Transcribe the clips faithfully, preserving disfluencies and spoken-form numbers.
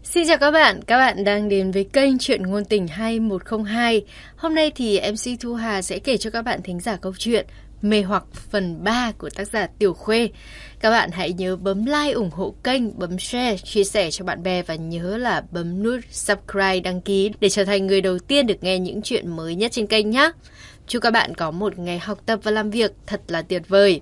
Xin chào các bạn, các bạn đang đến với kênh Chuyện Ngôn Tình hai một không hai. Hôm nay thì em xê Thu Hà sẽ kể cho các bạn thính giả câu chuyện Mê Hoặc phần ba của tác giả Tiểu Khuê. Các bạn hãy nhớ bấm like ủng hộ kênh, bấm share, chia sẻ cho bạn bè và nhớ là bấm nút subscribe đăng ký để trở thành người đầu tiên được nghe những chuyện mới nhất trên kênh nhé. Chúc các bạn có một ngày học tập và làm việc thật là tuyệt vời.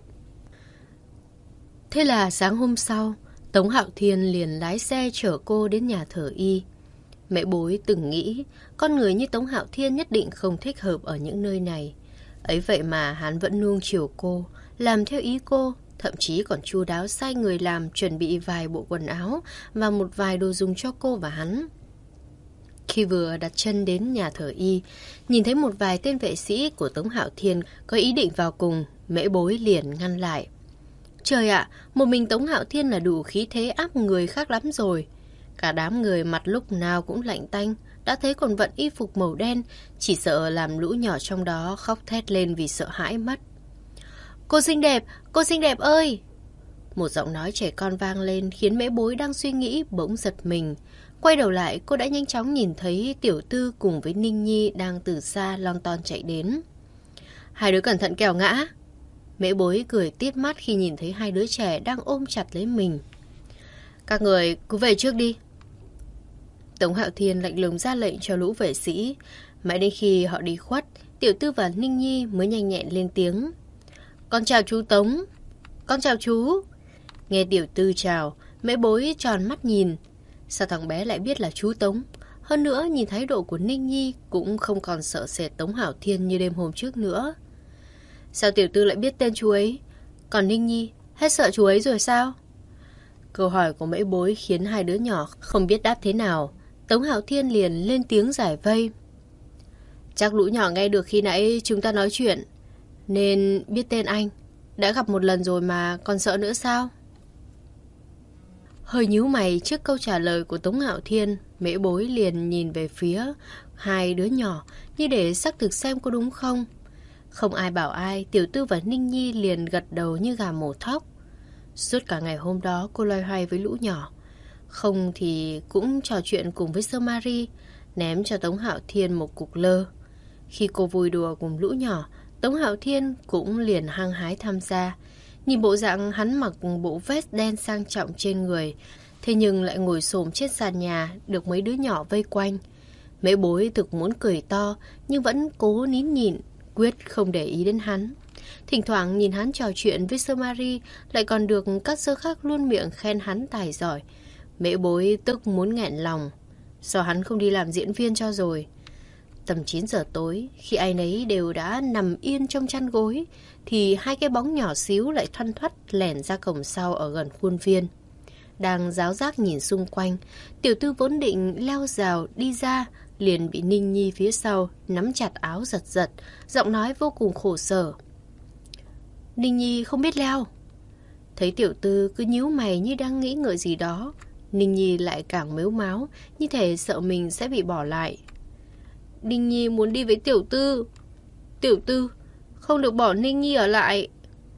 Thế là sáng hôm sau, Tống Hạo Thiên liền lái xe chở cô đến nhà thờ y. Mẹ Bối từng nghĩ con người như Tống Hạo Thiên nhất định không thích hợp ở những nơi này. Ấy vậy mà hắn vẫn nuông chiều cô, làm theo ý cô, thậm chí còn chu đáo sai người làm chuẩn bị vài bộ quần áo và một vài đồ dùng cho cô và hắn. Khi vừa đặt chân đến nhà thờ y, nhìn thấy một vài tên vệ sĩ của Tống Hạo Thiên có ý định vào cùng, Mẹ Bối liền ngăn lại. Trời ạ, một mình Tống Hạo Thiên là đủ khí thế áp người khác lắm rồi. Cả đám người mặt lúc nào cũng lạnh tanh, đã thấy còn vận y phục màu đen, chỉ sợ làm lũ nhỏ trong đó khóc thét lên vì sợ hãi mất. Cô xinh đẹp, cô xinh đẹp ơi! Một giọng nói trẻ con vang lên khiến Mễ Bối đang suy nghĩ bỗng giật mình. Quay đầu lại, cô đã nhanh chóng nhìn thấy Tiểu Tư cùng với Ninh Nhi đang từ xa lon ton chạy đến. Hai đứa cẩn thận kẻo ngã. Mễ Bối cười tít mắt khi nhìn thấy hai đứa trẻ đang ôm chặt lấy mình. Các người cứ về trước đi. Tống Hạo Thiên lạnh lùng ra lệnh cho lũ vệ sĩ. Mãi đến khi họ đi khuất, Tiểu Tư và Ninh Nhi mới nhanh nhẹn lên tiếng. Con chào chú Tống. Con chào chú. Nghe Tiểu Tư chào, Mễ Bối tròn mắt nhìn. Sao thằng bé lại biết là chú Tống? Hơn nữa nhìn thái độ của Ninh Nhi cũng không còn sợ sệt Tống Hạo Thiên như đêm hôm trước nữa. Sao Tiểu Tư lại biết tên chú ấy? Còn Ninh Nhi, hết sợ chú ấy rồi sao? Câu hỏi của Mễ Bối khiến hai đứa nhỏ không biết đáp thế nào. Tống Hạo Thiên liền lên tiếng giải vây. Chắc lũ nhỏ nghe được khi nãy chúng ta nói chuyện, nên biết tên anh. Đã gặp một lần rồi mà còn sợ nữa sao? Hơi nhíu mày trước câu trả lời của Tống Hạo Thiên, Mễ Bối liền nhìn về phía hai đứa nhỏ như để xác thực xem có đúng không. Không ai bảo ai, Tiểu Tư và Ninh Nhi liền gật đầu như gà mổ thóc. Suốt cả ngày hôm đó cô loay hoay với lũ nhỏ. Không thì cũng trò chuyện cùng với Sơ Marie, ném cho Tống Hạo Thiên một cục lơ. Khi cô vui đùa cùng lũ nhỏ, Tống Hạo Thiên cũng liền hăng hái tham gia. Nhìn bộ dạng hắn mặc bộ vest đen sang trọng trên người, thế nhưng lại ngồi xổm trên sàn nhà được mấy đứa nhỏ vây quanh. Mễ Bối thực muốn cười to nhưng vẫn cố nín nhịn, quyết không để ý đến hắn. Thỉnh thoảng nhìn hắn trò chuyện với Sơ Marie, lại còn được các sơ khác luôn miệng khen hắn tài giỏi. Mễ Bối tức muốn nghẹn lòng. Sao hắn không đi làm diễn viên cho rồi? Tầm chín giờ tối, khi ai nấy đều đã nằm yên trong chăn gối, thì hai cái bóng nhỏ xíu lại thoăn thoắt lẻn ra cổng sau ở gần khuôn viên. Đang ráo rác nhìn xung quanh, Tiểu Tư vốn định leo rào đi ra, liền bị Ninh Nhi phía sau nắm chặt áo giật giật, giọng nói vô cùng khổ sở. Ninh Nhi không biết leo. Thấy Tiểu Tư cứ nhíu mày như đang nghĩ ngợi gì đó, Ninh Nhi lại càng mếu máo, như thể sợ mình sẽ bị bỏ lại. Ninh Nhi muốn đi với Tiểu Tư. Tiểu Tư, không được bỏ Ninh Nhi ở lại.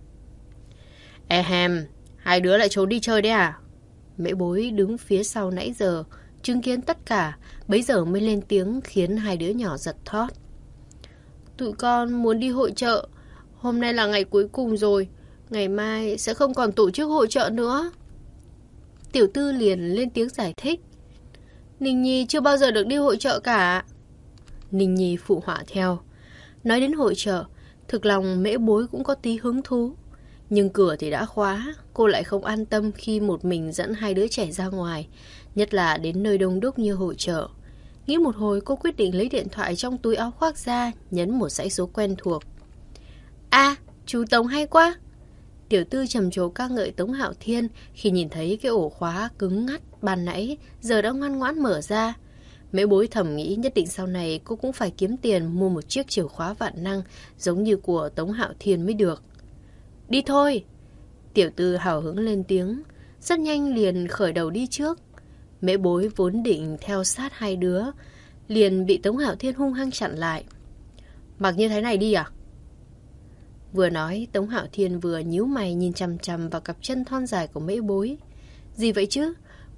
Ehem, hai đứa lại trốn đi chơi đấy à? Mễ Bối đứng phía sau nãy giờ, chứng kiến tất cả, bấy giờ mới lên tiếng khiến hai đứa nhỏ giật thót. Tụi con muốn đi hội chợ. Hôm nay là ngày cuối cùng rồi. Ngày mai sẽ không còn tổ chức hội chợ nữa. Tiểu Tư liền lên tiếng giải thích. Ninh Nhi chưa bao giờ được đi hội chợ cả. Ninh Nhi phụ họa theo. Nói đến hội chợ, thực lòng Mễ Bối cũng có tí hứng thú. Nhưng cửa thì đã khóa, cô lại không an tâm khi một mình dẫn hai đứa trẻ ra ngoài, nhất là đến nơi đông đúc như hội chợ. Nghĩ một hồi, cô quyết định lấy điện thoại trong túi áo khoác ra, nhấn một dãy số quen thuộc. À, chú Tống hay quá! Tiểu Tư trầm trồ ca ngợi Tống Hạo Thiên khi nhìn thấy cái ổ khóa cứng ngắt ban nãy giờ đã ngoan ngoãn mở ra. Mễ Bối thầm nghĩ nhất định sau này cô cũng phải kiếm tiền mua một chiếc chìa khóa vạn năng giống như của Tống Hạo Thiên mới được. Đi thôi! Tiểu Tư hào hứng lên tiếng, rất nhanh liền khởi đầu đi trước. Mễ Bối vốn định theo sát hai đứa, liền bị Tống Hạo Thiên hung hăng chặn lại. Mặc như thế này đi à? Vừa nói, Tống Hạo Thiên vừa nhíu mày nhìn chằm chằm vào cặp chân thon dài của Mễ Bối. Gì vậy chứ?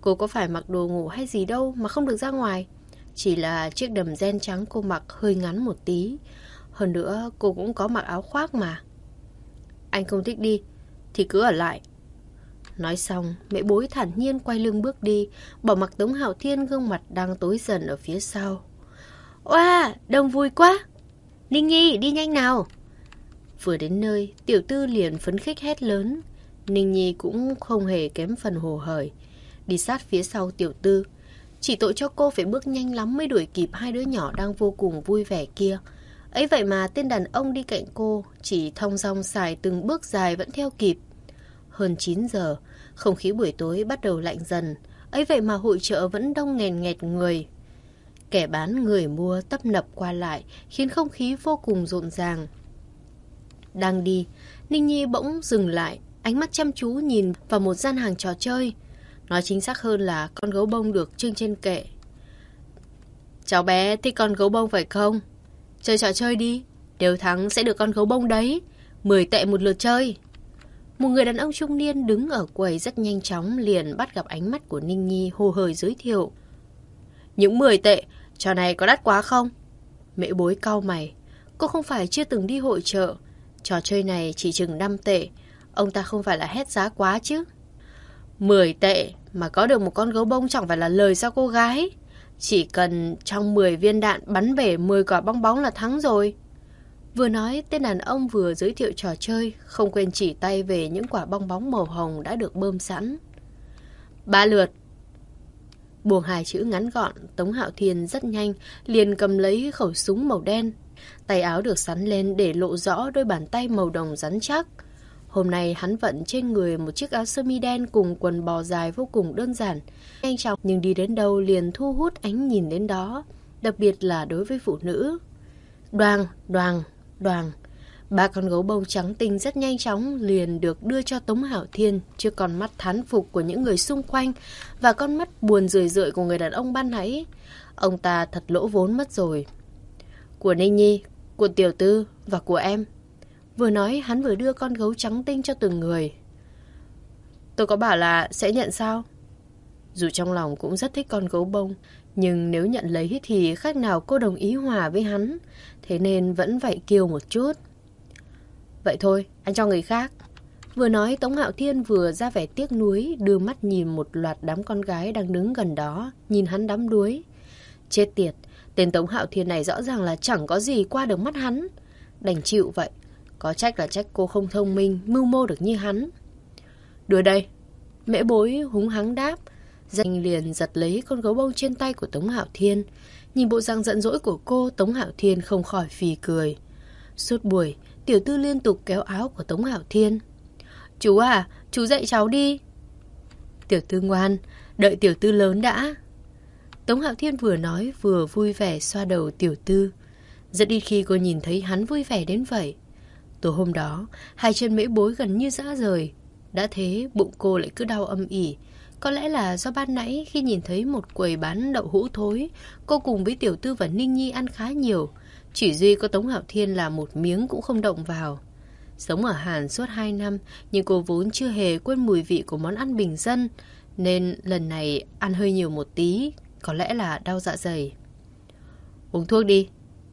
Cô có phải mặc đồ ngủ hay gì đâu mà không được ra ngoài. Chỉ là chiếc đầm ren trắng cô mặc hơi ngắn một tí. Hơn nữa cô cũng có mặc áo khoác mà. Anh không thích đi thì cứ ở lại. Nói xong, Mễ Bối thản nhiên quay lưng bước đi, bỏ mặc Tống Hạo Thiên gương mặt đang tối dần ở phía sau. Oa, đông vui quá. Ninh Nhi, đi nhanh nào. Vừa đến nơi, tiểu tư liền phấn khích hét lớn. Ninh Nhi cũng không hề kém phần hồ hởi, đi sát phía sau tiểu tư. Chỉ tội cho cô phải bước nhanh lắm mới đuổi kịp hai đứa nhỏ đang vô cùng vui vẻ kia. Ấy vậy mà tên đàn ông đi cạnh cô chỉ thong dong xài từng bước dài vẫn theo kịp. Hơn chín giờ, không khí buổi tối bắt đầu lạnh dần. Ấy vậy mà hội chợ vẫn đông nghèn nghẹt người. Kẻ bán người mua tấp nập qua lại, khiến không khí vô cùng rộn ràng. Đang đi, Ninh Nhi bỗng dừng lại, ánh mắt chăm chú nhìn vào một gian hàng trò chơi. Nói chính xác hơn là con gấu bông được trưng trên kệ. Cháu bé thích con gấu bông phải không? Chơi trò chơi đi, nếu thắng sẽ được con gấu bông đấy. mười tệ một lượt chơi. Một người đàn ông trung niên đứng ở quầy rất nhanh chóng liền bắt gặp ánh mắt của Ninh Nhi, hồ hởi giới thiệu. Những mười tệ, trò này có đắt quá không? Mễ Bối cau mày. Cô không phải chưa từng đi hội chợ. Trò chơi này chỉ chừng năm tệ. Ông ta không phải là hét giá quá chứ. mười tệ mà có được một con gấu bông chẳng phải là lời sao cô gái. Chỉ cần trong mười viên đạn bắn về mười quả bong bóng là thắng rồi. Vừa nói, tên đàn ông vừa giới thiệu trò chơi, không quên chỉ tay về những quả bong bóng màu hồng đã được bơm sẵn. Ba lượt. Buông hai chữ ngắn gọn, Tống Hạo Thiên rất nhanh liền cầm lấy khẩu súng màu đen. Tay áo được sắn lên để lộ rõ đôi bàn tay màu đồng rắn chắc. Hôm nay hắn vận trên người một chiếc áo sơ mi đen cùng quần bò dài vô cùng đơn giản, nhanh chóng nhưng đi đến đâu liền thu hút ánh nhìn đến đó, đặc biệt là đối với phụ nữ. Đoàng, đoàng, đoàng. Ba con gấu bông trắng tinh rất nhanh chóng liền được đưa cho Tống Hạo Thiên trước con mắt thán phục của những người xung quanh và con mắt buồn rười rượi của người đàn ông ban nãy. Ông ta thật lỗ vốn mất rồi. Của Ninh Nhi, của Tiểu Tư và của em. Vừa nói hắn vừa đưa con gấu trắng tinh cho từng người. Tôi có bảo là sẽ nhận sao? Dù trong lòng cũng rất thích con gấu bông, nhưng nếu nhận lấy thì khác nào cô đồng ý hòa với hắn. Thế nên vẫn vậy kiêu một chút. Vậy thôi, anh cho người khác. Vừa nói Tống Hạo Thiên vừa ra vẻ tiếc nuối, đưa mắt nhìn một loạt đám con gái đang đứng gần đó, nhìn hắn đắm đuối. Chết tiệt, tên Tống Hạo Thiên này rõ ràng là chẳng có gì qua được mắt hắn. Đành chịu vậy. Có trách là trách cô không thông minh, mưu mô được như hắn. Đưa đây. Mễ Bối húng hắng đáp. Danh liền giật lấy con gấu bông trên tay của Tống Hạo Thiên. Nhìn bộ dạng giận dỗi của cô, Tống Hạo Thiên không khỏi phì cười. Suốt buổi, Tiểu Tư liên tục kéo áo của Tống Hạo Thiên. Chú à, chú dạy cháu đi. Tiểu Tư ngoan, đợi Tiểu Tư lớn đã. Tống Hạo Thiên vừa nói vừa vui vẻ xoa đầu Tiểu Tư. Rất ít khi cô nhìn thấy hắn vui vẻ đến vậy. Tối hôm đó, hai chân Mễ Bối gần như rã rời. Đã thế, bụng cô lại cứ đau âm ỉ. Có lẽ là do ban nãy khi nhìn thấy một quầy bán đậu hũ thối, cô cùng với Tiểu Tư và Ninh Nhi ăn khá nhiều. Chỉ duy có Tống Hạo Thiên là một miếng cũng không động vào. Sống ở Hàn suốt hai năm, nhưng cô vốn chưa hề quên mùi vị của món ăn bình dân, nên lần này ăn hơi nhiều một tí, có lẽ là đau dạ dày. Uống thuốc đi.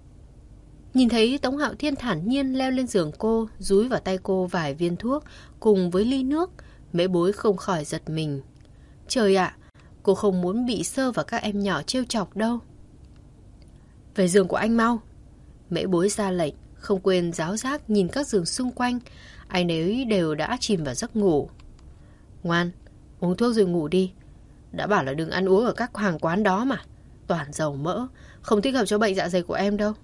Nhìn thấy Tống Hạo Thiên thản nhiên leo lên giường cô, dúi vào tay cô vài viên thuốc cùng với ly nước, Mễ Bối không khỏi giật mình. Trời ạ, cô không muốn bị sơ vào các em nhỏ trêu chọc đâu. Về giường của anh mau. Mễ Bối ra lệnh, không quên giáo giác nhìn các giường xung quanh. Ai nấy đều đã chìm vào giấc ngủ. Ngoan, uống thuốc rồi ngủ đi. Đã bảo là đừng ăn uống ở các hàng quán đó mà. Toàn dầu mỡ, không thích hợp cho bệnh dạ dày của em đâu.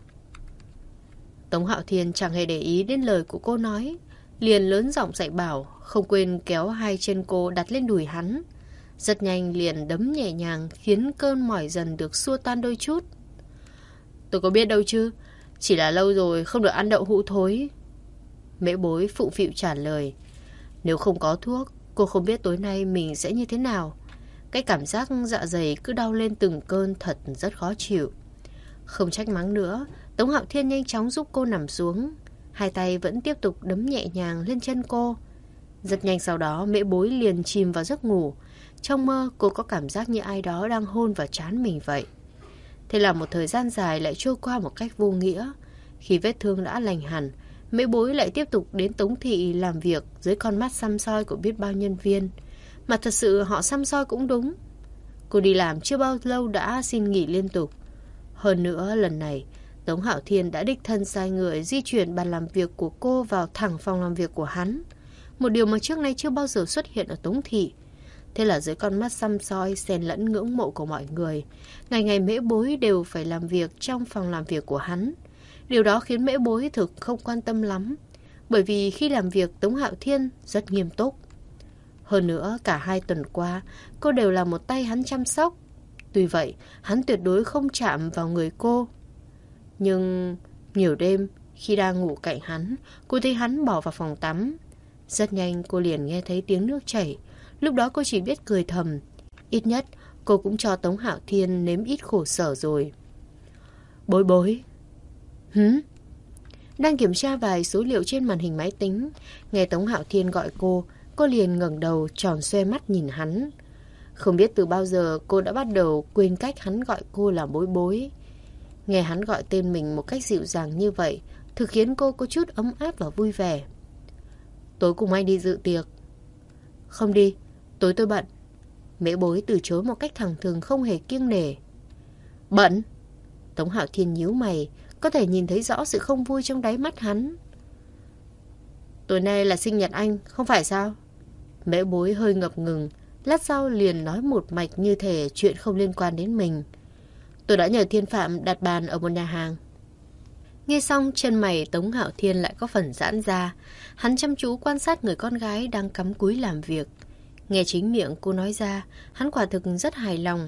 Tống Hạo Thiên chẳng hề để ý đến lời của cô nói, liền lớn giọng dạy bảo, không quên kéo hai chân cô đặt lên đùi hắn. Rất nhanh liền đấm nhẹ nhàng, khiến cơn mỏi dần được xua tan đôi chút. Tôi có biết đâu chứ, chỉ là lâu rồi không được ăn đậu hũ thối. Mễ Bối phụng phịu trả lời. Nếu không có thuốc, cô không biết tối nay mình sẽ như thế nào. Cái cảm giác dạ dày cứ đau lên từng cơn thật rất khó chịu. Không trách mắng nữa, Tống Hạo Thiên nhanh chóng giúp cô nằm xuống. Hai tay vẫn tiếp tục đấm nhẹ nhàng lên chân cô. Rất nhanh sau đó Mễ Bối liền chìm vào giấc ngủ. Trong mơ cô có cảm giác như ai đó đang hôn vào trán mình vậy. Thế là một thời gian dài lại trôi qua một cách vô nghĩa. Khi vết thương đã lành hẳn, Mễ Bối lại tiếp tục đến Tống Thị làm việc dưới con mắt săm soi của biết bao nhân viên. Mà thật sự họ săm soi cũng đúng. Cô đi làm chưa bao lâu đã xin nghỉ liên tục. Hơn nữa lần này Tống Hạo Thiên đã đích thân sai người di chuyển bàn làm việc của cô vào thẳng phòng làm việc của hắn. Một điều mà trước nay chưa bao giờ xuất hiện ở Tống Thị. Thế là dưới con mắt săm soi xen lẫn ngưỡng mộ của mọi người, ngày ngày Mễ Bối đều phải làm việc trong phòng làm việc của hắn. Điều đó khiến Mễ Bối thực không quan tâm lắm, bởi vì khi làm việc Tống Hạo Thiên rất nghiêm túc. Hơn nữa cả hai tuần qua cô đều là một tay hắn chăm sóc. Tuy vậy hắn tuyệt đối không chạm vào người cô. Nhưng nhiều đêm khi đang ngủ cạnh hắn, cô thấy hắn bỏ vào phòng tắm. Rất nhanh cô liền nghe thấy tiếng nước chảy. Lúc đó cô chỉ biết cười thầm. Ít nhất cô cũng cho Tống Hạo Thiên nếm ít khổ sở rồi. Bối bối. Hứ? Đang kiểm tra vài số liệu trên màn hình máy tính, nghe Tống Hạo Thiên gọi cô, cô liền ngẩng đầu tròn xoe mắt nhìn hắn. Không biết từ bao giờ cô đã bắt đầu quên cách hắn gọi cô là bối bối. Nghe hắn gọi tên mình một cách dịu dàng như vậy thực khiến cô có chút ấm áp và vui vẻ. Tối cùng anh đi dự tiệc. Không đi, tối tôi bận. Mễ Bối từ chối một cách thẳng thừng không hề kiêng nể. Bận? Tống Hạo Thiên nhíu mày, có thể nhìn thấy rõ sự không vui trong đáy mắt hắn. Tối nay là sinh nhật anh, không phải sao? Mễ Bối hơi ngập ngừng, lát sau liền nói một mạch như thể chuyện không liên quan đến mình. Tôi đã nhờ Thiên Phạm đặt bàn ở một nhà hàng. Nghe xong chân mày Tống Hạo Thiên lại có phần giãn ra. Hắn chăm chú quan sát người con gái đang cắm cúi làm việc. Nghe chính miệng cô nói ra, hắn quả thực rất hài lòng.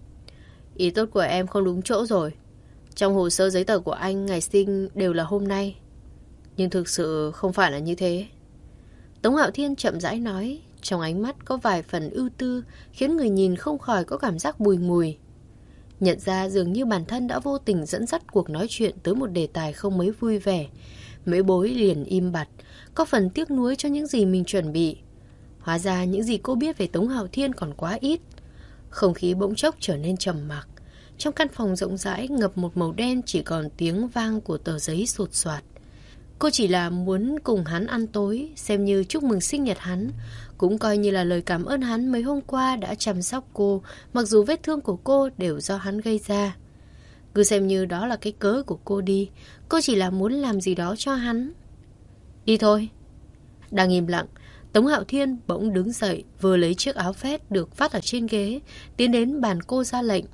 Ý tốt của em không đúng chỗ rồi. Trong hồ sơ giấy tờ của anh ngày sinh đều là hôm nay. Nhưng thực sự không phải là như thế. Tống Hạo Thiên chậm rãi nói, trong ánh mắt có vài phần ưu tư, khiến người nhìn không khỏi có cảm giác bùi ngùi. Nhận ra dường như bản thân đã vô tình dẫn dắt cuộc nói chuyện tới một đề tài không mấy vui vẻ. Mễ Bối liền im bặt, có phần tiếc nuối cho những gì mình chuẩn bị. Hóa ra những gì cô biết về Tống Hạo Thiên còn quá ít. Không khí bỗng chốc trở nên trầm mặc. Trong căn phòng rộng rãi ngập một màu đen, chỉ còn tiếng vang của tờ giấy sột soạt. Cô chỉ là muốn cùng hắn ăn tối, xem như chúc mừng sinh nhật hắn, cũng coi như là lời cảm ơn hắn mấy hôm qua đã chăm sóc cô, mặc dù vết thương của cô đều do hắn gây ra. Cứ xem như đó là cái cớ của cô đi, cô chỉ là muốn làm gì đó cho hắn. Đi thôi. Đang im lặng, Tống Hạo Thiên bỗng đứng dậy, vừa lấy chiếc áo vest được vắt ở trên ghế, tiến đến bàn cô ra lệnh.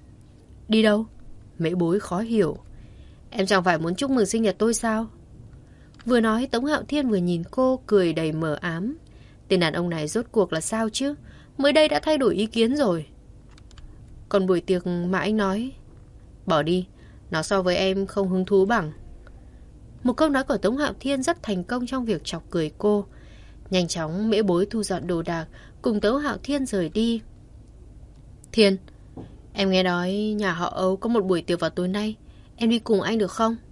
Đi đâu? Mễ Bối khó hiểu. Em chẳng phải muốn chúc mừng sinh nhật tôi sao? Vừa nói Tống Hạo Thiên vừa nhìn cô, cười đầy mờ ám. Tên đàn ông này rốt cuộc là sao chứ? Mới đây đã thay đổi ý kiến rồi. Còn buổi tiệc mà anh nói, bỏ đi, nó so với em không hứng thú bằng. Một câu nói của Tống Hạo Thiên rất thành công trong việc chọc cười cô. Nhanh chóng Mễ Bối thu dọn đồ đạc, cùng Tống Hạo Thiên rời đi. Thiên, em nghe nói nhà họ Âu có một buổi tiệc vào tối nay, em đi cùng anh được không?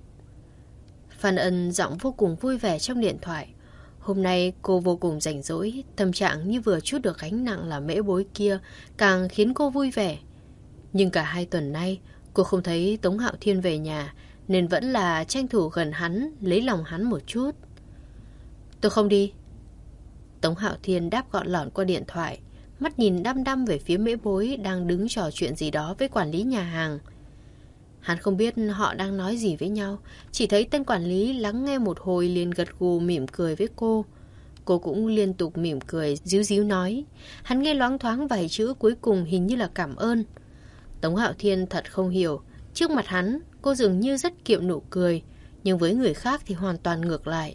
Phan Ân giọng vô cùng vui vẻ trong điện thoại. Hôm nay cô vô cùng rảnh rỗi, tâm trạng như vừa trút được gánh nặng là Mễ Bối kia càng khiến cô vui vẻ. Nhưng cả hai tuần nay cô không thấy Tống Hạo Thiên về nhà, nên vẫn là tranh thủ gần hắn, lấy lòng hắn một chút. Tôi không đi. Tống Hạo Thiên đáp gọn lỏn qua điện thoại, mắt nhìn đăm đăm về phía Mễ Bối đang đứng trò chuyện gì đó với quản lý nhà hàng. Hắn không biết họ đang nói gì với nhau, chỉ thấy tên quản lý lắng nghe một hồi liền gật gù mỉm cười với cô. Cô cũng liên tục mỉm cười, díu díu nói. Hắn nghe loáng thoáng vài chữ cuối cùng hình như là cảm ơn. Tống Hạo Thiên thật không hiểu. Trước mặt hắn, cô dường như rất kiệm nụ cười, nhưng với người khác thì hoàn toàn ngược lại.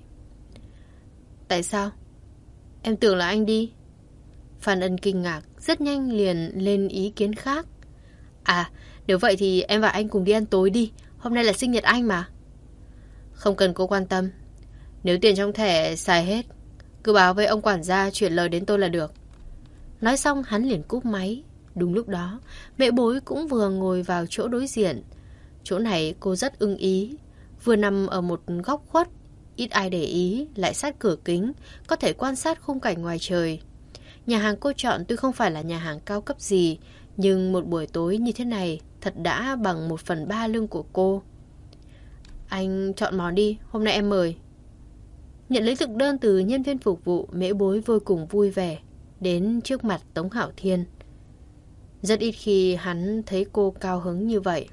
Tại sao? Em tưởng là anh đi. Phan Ân kinh ngạc, rất nhanh liền lên ý kiến khác. À, nếu vậy thì em và anh cùng đi ăn tối đi. Hôm nay là sinh nhật anh mà. Không cần cô quan tâm. Nếu tiền trong thẻ xài hết, cứ báo với ông quản gia chuyển lời đến tôi là được. Nói xong hắn liền cúp máy. Đúng lúc đó Mễ Bối cũng vừa ngồi vào chỗ đối diện. Chỗ này cô rất ưng ý. Vừa nằm ở một góc khuất, ít ai để ý, lại sát cửa kính, có thể quan sát khung cảnh ngoài trời. Nhà hàng cô chọn tuy không phải là nhà hàng cao cấp gì, nhưng một buổi tối như thế này thật đã bằng một phần ba lương của cô. Anh chọn món đi, hôm nay em mời. Nhận lấy thực đơn từ nhân viên phục vụ, Mễ Bối vô cùng vui vẻ đến trước mặt Tống Hạo Thiên. Rất ít khi hắn thấy cô cao hứng như vậy.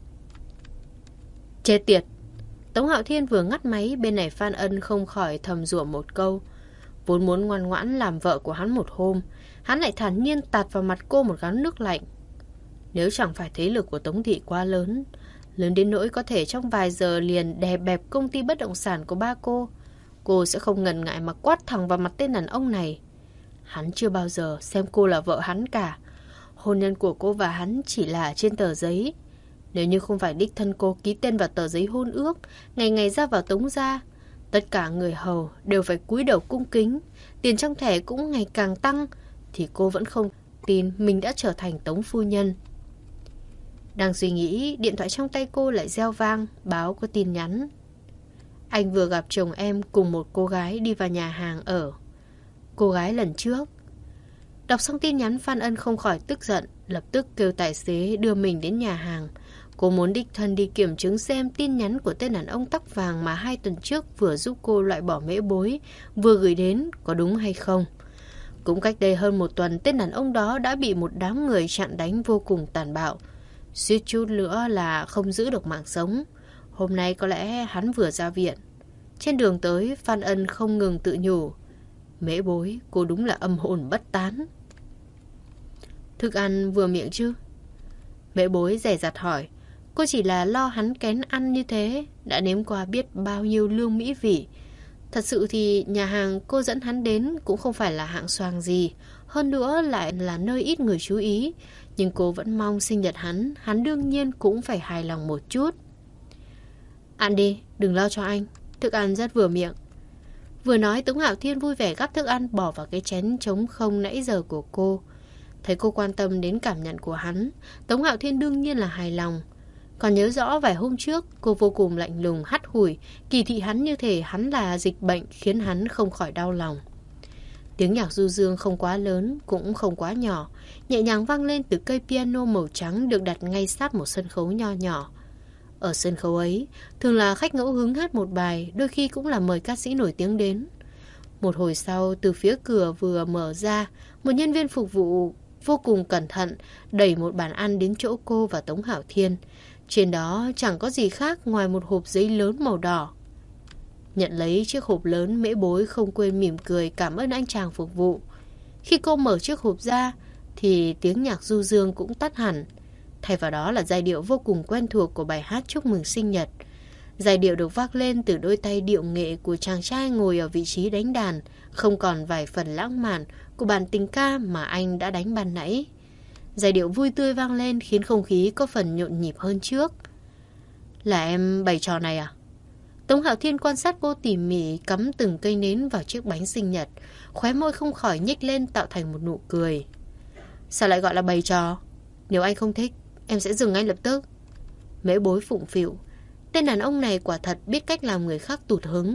Chết tiệt! Tống Hạo Thiên vừa ngắt máy, bên này Phan Ân không khỏi thầm rủa một câu. Vốn muốn ngoan ngoãn làm vợ của hắn một hôm, hắn lại thản nhiên tạt vào mặt cô một gáo nước lạnh. Nếu chẳng phải thế lực của Tống thị quá lớn, lớn đến nỗi có thể trong vài giờ liền đè bẹp công ty bất động sản của ba cô, cô sẽ không ngần ngại mà quát thẳng vào mặt tên đàn ông này. Hắn chưa bao giờ xem cô là vợ hắn cả. Hôn nhân của cô và hắn chỉ là trên tờ giấy. Nếu như không phải đích thân cô ký tên vào tờ giấy hôn ước, ngày ngày ra vào Tống gia, tất cả người hầu đều phải cúi đầu cung kính, tiền trong thẻ cũng ngày càng tăng, thì cô vẫn không tin mình đã trở thành Tống phu nhân. Đang suy nghĩ, điện thoại trong tay cô lại reo vang, báo có tin nhắn. Anh vừa gặp chồng em cùng một cô gái đi vào nhà hàng ở. Cô gái lần trước. Đọc xong tin nhắn, Phan Ân không khỏi tức giận, lập tức kêu tài xế đưa mình đến nhà hàng. Cô muốn đích thân đi kiểm chứng xem tin nhắn của tên đàn ông tóc vàng mà hai tuần trước vừa giúp cô loại bỏ Mễ Bối vừa gửi đến có đúng hay không. Cũng cách đây hơn một tuần, tên đàn ông đó đã bị một đám người chặn đánh vô cùng tàn bạo, suýt chút nữa là không giữ được mạng sống. Hôm nay có lẽ hắn vừa ra viện. Trên đường tới, Phan Ân không ngừng tự nhủ, Mễ Bối, cô đúng là âm hồn bất tán. Thức ăn vừa miệng chứ? Mễ Bối dè dặt hỏi. Cô chỉ là lo hắn kén ăn như thế, đã nếm qua biết bao nhiêu lương mỹ vị. Thật sự thì nhà hàng cô dẫn hắn đến cũng không phải là hạng xoàng gì, hơn nữa lại là nơi ít người chú ý. Nhưng cô vẫn mong sinh nhật hắn, hắn đương nhiên cũng phải hài lòng một chút. Ăn đi, đừng lo cho anh, thức ăn rất vừa miệng. Vừa nói, Tống Hạo Thiên vui vẻ gắp thức ăn bỏ vào cái chén trống không nãy giờ của cô. Thấy cô quan tâm đến cảm nhận của hắn, Tống Hạo Thiên đương nhiên là hài lòng. Còn nhớ rõ vài hôm trước, cô vô cùng lạnh lùng hắt hủi, kỳ thị hắn như thể hắn là dịch bệnh, khiến hắn không khỏi đau lòng. Tiếng nhạc du dương không quá lớn, cũng không quá nhỏ, nhẹ nhàng vang lên từ cây piano màu trắng được đặt ngay sát một sân khấu nho nhỏ. Ở sân khấu ấy, thường là khách ngẫu hứng hát một bài, đôi khi cũng là mời ca sĩ nổi tiếng đến. Một hồi sau, từ phía cửa vừa mở ra, một nhân viên phục vụ vô cùng cẩn thận đẩy một bàn ăn đến chỗ cô và Tống Hạo Thiên. Trên đó chẳng có gì khác ngoài một hộp giấy lớn màu đỏ. Nhận lấy chiếc hộp lớn, Mễ Bối không quên mỉm cười cảm ơn anh chàng phục vụ. Khi cô mở chiếc hộp ra thì tiếng nhạc du dương cũng tắt hẳn. Thay vào đó là giai điệu vô cùng quen thuộc của bài hát chúc mừng sinh nhật. Giai điệu được vác lên từ đôi tay điệu nghệ của chàng trai ngồi ở vị trí đánh đàn, không còn vài phần lãng mạn của bản tình ca mà anh đã đánh ban nãy. Giai điệu vui tươi vang lên khiến không khí có phần nhộn nhịp hơn trước. Là em bày trò này à? Tống Hạo Thiên quan sát cô tỉ mỉ cắm từng cây nến vào chiếc bánh sinh nhật, khóe môi không khỏi nhếch lên tạo thành một nụ cười. Sao lại gọi là bày trò? Nếu anh không thích, em sẽ dừng ngay lập tức. Mễ Bối phụng phịu. Tên đàn ông này quả thật biết cách làm người khác tụt hứng.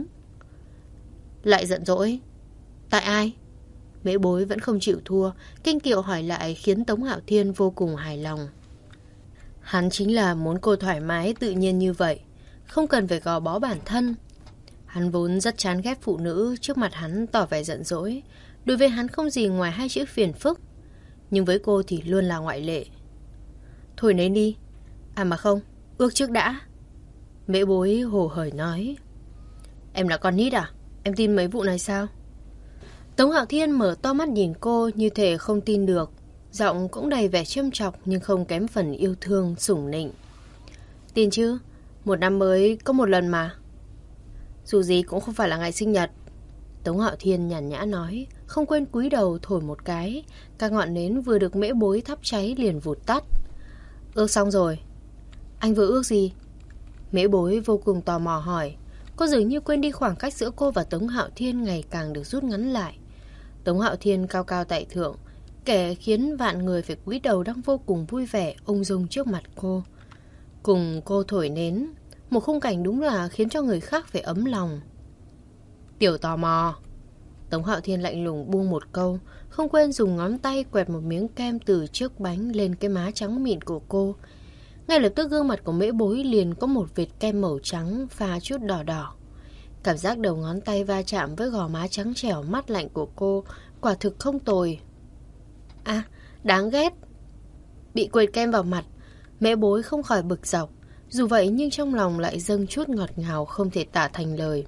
Lại giận dỗi. Tại ai? Mễ Bối vẫn không chịu thua, kinh kiệu hỏi lại khiến Tống Hạo Thiên vô cùng hài lòng. Hắn chính là muốn cô thoải mái tự nhiên như vậy, không cần phải gò bó bản thân. Hắn vốn rất chán ghét phụ nữ, trước mặt hắn tỏ vẻ giận dỗi. Đối với hắn không gì ngoài hai chữ phiền phức, nhưng với cô thì luôn là ngoại lệ. Thôi nến đi. À mà không, ước trước đã. Mễ Bối hồ hởi nói. Em là con nít à? Em tin mấy vụ này sao? Tống Hạo Thiên mở to mắt nhìn cô như thể không tin được, giọng cũng đầy vẻ châm chọc nhưng không kém phần yêu thương, sủng nịnh. Tin chứ, một năm mới có một lần mà. Dù gì cũng không phải là ngày sinh nhật. Tống Hạo Thiên nhàn nhã nói, không quên cúi đầu thổi một cái, các ngọn nến vừa được Mễ Bối thắp cháy liền vụt tắt. Ước xong rồi. Anh vừa ước gì? Mễ Bối vô cùng tò mò hỏi. Cô dường như quên đi khoảng cách giữa cô và Tống Hạo Thiên ngày càng được rút ngắn lại. Tống Hạo Thiên cao cao tại thượng, kẻ khiến vạn người phải cúi đầu đang vô cùng vui vẻ ung dung trước mặt cô. Cùng cô thổi nến, một khung cảnh đúng là khiến cho người khác phải ấm lòng. Tiểu tò mò. Tống Hạo Thiên lạnh lùng buông một câu, không quên dùng ngón tay quẹt một miếng kem từ trước bánh lên cái má trắng mịn của cô. Ngay lập tức gương mặt của Mễ Bối liền có một vệt kem màu trắng pha chút đỏ đỏ. Cảm giác đầu ngón tay va chạm với gò má trắng trẻo mát lạnh của cô quả thực không tồi. À, đáng ghét. Bị quệt kem vào mặt, Mễ Bối không khỏi bực dọc. Dù vậy nhưng trong lòng lại dâng chút ngọt ngào không thể tả thành lời.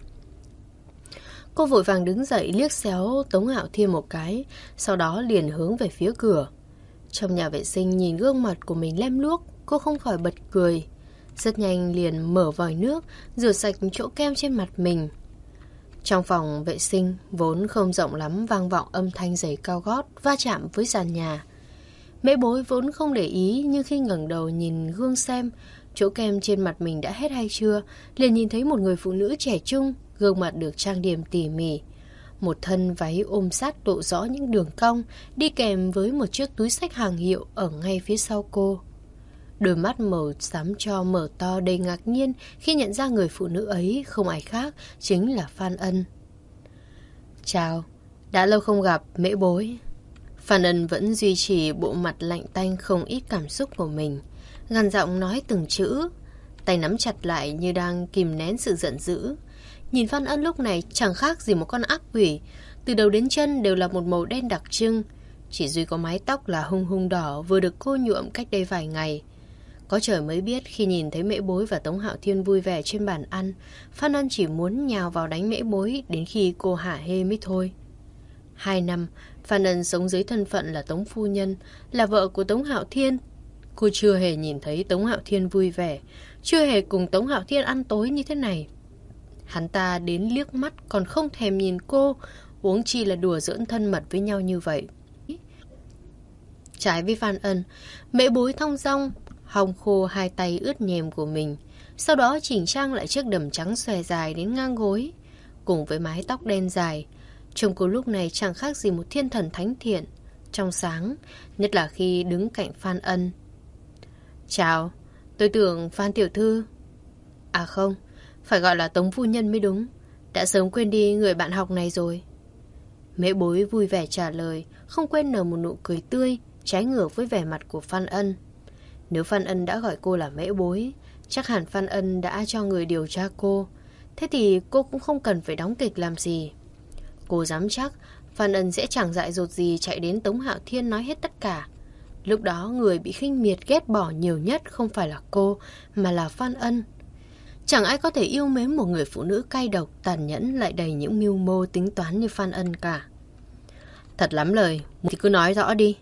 Cô vội vàng đứng dậy liếc xéo Tống Hạo Thiên một cái, sau đó liền hướng về phía cửa. Trong nhà vệ sinh nhìn gương mặt của mình lem luốc, cô không khỏi bật cười. Rất nhanh liền mở vòi nước, rửa sạch chỗ kem trên mặt mình. Trong phòng vệ sinh vốn không rộng lắm vang vọng âm thanh giày cao gót va chạm với sàn nhà. Mễ Bối vốn không để ý, nhưng khi ngẩng đầu nhìn gương xem chỗ kem trên mặt mình đã hết hay chưa, liền nhìn thấy một người phụ nữ trẻ trung, gương mặt được trang điểm tỉ mỉ. Một thân váy ôm sát lộ rõ những đường cong, đi kèm với một chiếc túi xách hàng hiệu ở ngay phía sau cô. Đôi mắt màu xám tro mở to đầy ngạc nhiên khi nhận ra người phụ nữ ấy không ai khác, chính là Phan Ân. Chào, đã lâu không gặp, Mễ Bối. Phan Ân vẫn duy trì bộ mặt lạnh tanh không ít cảm xúc của mình, gằn giọng nói từng chữ, tay nắm chặt lại như đang kìm nén sự giận dữ. Nhìn Phan Ân lúc này chẳng khác gì một con ác quỷ, từ đầu đến chân đều là một màu đen đặc trưng, chỉ duy có mái tóc là hung hung đỏ vừa được cô nhuộm cách đây vài ngày. Có trời mới biết khi nhìn thấy Mễ Bối và Tống Hạo Thiên vui vẻ trên bàn ăn, Phan Ân chỉ muốn nhào vào đánh Mễ Bối đến khi cô hả hê mới thôi. Hai năm, Phan Ân sống dưới thân phận là Tống Phu Nhân, là vợ của Tống Hạo Thiên. Cô chưa hề nhìn thấy Tống Hạo Thiên vui vẻ, chưa hề cùng Tống Hạo Thiên ăn tối như thế này. Hắn ta đến liếc mắt còn không thèm nhìn cô, huống chi là đùa giỡn thân mật với nhau như vậy. Trái với Phan Ân, Mễ Bối thong dong hong khô hai tay ướt nhèm của mình, sau đó chỉnh trang lại chiếc đầm trắng xòe dài đến ngang gối, cùng với mái tóc đen dài. Trông cô lúc này chẳng khác gì một thiên thần thánh thiện, trong sáng, nhất là khi đứng cạnh Phan Ân. Chào, tôi tưởng Phan tiểu thư. À không, phải gọi là Tống phu nhân mới đúng, đã sớm quên đi người bạn học này rồi. Mễ Bối vui vẻ trả lời, không quên nở một nụ cười tươi, trái ngược với vẻ mặt của Phan Ân. Nếu Phan Ân đã gọi cô là Mễ Bối, chắc hẳn Phan Ân đã cho người điều tra cô. Thế thì cô cũng không cần phải đóng kịch làm gì. Cô dám chắc Phan Ân sẽ chẳng dại dột gì chạy đến Tống Hạo Thiên nói hết tất cả. Lúc đó người bị khinh miệt ghét bỏ nhiều nhất không phải là cô, mà là Phan Ân. Chẳng ai có thể yêu mến một người phụ nữ cay độc, tàn nhẫn lại đầy những mưu mô tính toán như Phan Ân cả. Thật lắm lời, thì cứ nói rõ đi.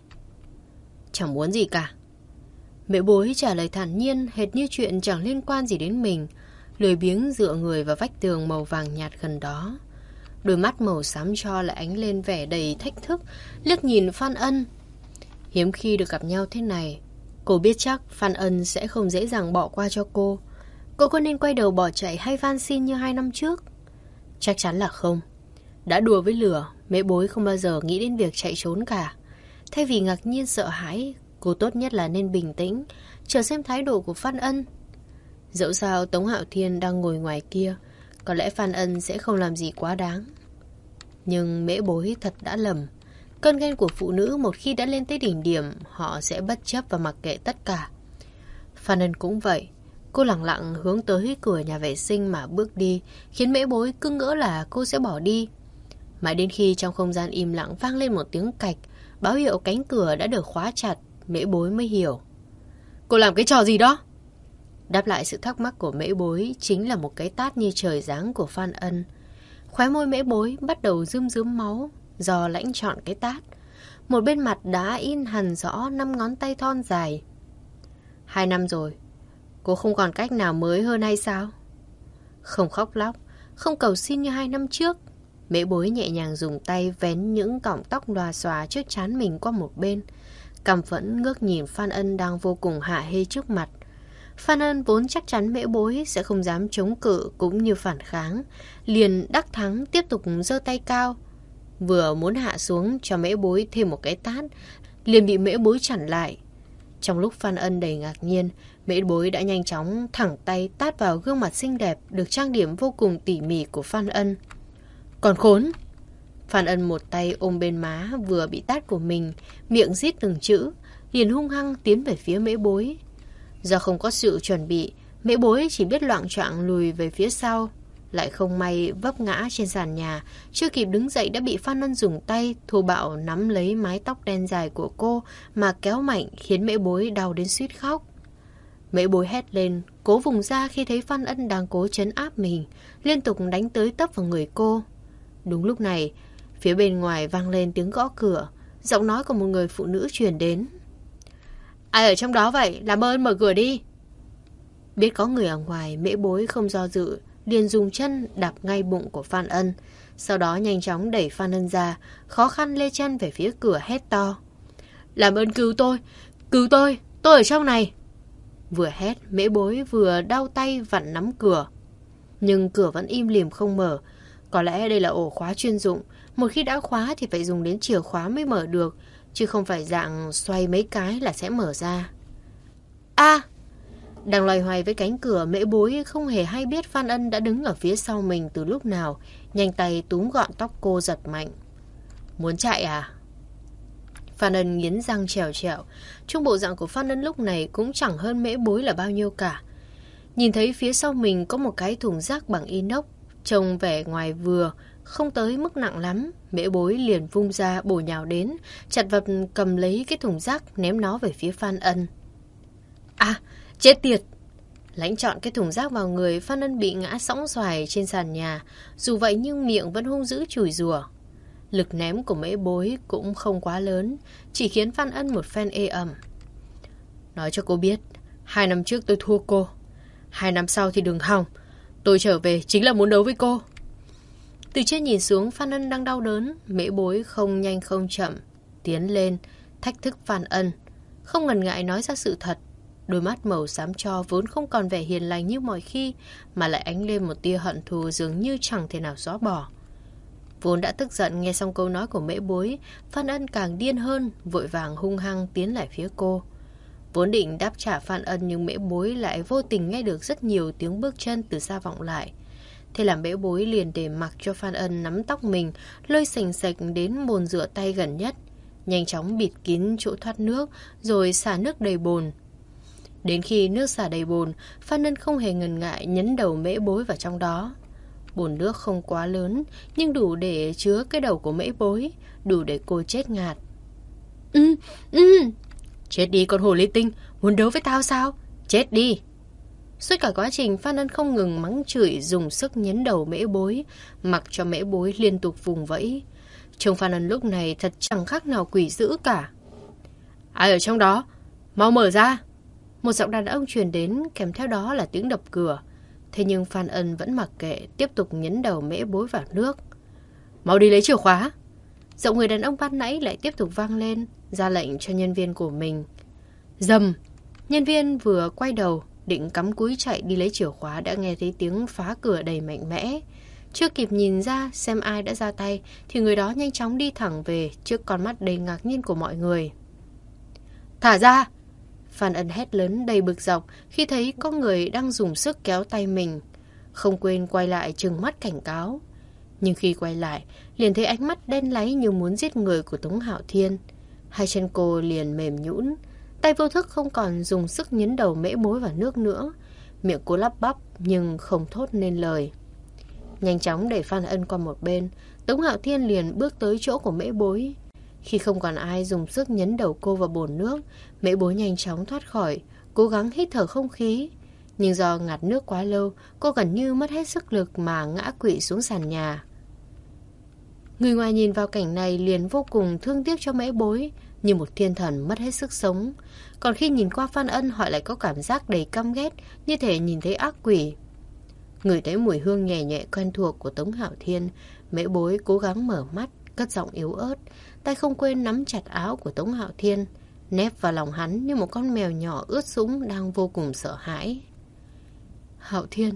Chẳng muốn gì cả. Mễ Bối trả lời thản nhiên, hệt như chuyện chẳng liên quan gì đến mình, lười biếng dựa người vào vách tường màu vàng nhạt gần đó. Đôi mắt màu xám tro lại ánh lên vẻ đầy thách thức, liếc nhìn Phan Ân. Hiếm khi được gặp nhau thế này, cô biết chắc Phan Ân sẽ không dễ dàng bỏ qua cho cô. Cô có nên quay đầu bỏ chạy hay van xin như hai năm trước? Chắc chắn là không. Đã đùa với lửa, Mễ Bối không bao giờ nghĩ đến việc chạy trốn cả. Thay vì ngạc nhiên sợ hãi, cô tốt nhất là nên bình tĩnh, chờ xem thái độ của Phan Ân. Dẫu sao Tống Hạo Thiên đang ngồi ngoài kia, có lẽ Phan Ân sẽ không làm gì quá đáng. Nhưng Mễ Bối thật đã lầm. Cơn ghen của phụ nữ một khi đã lên tới đỉnh điểm, họ sẽ bất chấp và mặc kệ tất cả. Phan Ân cũng vậy. Cô lặng lặng hướng tới cửa nhà vệ sinh mà bước đi, khiến Mễ Bối cứ ngỡ là cô sẽ bỏ đi. Mãi đến khi trong không gian im lặng vang lên một tiếng cạch, báo hiệu cánh cửa đã được khóa chặt, Mễ Bối mới hiểu. Cô làm cái trò gì đó? Đáp lại sự thắc mắc của Mễ Bối chính là một cái tát như trời giáng của Phan Ân. Khóe môi Mễ Bối bắt đầu rơm rớm máu do lãnh trọn cái tát. Một bên mặt đã in hằn rõ năm ngón tay thon dài. Hai năm rồi, cô không còn cách nào mới hơn hay sao? Không khóc lóc, không cầu xin như hai năm trước. Mễ Bối nhẹ nhàng dùng tay vén những cọng tóc lòa xòa trước trán mình qua một bên, căm phẫn ngước nhìn Phan Ân đang vô cùng hạ hê trước mặt. Phan Ân vốn chắc chắn Mễ Bối sẽ không dám chống cự cũng như phản kháng, liền đắc thắng tiếp tục giơ tay cao, vừa muốn hạ xuống cho Mễ Bối thêm một cái tát, liền bị Mễ Bối chặn lại. Trong lúc Phan Ân đầy ngạc nhiên, Mễ Bối đã nhanh chóng thẳng tay tát vào gương mặt xinh đẹp được trang điểm vô cùng tỉ mỉ của Phan Ân. Còn khốn! Phan Ân một tay ôm bên má vừa bị tát của mình, miệng rít từng chữ, liền hung hăng tiến về phía Mễ Bối. Do không có sự chuẩn bị, Mễ Bối chỉ biết loạng choạng lùi về phía sau. Lại không may vấp ngã trên sàn nhà, chưa kịp đứng dậy đã bị Phan Ân dùng tay thô bạo nắm lấy mái tóc đen dài của cô mà kéo mạnh, khiến Mễ Bối đau đến suýt khóc. Mễ Bối hét lên, cố vùng ra khi thấy Phan Ân đang cố trấn áp mình, liên tục đánh tới tấp vào người cô. Đúng lúc này, phía bên ngoài vang lên tiếng gõ cửa, giọng nói của một người phụ nữ truyền đến. Ai ở trong đó vậy? Làm ơn mở cửa đi. Biết có người ở ngoài, Mễ Bối không do dự, liền dùng chân đạp ngay bụng của Phan Ân. Sau đó nhanh chóng đẩy Phan Ân ra, khó khăn lê chân về phía cửa hét to. Làm ơn cứu tôi, cứu tôi, tôi ở trong này. Vừa hét, Mễ Bối vừa đau tay vặn nắm cửa. Nhưng cửa vẫn im lìm không mở. Có lẽ đây là ổ khóa chuyên dụng. Một khi đã khóa thì phải dùng đến chìa khóa mới mở được, chứ không phải dạng xoay mấy cái là sẽ mở ra. A! Đang loay hoay với cánh cửa, Mễ Bối không hề hay biết Phan Ân đã đứng ở phía sau mình từ lúc nào, nhanh tay túm gọn tóc cô giật mạnh. Muốn chạy à? Phan Ân nghiến răng trèo trèo. Trung bộ dạng của Phan Ân lúc này cũng chẳng hơn Mễ Bối là bao nhiêu cả. Nhìn thấy phía sau mình có một cái thùng rác bằng inox, trông vẻ ngoài vừa, không tới mức nặng lắm. Mễ Bối liền vung ra bổ nhào đến, chặt vật cầm lấy cái thùng rác ném nó về phía Phan Ân. À, chết tiệt! Lãnh trọn cái thùng rác vào người, Phan Ân bị ngã sõng xoài trên sàn nhà. Dù vậy nhưng miệng vẫn hung dữ chửi rủa. Lực ném của Mễ Bối cũng không quá lớn, chỉ khiến Phan Ân một phen ê ẩm. Nói cho cô biết, hai năm trước tôi thua cô, hai năm sau thì đừng hòng. Tôi trở về chính là muốn đấu với cô. Từ trên nhìn xuống, Phan Ân đang đau đớn. Mễ Bối không nhanh không chậm tiến lên thách thức Phan Ân, không ngần ngại nói ra sự thật. Đôi mắt màu xám tro vốn không còn vẻ hiền lành như mọi khi, mà lại ánh lên một tia hận thù dường như chẳng thể nào xóa bỏ. Vốn đã tức giận nghe xong câu nói của Mễ Bối, Phan Ân càng điên hơn, vội vàng hung hăng tiến lại phía cô. Vốn định đáp trả Phan Ân nhưng Mễ Bối lại vô tình nghe được rất nhiều tiếng bước chân từ xa vọng lại. Thế là Mễ Bối liền để mặc cho Phan Ân nắm tóc mình, lôi sành sạch đến bồn rửa tay gần nhất, nhanh chóng bịt kín chỗ thoát nước rồi xả nước đầy bồn. Đến khi nước xả đầy bồn, Phan Ân không hề ngần ngại nhấn đầu Mễ Bối vào trong đó. Bồn nước không quá lớn, nhưng đủ để chứa cái đầu của Mễ Bối, đủ để cô chết ngạt. Ừ, ừ. Chết đi con hồ ly tinh, muốn đấu với tao sao? Chết đi. Suốt cả quá trình, Phan Ân không ngừng mắng chửi, dùng sức nhấn đầu Mễ Bối, mặc cho Mễ Bối liên tục vùng vẫy. Trông Phan Ân lúc này thật chẳng khác nào quỷ dữ cả. Ai ở trong đó? Mau mở ra. Một giọng đàn ông truyền đến, kèm theo đó là tiếng đập cửa. Thế nhưng Phan Ân vẫn mặc kệ, tiếp tục nhấn đầu Mễ Bối vào nước. Mau đi lấy chìa khóa. Giọng người đàn ông ban nãy lại tiếp tục vang lên, ra lệnh cho nhân viên của mình. Dầm. Nhân viên vừa quay đầu định cắm cúi chạy đi lấy chìa khóa đã nghe thấy tiếng phá cửa đầy mạnh mẽ. Chưa kịp nhìn ra xem ai đã ra tay thì người đó nhanh chóng đi thẳng về trước con mắt đầy ngạc nhiên của mọi người. Thả ra! Phan Ân hét lớn đầy bực dọc khi thấy có người đang dùng sức kéo tay mình, không quên quay lại trừng mắt cảnh cáo. Nhưng khi quay lại, liền thấy ánh mắt đen láy như muốn giết người của Tống Hạo Thiên. Hai chân cô liền mềm nhũn, tay vô thức không còn dùng sức nhấn đầu Mễ Bối vào nước nữa. Miệng cô lắp bắp nhưng không thốt nên lời. Nhanh chóng đẩy Phan Ân qua một bên, Tống Hạo Thiên liền bước tới chỗ của Mễ Bối. Khi không còn ai dùng sức nhấn đầu cô vào bồn nước, Mễ Bối nhanh chóng thoát khỏi, cố gắng hít thở không khí. Nhưng do ngạt nước quá lâu, cô gần như mất hết sức lực mà ngã quỵ xuống sàn nhà. Người ngoài nhìn vào cảnh này liền vô cùng thương tiếc cho Mễ Bối, như một thiên thần mất hết sức sống. Còn khi nhìn qua Phan Ân, họ lại có cảm giác đầy căm ghét, như thể nhìn thấy ác quỷ. Ngửi thấy mùi hương nhẹ nhẹ quen thuộc của Tống Hạo Thiên, Mễ Bối cố gắng mở mắt, cất giọng yếu ớt, tay không quên nắm chặt áo của Tống Hạo Thiên, nép vào lòng hắn như một con mèo nhỏ ướt sũng đang vô cùng sợ hãi. Hạo Thiên.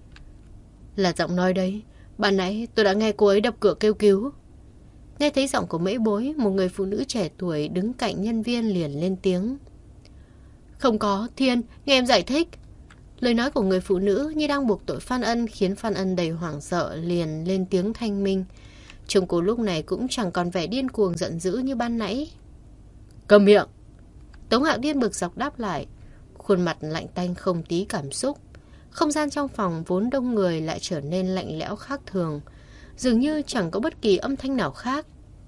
Là giọng nói đấy, ban nãy tôi đã nghe cô ấy đập cửa kêu cứu. Nghe thấy giọng của Mễ Bối, một người phụ nữ trẻ tuổi đứng cạnh nhân viên liền lên tiếng. Không có, Thiên, nghe em giải thích. Lời nói của người phụ nữ như đang buộc tội Phan Ân khiến Phan Ân đầy hoảng sợ liền lên tiếng thanh minh. Trông cô lúc này cũng chẳng còn vẻ điên cuồng giận dữ như ban nãy. Câm miệng! Tống Hạo Thiên bực dọc đáp lại, khuôn mặt lạnh tanh không tí cảm xúc. Không gian trong phòng vốn đông người lại trở nên lạnh lẽo khác thường, dường như chẳng có bất kỳ âm thanh nào khác.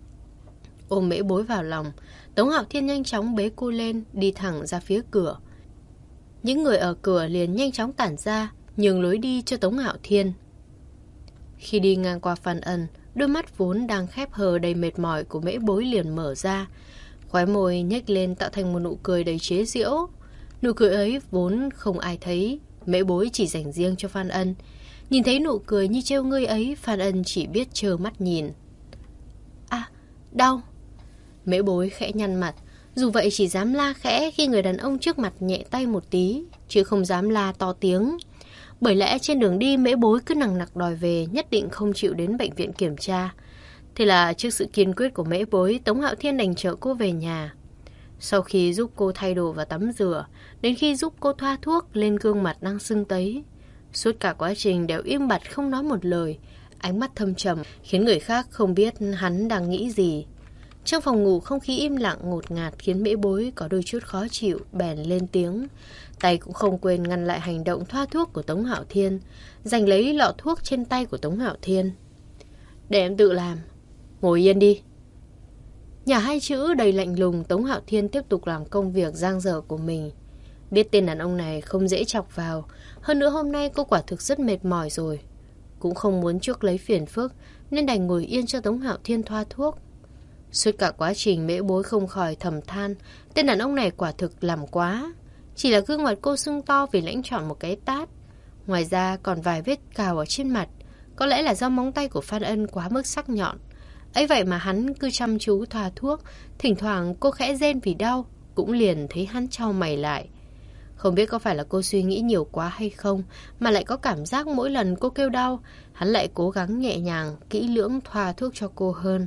Ôm Mễ Bối vào lòng, Tống Hạo Thiên nhanh chóng bế cô lên, đi thẳng ra phía cửa. Những người ở cửa liền nhanh chóng tản ra, nhường lối đi cho Tống Hạo Thiên. Khi đi ngang qua Phan Ân, đôi mắt vốn đang khép hờ đầy mệt mỏi của Mễ Bối liền mở ra, khóe môi nhếch lên tạo thành một nụ cười đầy chế giễu. Nụ cười ấy vốn không ai thấy, Mễ Bối chỉ dành riêng cho Phan Ân. Nhìn thấy nụ cười như trêu ngươi ấy, Phan Ân chỉ biết trơ mắt nhìn. À, đau! Mễ Bối khẽ nhăn mặt, dù vậy chỉ dám la khẽ khi người đàn ông trước mặt nhẹ tay một tí, chứ không dám la to tiếng. Bởi lẽ trên đường đi Mễ Bối cứ nằng nặc đòi về, nhất định không chịu đến bệnh viện kiểm tra. Thế là trước sự kiên quyết của Mễ Bối, Tống Hạo Thiên đành chở cô về nhà. Sau khi giúp cô thay đồ và tắm rửa, đến khi giúp cô thoa thuốc lên gương mặt đang sưng tấy, suốt cả quá trình đều im bặt không nói một lời, ánh mắt thâm trầm khiến người khác không biết hắn đang nghĩ gì. Trong phòng ngủ không khí im lặng ngột ngạt khiến Mễ Bối có đôi chút khó chịu, bèn lên tiếng. Tay cũng không quên ngăn lại hành động thoa thuốc của Tống Hạo Thiên, giành lấy lọ thuốc trên tay của Tống Hạo Thiên. Để em tự làm, ngồi yên đi. Nhà hai chữ đầy lạnh lùng, Tống Hạo Thiên tiếp tục làm công việc dang dở của mình. Biết tên đàn ông này không dễ chọc vào, hơn nữa hôm nay cô quả thực rất mệt mỏi rồi. Cũng không muốn chuốc lấy phiền phức nên đành ngồi yên cho Tống Hạo Thiên thoa thuốc. Suốt cả quá trình Mễ Bối không khỏi thầm than, tên đàn ông này quả thực làm quá. Chỉ là gương mặt cô sưng to vì lãnh chọn một cái tát. Ngoài ra còn vài vết cào ở trên mặt, có lẽ là do móng tay của Phan Ân quá mức sắc nhọn. Ấy vậy mà hắn cứ chăm chú thoa thuốc, thỉnh thoảng cô khẽ rên vì đau, cũng liền thấy hắn chau mày lại. Không biết có phải là cô suy nghĩ nhiều quá hay không, mà lại có cảm giác mỗi lần cô kêu đau, hắn lại cố gắng nhẹ nhàng, kỹ lưỡng thoa thuốc cho cô hơn.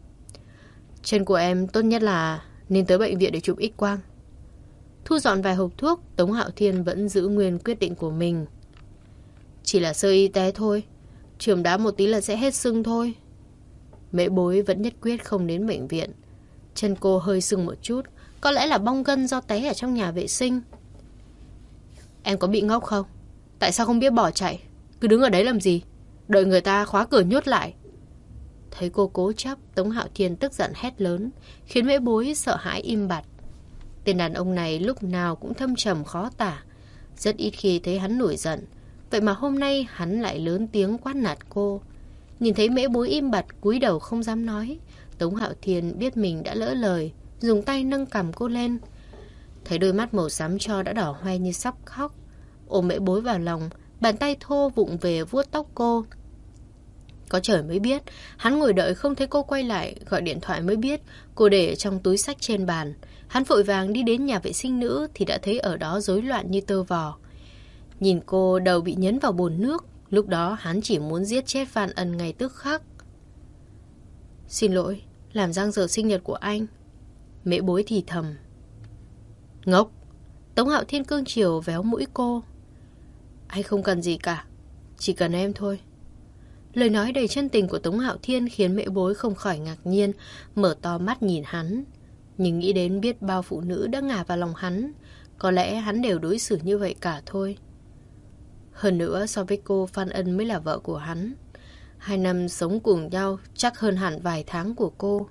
Chân của em tốt nhất là nên tới bệnh viện để chụp X quang. Thu dọn vài hộp thuốc, Tống Hạo Thiên vẫn giữ nguyên quyết định của mình. Chỉ là sơ y tế thôi, chườm đá một tí là sẽ hết sưng thôi. Mễ Bối vẫn nhất quyết không đến bệnh viện. Chân cô hơi sưng một chút, có lẽ là bong gân do té ở trong nhà vệ sinh. Em có bị ngốc không? Tại sao không biết bỏ chạy? Cứ đứng ở đấy làm gì? Đợi người ta khóa cửa nhốt lại. Thấy cô cố chấp, Tống Hạo Thiên tức giận hét lớn, khiến Mễ Bối sợ hãi im bặt. Tên đàn ông này lúc nào cũng thâm trầm khó tả, rất ít khi thấy hắn nổi giận. Vậy mà hôm nay hắn lại lớn tiếng quát nạt cô. Nhìn thấy Mễ Bối im bặt, cúi đầu không dám nói, Tống Hạo Thiên biết mình đã lỡ lời, dùng tay nâng cằm cô lên. Thấy đôi mắt màu xám tro đã đỏ hoe như sắp khóc, ôm Mễ Bối vào lòng, bàn tay thô vụng về vuốt tóc cô. Có trời mới biết, hắn ngồi đợi không thấy cô quay lại, gọi điện thoại mới biết cô để trong túi xách trên bàn. Hắn vội vàng đi đến nhà vệ sinh nữ thì đã thấy ở đó rối loạn như tơ vò. Nhìn cô đầu bị nhấn vào bồn nước, lúc đó hắn chỉ muốn giết chết Phan Ân ngay tức khắc. Xin lỗi, làm dang dở sinh nhật của anh. Mễ Bối thì thầm. Ngốc! Tống Hạo Thiên cương chiều véo mũi cô. Anh không cần gì cả, chỉ cần em thôi. Lời nói đầy chân tình của Tống Hạo Thiên khiến Mễ Bối không khỏi ngạc nhiên, mở to mắt nhìn hắn. Nhưng nghĩ đến biết bao phụ nữ đã ngả vào lòng hắn, có lẽ hắn đều đối xử như vậy cả thôi. Hơn nữa so với cô, Phan Ân mới là vợ của hắn. Hai năm sống cùng nhau chắc hơn hẳn vài tháng của cô.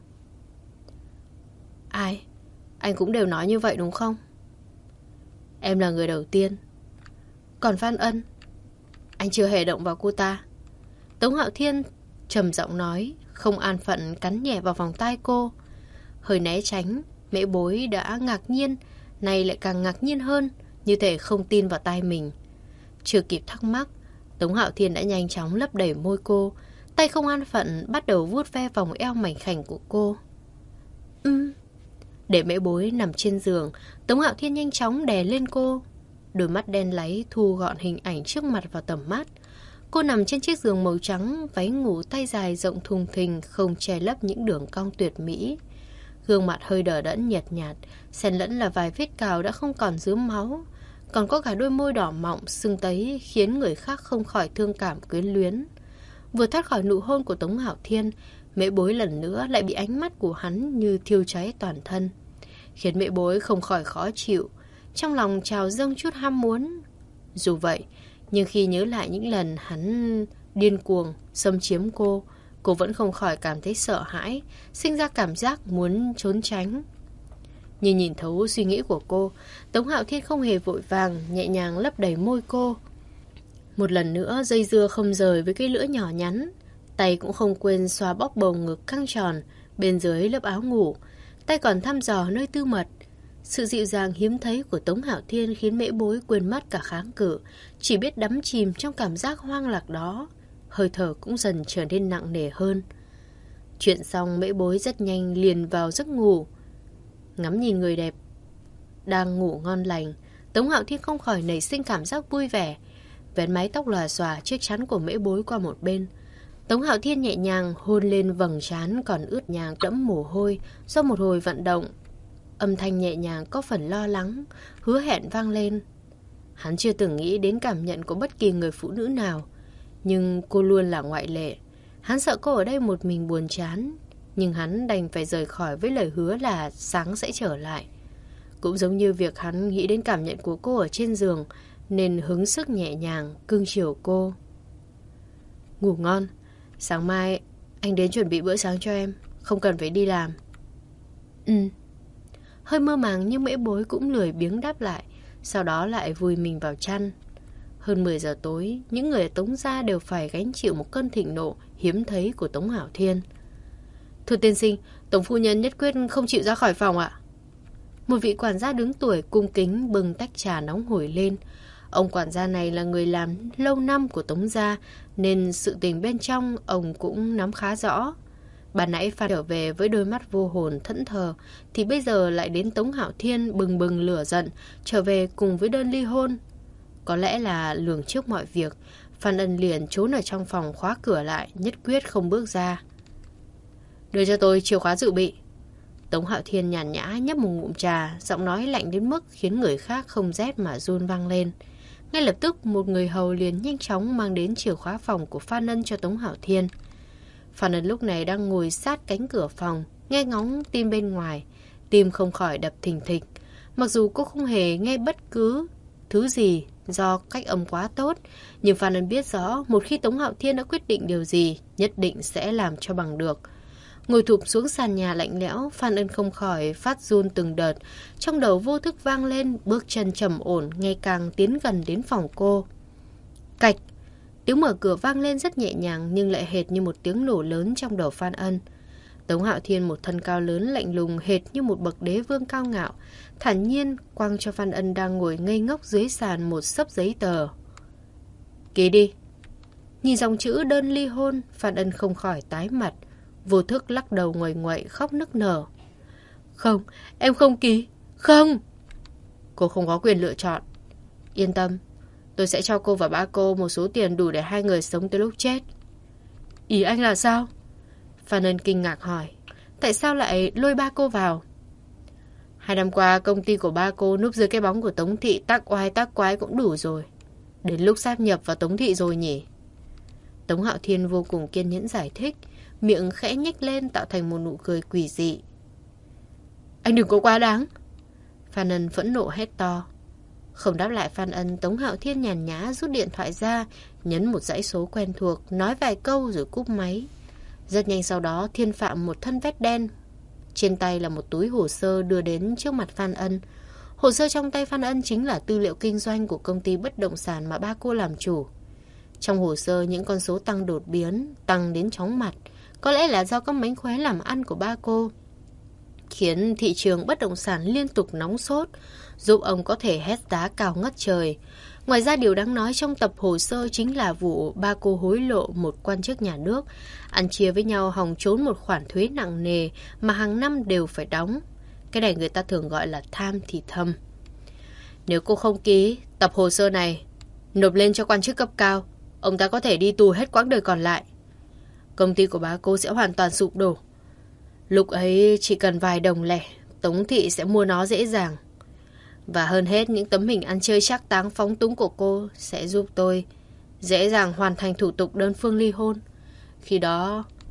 Ai? Anh cũng đều nói như vậy đúng không? Em là người đầu tiên. Còn Phan Ân, anh chưa hề động vào cô ta. Tống Hạo Thiên trầm giọng nói, không an phận cắn nhẹ vào vòng tai cô. Hơi né tránh, Mễ Bối đã ngạc nhiên, nay lại càng ngạc nhiên hơn, như thể không tin vào tai mình. Chưa kịp thắc mắc, Tống Hạo Thiên đã nhanh chóng lấp đầy môi cô, tay không an phận bắt đầu vuốt ve vòng eo mảnh khảnh của cô. Ừm. Để Mễ Bối nằm trên giường, Tống Hạo Thiên nhanh chóng đè lên cô. Đôi mắt đen láy thu gọn hình ảnh trước mặt vào tầm mắt. Cô nằm trên chiếc giường màu trắng, váy ngủ tay dài rộng thùng thình, không che lấp những đường cong tuyệt mỹ. Gương mặt hơi đờ đẫn nhợt nhạt, xen lẫn là vài vết cào đã không còn rướm máu, còn có cả đôi môi đỏ mọng sưng tấy khiến người khác không khỏi thương cảm quyến luyến. Vừa thoát khỏi nụ hôn của Tống Hạo Thiên, Mễ Bối lần nữa lại bị ánh mắt của hắn như thiêu cháy toàn thân, khiến Mễ Bối không khỏi khó chịu, trong lòng trào dâng chút ham muốn. Dù vậy, nhưng khi nhớ lại những lần hắn điên cuồng xâm chiếm cô, cô vẫn không khỏi cảm thấy sợ hãi, sinh ra cảm giác muốn trốn tránh. Nhưng nhìn thấu suy nghĩ của cô, Tống Hạo Thiên không hề vội vàng, nhẹ nhàng lấp đầy môi cô. Một lần nữa dây dưa không rời với cái lưỡi nhỏ nhắn, tay cũng không quên xoa bóp bầu ngực căng tròn bên dưới lớp áo ngủ, tay còn thăm dò nơi tư mật. Sự dịu dàng hiếm thấy của Tống Hạo Thiên khiến Mễ Bối quên mất cả kháng cự, chỉ biết đắm chìm trong cảm giác hoang lạc đó. Hơi thở cũng dần trở nên nặng nề hơn. Chuyện xong, Mễ Bối rất nhanh liền vào giấc ngủ. Ngắm nhìn người đẹp đang ngủ ngon lành, Tống Hạo Thiên không khỏi nảy sinh cảm giác vui vẻ, vén mái tóc lòa xòa chiếc chắn của Mễ Bối qua một bên. Tống Hạo Thiên nhẹ nhàng hôn lên vầng trán còn ướt nhàng đẫm mồ hôi do một hồi vận động. Âm thanh nhẹ nhàng có phần lo lắng, hứa hẹn vang lên. Hắn chưa từng nghĩ đến cảm nhận của bất kỳ người phụ nữ nào, nhưng cô luôn là ngoại lệ. Hắn sợ cô ở đây một mình buồn chán, nhưng hắn đành phải rời khỏi với lời hứa là sáng sẽ trở lại. Cũng giống như việc hắn nghĩ đến cảm nhận của cô ở trên giường, nên hứng sức nhẹ nhàng cưng chiều cô. Ngủ ngon, sáng mai anh đến chuẩn bị bữa sáng cho em, không cần phải đi làm. Ừ. Hơi mơ màng nhưng Mễ Bối cũng lười biếng đáp lại, sau đó lại vùi mình vào chăn. Hơn mười giờ tối, những người ở Tống gia đều phải gánh chịu một cơn thịnh nộ hiếm thấy của Tống Hạo Thiên. Thưa tiên sinh, Tống phu nhân nhất quyết không chịu ra khỏi phòng ạ. Một vị quản gia đứng tuổi cung kính bưng tách trà nóng hổi lên. Ông quản gia này là người làm lâu năm của Tống gia, nên sự tình bên trong ông cũng nắm khá rõ. Bà nãy Phan trở về với đôi mắt vô hồn thẫn thờ, thì bây giờ lại đến Tống Hạo Thiên bừng bừng lửa giận, trở về cùng với đơn ly hôn. Có lẽ là lường trước mọi việc, Phan Ân liền trốn ở trong phòng khóa cửa lại, nhất quyết không bước ra. Đưa cho tôi chìa khóa dự bị. Tống Hạo Thiên nhàn nhã nhấp một ngụm trà, giọng nói lạnh đến mức khiến người khác không rét mà run vang lên. Ngay lập tức một người hầu liền nhanh chóng mang đến chìa khóa phòng của Phan Ân cho Tống Hạo Thiên. Phan Ân lúc này đang ngồi sát cánh cửa phòng, nghe ngóng tim bên ngoài, tim không khỏi đập thình thịch. Mặc dù cô không hề nghe bất cứ thứ gì do cách âm quá tốt, nhưng Phan Ân biết rõ một khi Tống Hạo Thiên đã quyết định điều gì, nhất định sẽ làm cho bằng được. Ngồi thụp xuống sàn nhà lạnh lẽo, Phan Ân không khỏi phát run từng đợt, trong đầu vô thức vang lên bước chân trầm ổn ngày càng tiến gần đến phòng cô. Cạch! Tiếng mở cửa vang lên rất nhẹ nhàng nhưng lại hệt như một tiếng nổ lớn trong đầu Phan Ân. Tống Hạo Thiên một thân cao lớn lạnh lùng hệt như một bậc đế vương cao ngạo, thản nhiên quăng cho Phan Ân đang ngồi ngây ngốc dưới sàn một xấp giấy tờ. Ký đi. Nhìn dòng chữ đơn ly hôn, Phan Ân không khỏi tái mặt, vô thức lắc đầu nguầy nguậy khóc nức nở. Không, em không ký. Không! Cô không có quyền lựa chọn. Yên tâm, tôi sẽ cho cô và ba cô một số tiền đủ để hai người sống tới lúc chết. Ý anh là sao? Phan Ân kinh ngạc hỏi. Tại sao lại lôi ba cô vào? Hai năm qua công ty của ba cô núp dưới cái bóng của Tống Thị tác oai tác quái cũng đủ rồi. Đến lúc sáp nhập vào Tống Thị rồi nhỉ? Tống Hạo Thiên vô cùng kiên nhẫn giải thích, miệng khẽ nhếch lên tạo thành một nụ cười quỷ dị. Anh đừng có quá đáng. Phan Ân phẫn nộ hét to. Không đáp lại Phan Ân, Tống Hạo Thiên nhàn nhã rút điện thoại ra, nhấn một dãy số quen thuộc, nói vài câu rồi cúp máy. Rất nhanh sau đó Thiên Phạm một thân vest đen, trên tay là một túi hồ sơ đưa đến trước mặt Phan Ân. Hồ sơ trong tay Phan Ân chính là tư liệu kinh doanh của công ty bất động sản mà ba cô làm chủ. Trong hồ sơ những con số tăng đột biến, tăng đến chóng mặt, có lẽ là do các mánh khóe làm ăn của ba cô, khiến thị trường bất động sản liên tục nóng sốt, giúp ông có thể hét giá cao ngất trời. Ngoài ra điều đáng nói trong tập hồ sơ chính là vụ ba cô hối lộ một quan chức nhà nước, ăn chia với nhau hòng trốn một khoản thuế nặng nề mà hàng năm đều phải đóng. Cái này người ta thường gọi là tham thì thâm. Nếu cô không ký tập hồ sơ này, nộp lên cho quan chức cấp cao, ông ta có thể đi tù hết quãng đời còn lại. Công ty của ba cô sẽ hoàn toàn sụp đổ. Lúc ấy chỉ cần vài đồng lẻ, Tống Thị sẽ mua nó dễ dàng. Và hơn hết, những tấm hình ăn chơi trác táng phóng túng của cô sẽ giúp tôi dễ dàng hoàn thành thủ tục đơn phương ly hôn. Khi đó,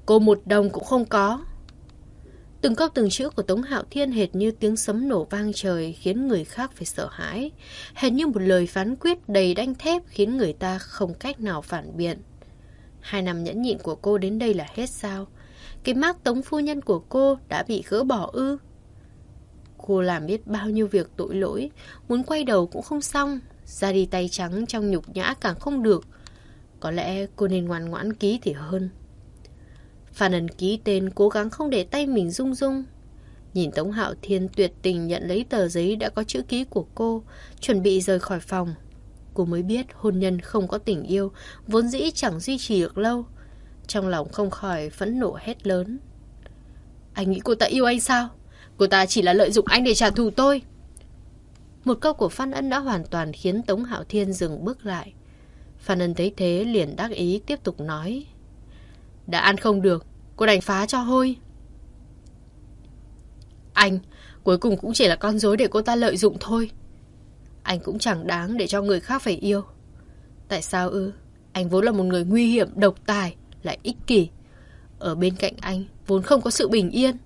Cô một đồng cũng không có. Từng câu từng chữ của Tống Hạo Thiên hệt như tiếng sấm nổ vang trời, khiến người khác phải sợ hãi. Hệt như một lời phán quyết đầy đanh thép, khiến người ta không cách nào phản biện. Hai năm nhẫn nhịn của cô đến đây là hết sao? Cái mác Tống phu nhân của cô đã bị gỡ bỏ ư? Cô làm biết bao nhiêu việc tội lỗi, muốn quay đầu cũng không xong, ra đi tay trắng trong nhục nhã càng không được. Có lẽ cô nên ngoan ngoãn ký thì hơn. Phan Ân ký tên, cố gắng không để tay mình rung rung. Nhìn Tống Hạo Thiên tuyệt tình nhận lấy tờ giấy đã có chữ ký của cô, chuẩn bị rời khỏi phòng. Cô mới biết hôn nhân không có tình yêu, vốn dĩ chẳng duy trì được lâu. Trong lòng không khỏi phẫn nộ hét lớn. Anh nghĩ cô ta yêu anh sao? Cô ta chỉ là lợi dụng anh để trả thù tôi. Một câu của Phan Ân đã hoàn toàn khiến Tống Hạo Thiên dừng bước lại. Phan Ân thấy thế liền đắc ý tiếp tục nói. Đã ăn không được, cô đành phá cho hôi. Anh, cuối cùng cũng chỉ là con rối để cô ta lợi dụng thôi. Anh cũng chẳng đáng để cho người khác phải yêu. Tại sao ư? Anh vốn là một người nguy hiểm, độc tài, lại ích kỷ. Ở bên cạnh anh vốn không có sự bình yên.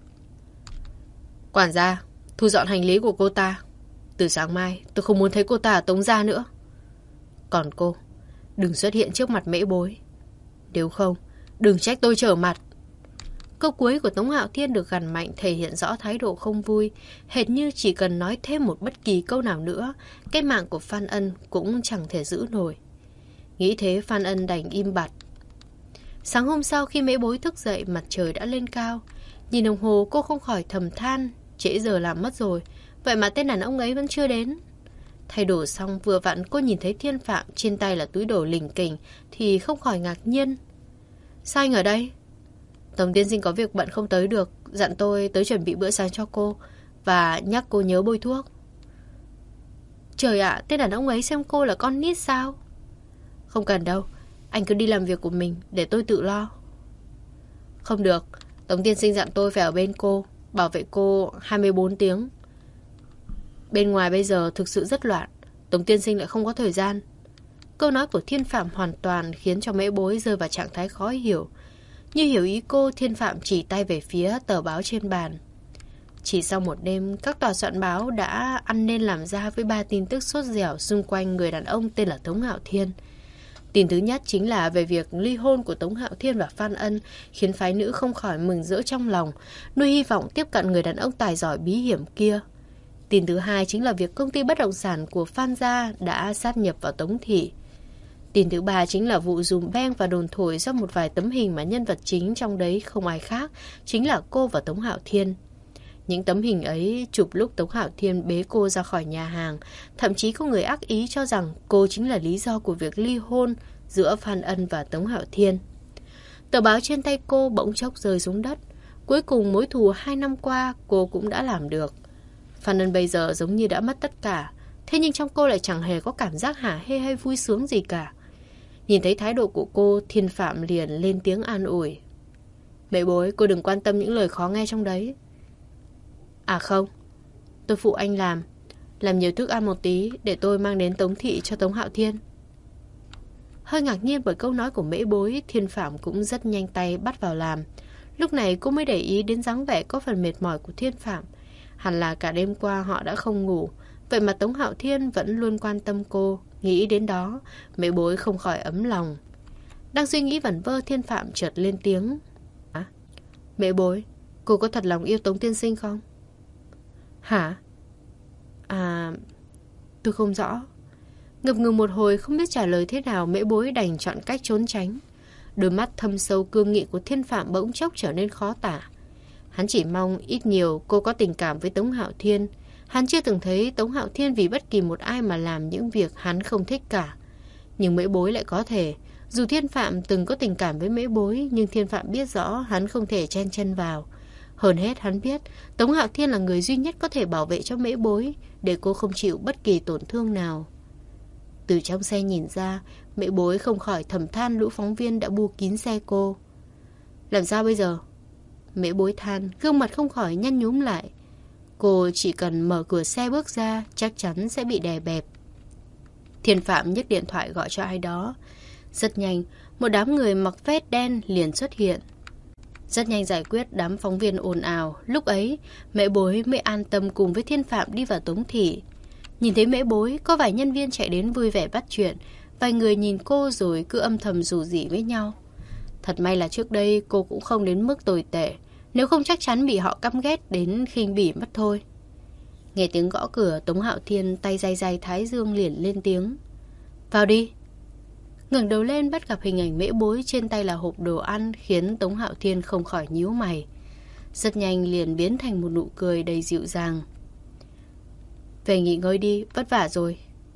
Quản gia, thu dọn hành lý của cô ta. Từ sáng mai tôi không muốn thấy cô ta ở Tống gia nữa. Còn cô, đừng xuất hiện trước mặt Mễ Bối. Nếu không, đừng trách tôi trở mặt. Câu cuối của Tống Hạo Thiên được gằn mạnh, thể hiện rõ thái độ không vui, hệt như chỉ cần nói thêm một bất kỳ câu nào nữa, cái mạng của Phan Ân cũng chẳng thể giữ nổi. Nghĩ thế Phan Ân đành im bặt. Sáng hôm sau khi Mễ Bối thức dậy, mặt trời đã lên cao. Nhìn đồng hồ cô không khỏi thầm than, trễ giờ làm mất rồi, vậy mà tên đàn ông ấy vẫn chưa đến. Thay đồ xong vừa vặn cô nhìn thấy Thiên Phạm trên tay là túi đồ lỉnh kỉnh thì không khỏi ngạc nhiên. Sao anh ở đây? Tổng tiên sinh có việc bận không tới được, dặn tôi tới chuẩn bị bữa sáng cho cô và nhắc cô nhớ bôi thuốc. Trời ạ, tên đàn ông ấy xem cô là con nít sao? Không cần đâu, anh cứ đi làm việc của mình để tôi tự lo. Không được, Tổng tiên sinh dặn tôi phải ở bên cô, bảo vệ cô hai mươi bốn tiếng. Bên ngoài bây giờ thực sự rất loạn, Tổng tiên sinh lại không có thời gian. Câu nói của Thiên Phạm hoàn toàn khiến cho Mễ Bối rơi vào trạng thái khó hiểu. Như hiểu ý cô, Thiên Phạm chỉ tay về phía tờ báo trên bàn. Chỉ sau một đêm, các tòa soạn báo đã ăn nên làm ra với ba tin tức sốt dẻo xung quanh người đàn ông tên là Tống Hạo Thiên. Tin thứ nhất chính là về việc ly hôn của Tống Hạo Thiên và Phan Ân, khiến phái nữ không khỏi mừng rỡ trong lòng, nuôi hy vọng tiếp cận người đàn ông tài giỏi bí hiểm kia. Tin thứ hai chính là việc công ty bất động sản của Phan gia đã sát nhập vào Tống thị. Tin thứ ba chính là vụ dùm beng và đồn thổi do một vài tấm hình mà nhân vật chính trong đấy không ai khác, chính là cô và Tống Hạo Thiên. Những tấm hình ấy chụp lúc Tống Hạo Thiên bế cô ra khỏi nhà hàng, thậm chí có người ác ý cho rằng cô chính là lý do của việc ly hôn giữa Phan Ân và Tống Hạo Thiên. Tờ báo trên tay cô bỗng chốc rơi xuống đất. Cuối cùng mối thù hai năm qua cô cũng đã làm được. Phan Ân bây giờ giống như đã mất tất cả, thế nhưng trong cô lại chẳng hề có cảm giác hả hê hay vui sướng gì cả. Nhìn thấy thái độ của cô, Thiên Phạm liền lên tiếng an ủi. Mẹ Bối, cô đừng quan tâm những lời khó nghe trong đấy. À không, tôi phụ anh làm Làm nhiều thức ăn một tí để tôi mang đến Tống thị cho Tống Hạo Thiên. Hơi ngạc nhiên bởi câu nói của Mễ Bối, Thiên Phạm cũng rất nhanh tay bắt vào làm. Lúc này cô mới để ý đến dáng vẻ có phần mệt mỏi của Thiên Phạm. Hẳn là cả đêm qua họ đã không ngủ, vậy mà Tống Hạo Thiên vẫn luôn quan tâm cô. Nghĩ đến đó, Mễ Bối không khỏi ấm lòng. Đang suy nghĩ vẩn vơ, Thiên Phạm chợt lên tiếng. À, Mễ Bối, cô có thật lòng yêu Tống tiên sinh không? Hả? À, tôi không rõ. Ngập ngừng một hồi không biết trả lời thế nào, Mễ Bối đành chọn cách trốn tránh. Đôi mắt thâm sâu cương nghị của Thiên Phạm bỗng chốc trở nên khó tả. Hắn chỉ mong ít nhiều cô có tình cảm với Tống Hạo Thiên. Hắn chưa từng thấy Tống Hạo Thiên vì bất kỳ một ai mà làm những việc hắn không thích cả. Nhưng Mễ Bối lại có thể. Dù Thiên Phạm từng có tình cảm với Mễ Bối, nhưng Thiên Phạm biết rõ hắn không thể chen chân vào. Hơn hết hắn biết Tống Hạo Thiên là người duy nhất có thể bảo vệ cho Mễ Bối, để cô không chịu bất kỳ tổn thương nào. Từ trong xe nhìn ra, Mễ Bối không khỏi thầm than lũ phóng viên đã bu kín xe cô. Làm sao bây giờ? Mễ Bối than, gương mặt không khỏi nhăn nhúm lại. Cô chỉ cần mở cửa xe bước ra, chắc chắn sẽ bị đè bẹp. Thiên Phạm nhấc điện thoại gọi cho ai đó. Rất nhanh, một đám người mặc vest đen liền xuất hiện. Rất nhanh giải quyết đám phóng viên ồn ào. Lúc ấy, Mễ Bối mới an tâm cùng với Thiên Phạm đi vào Tống Thị. Nhìn thấy Mễ Bối, có vài nhân viên chạy đến vui vẻ bắt chuyện. Vài người nhìn cô rồi cứ âm thầm rủ rỉ với nhau. Thật may là trước đây cô cũng không đến mức tồi tệ, nếu không chắc chắn bị họ căm ghét đến khinh bỉ mất thôi. Nghe tiếng gõ cửa, Tống Hạo Thiên tay day day thái dương liền lên tiếng. Vào đi. Ngẩng đầu lên bắt gặp hình ảnh Mễ Bối trên tay là hộp đồ ăn, khiến Tống Hạo Thiên không khỏi nhíu mày. Rất nhanh liền biến thành một nụ cười đầy dịu dàng. Về nghỉ ngơi đi, vất vả rồi.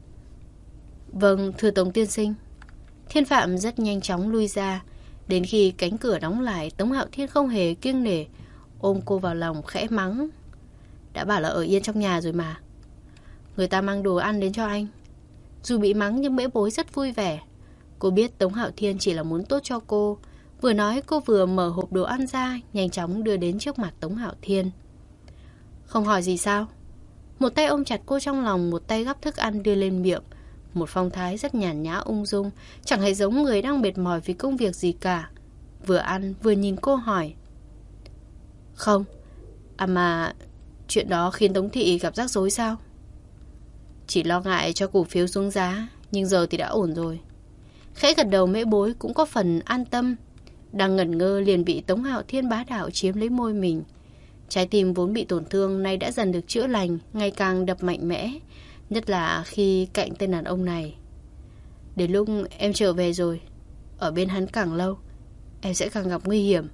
Vâng, thưa Tống tiên sinh. Thiên Phạm rất nhanh chóng lui ra. Đến khi cánh cửa đóng lại, Tống Hạo Thiên không hề kiêng nể, ôm cô vào lòng khẽ mắng. Đã bảo là ở yên trong nhà rồi mà. Người ta mang đồ ăn đến cho anh. Dù bị mắng nhưng Mễ Bối rất vui vẻ. Cô biết Tống Hạo Thiên chỉ là muốn tốt cho cô. Vừa nói cô vừa mở hộp đồ ăn ra, nhanh chóng đưa đến trước mặt Tống Hạo Thiên. Không hỏi gì sao? Một tay ôm chặt cô trong lòng, một tay gắp thức ăn đưa lên miệng. Một phong thái rất nhàn nhã ung dung, chẳng hề giống người đang mệt mỏi vì công việc gì cả. Vừa ăn vừa nhìn cô hỏi. Không. À mà chuyện đó khiến Tống Thị gặp rắc rối sao? Chỉ lo ngại cho cổ phiếu xuống giá, nhưng giờ thì đã ổn rồi. Khẽ gật đầu, Mễ Bối cũng có phần an tâm. Đang ngẩn ngơ liền bị Tống Hạo Thiên bá đạo chiếm lấy môi mình. Trái tim vốn bị tổn thương nay đã dần được chữa lành, ngày càng đập mạnh mẽ, nhất là khi cạnh tên đàn ông này. Đến lúc em trở về rồi, ở bên hắn càng lâu, em sẽ càng gặp nguy hiểm.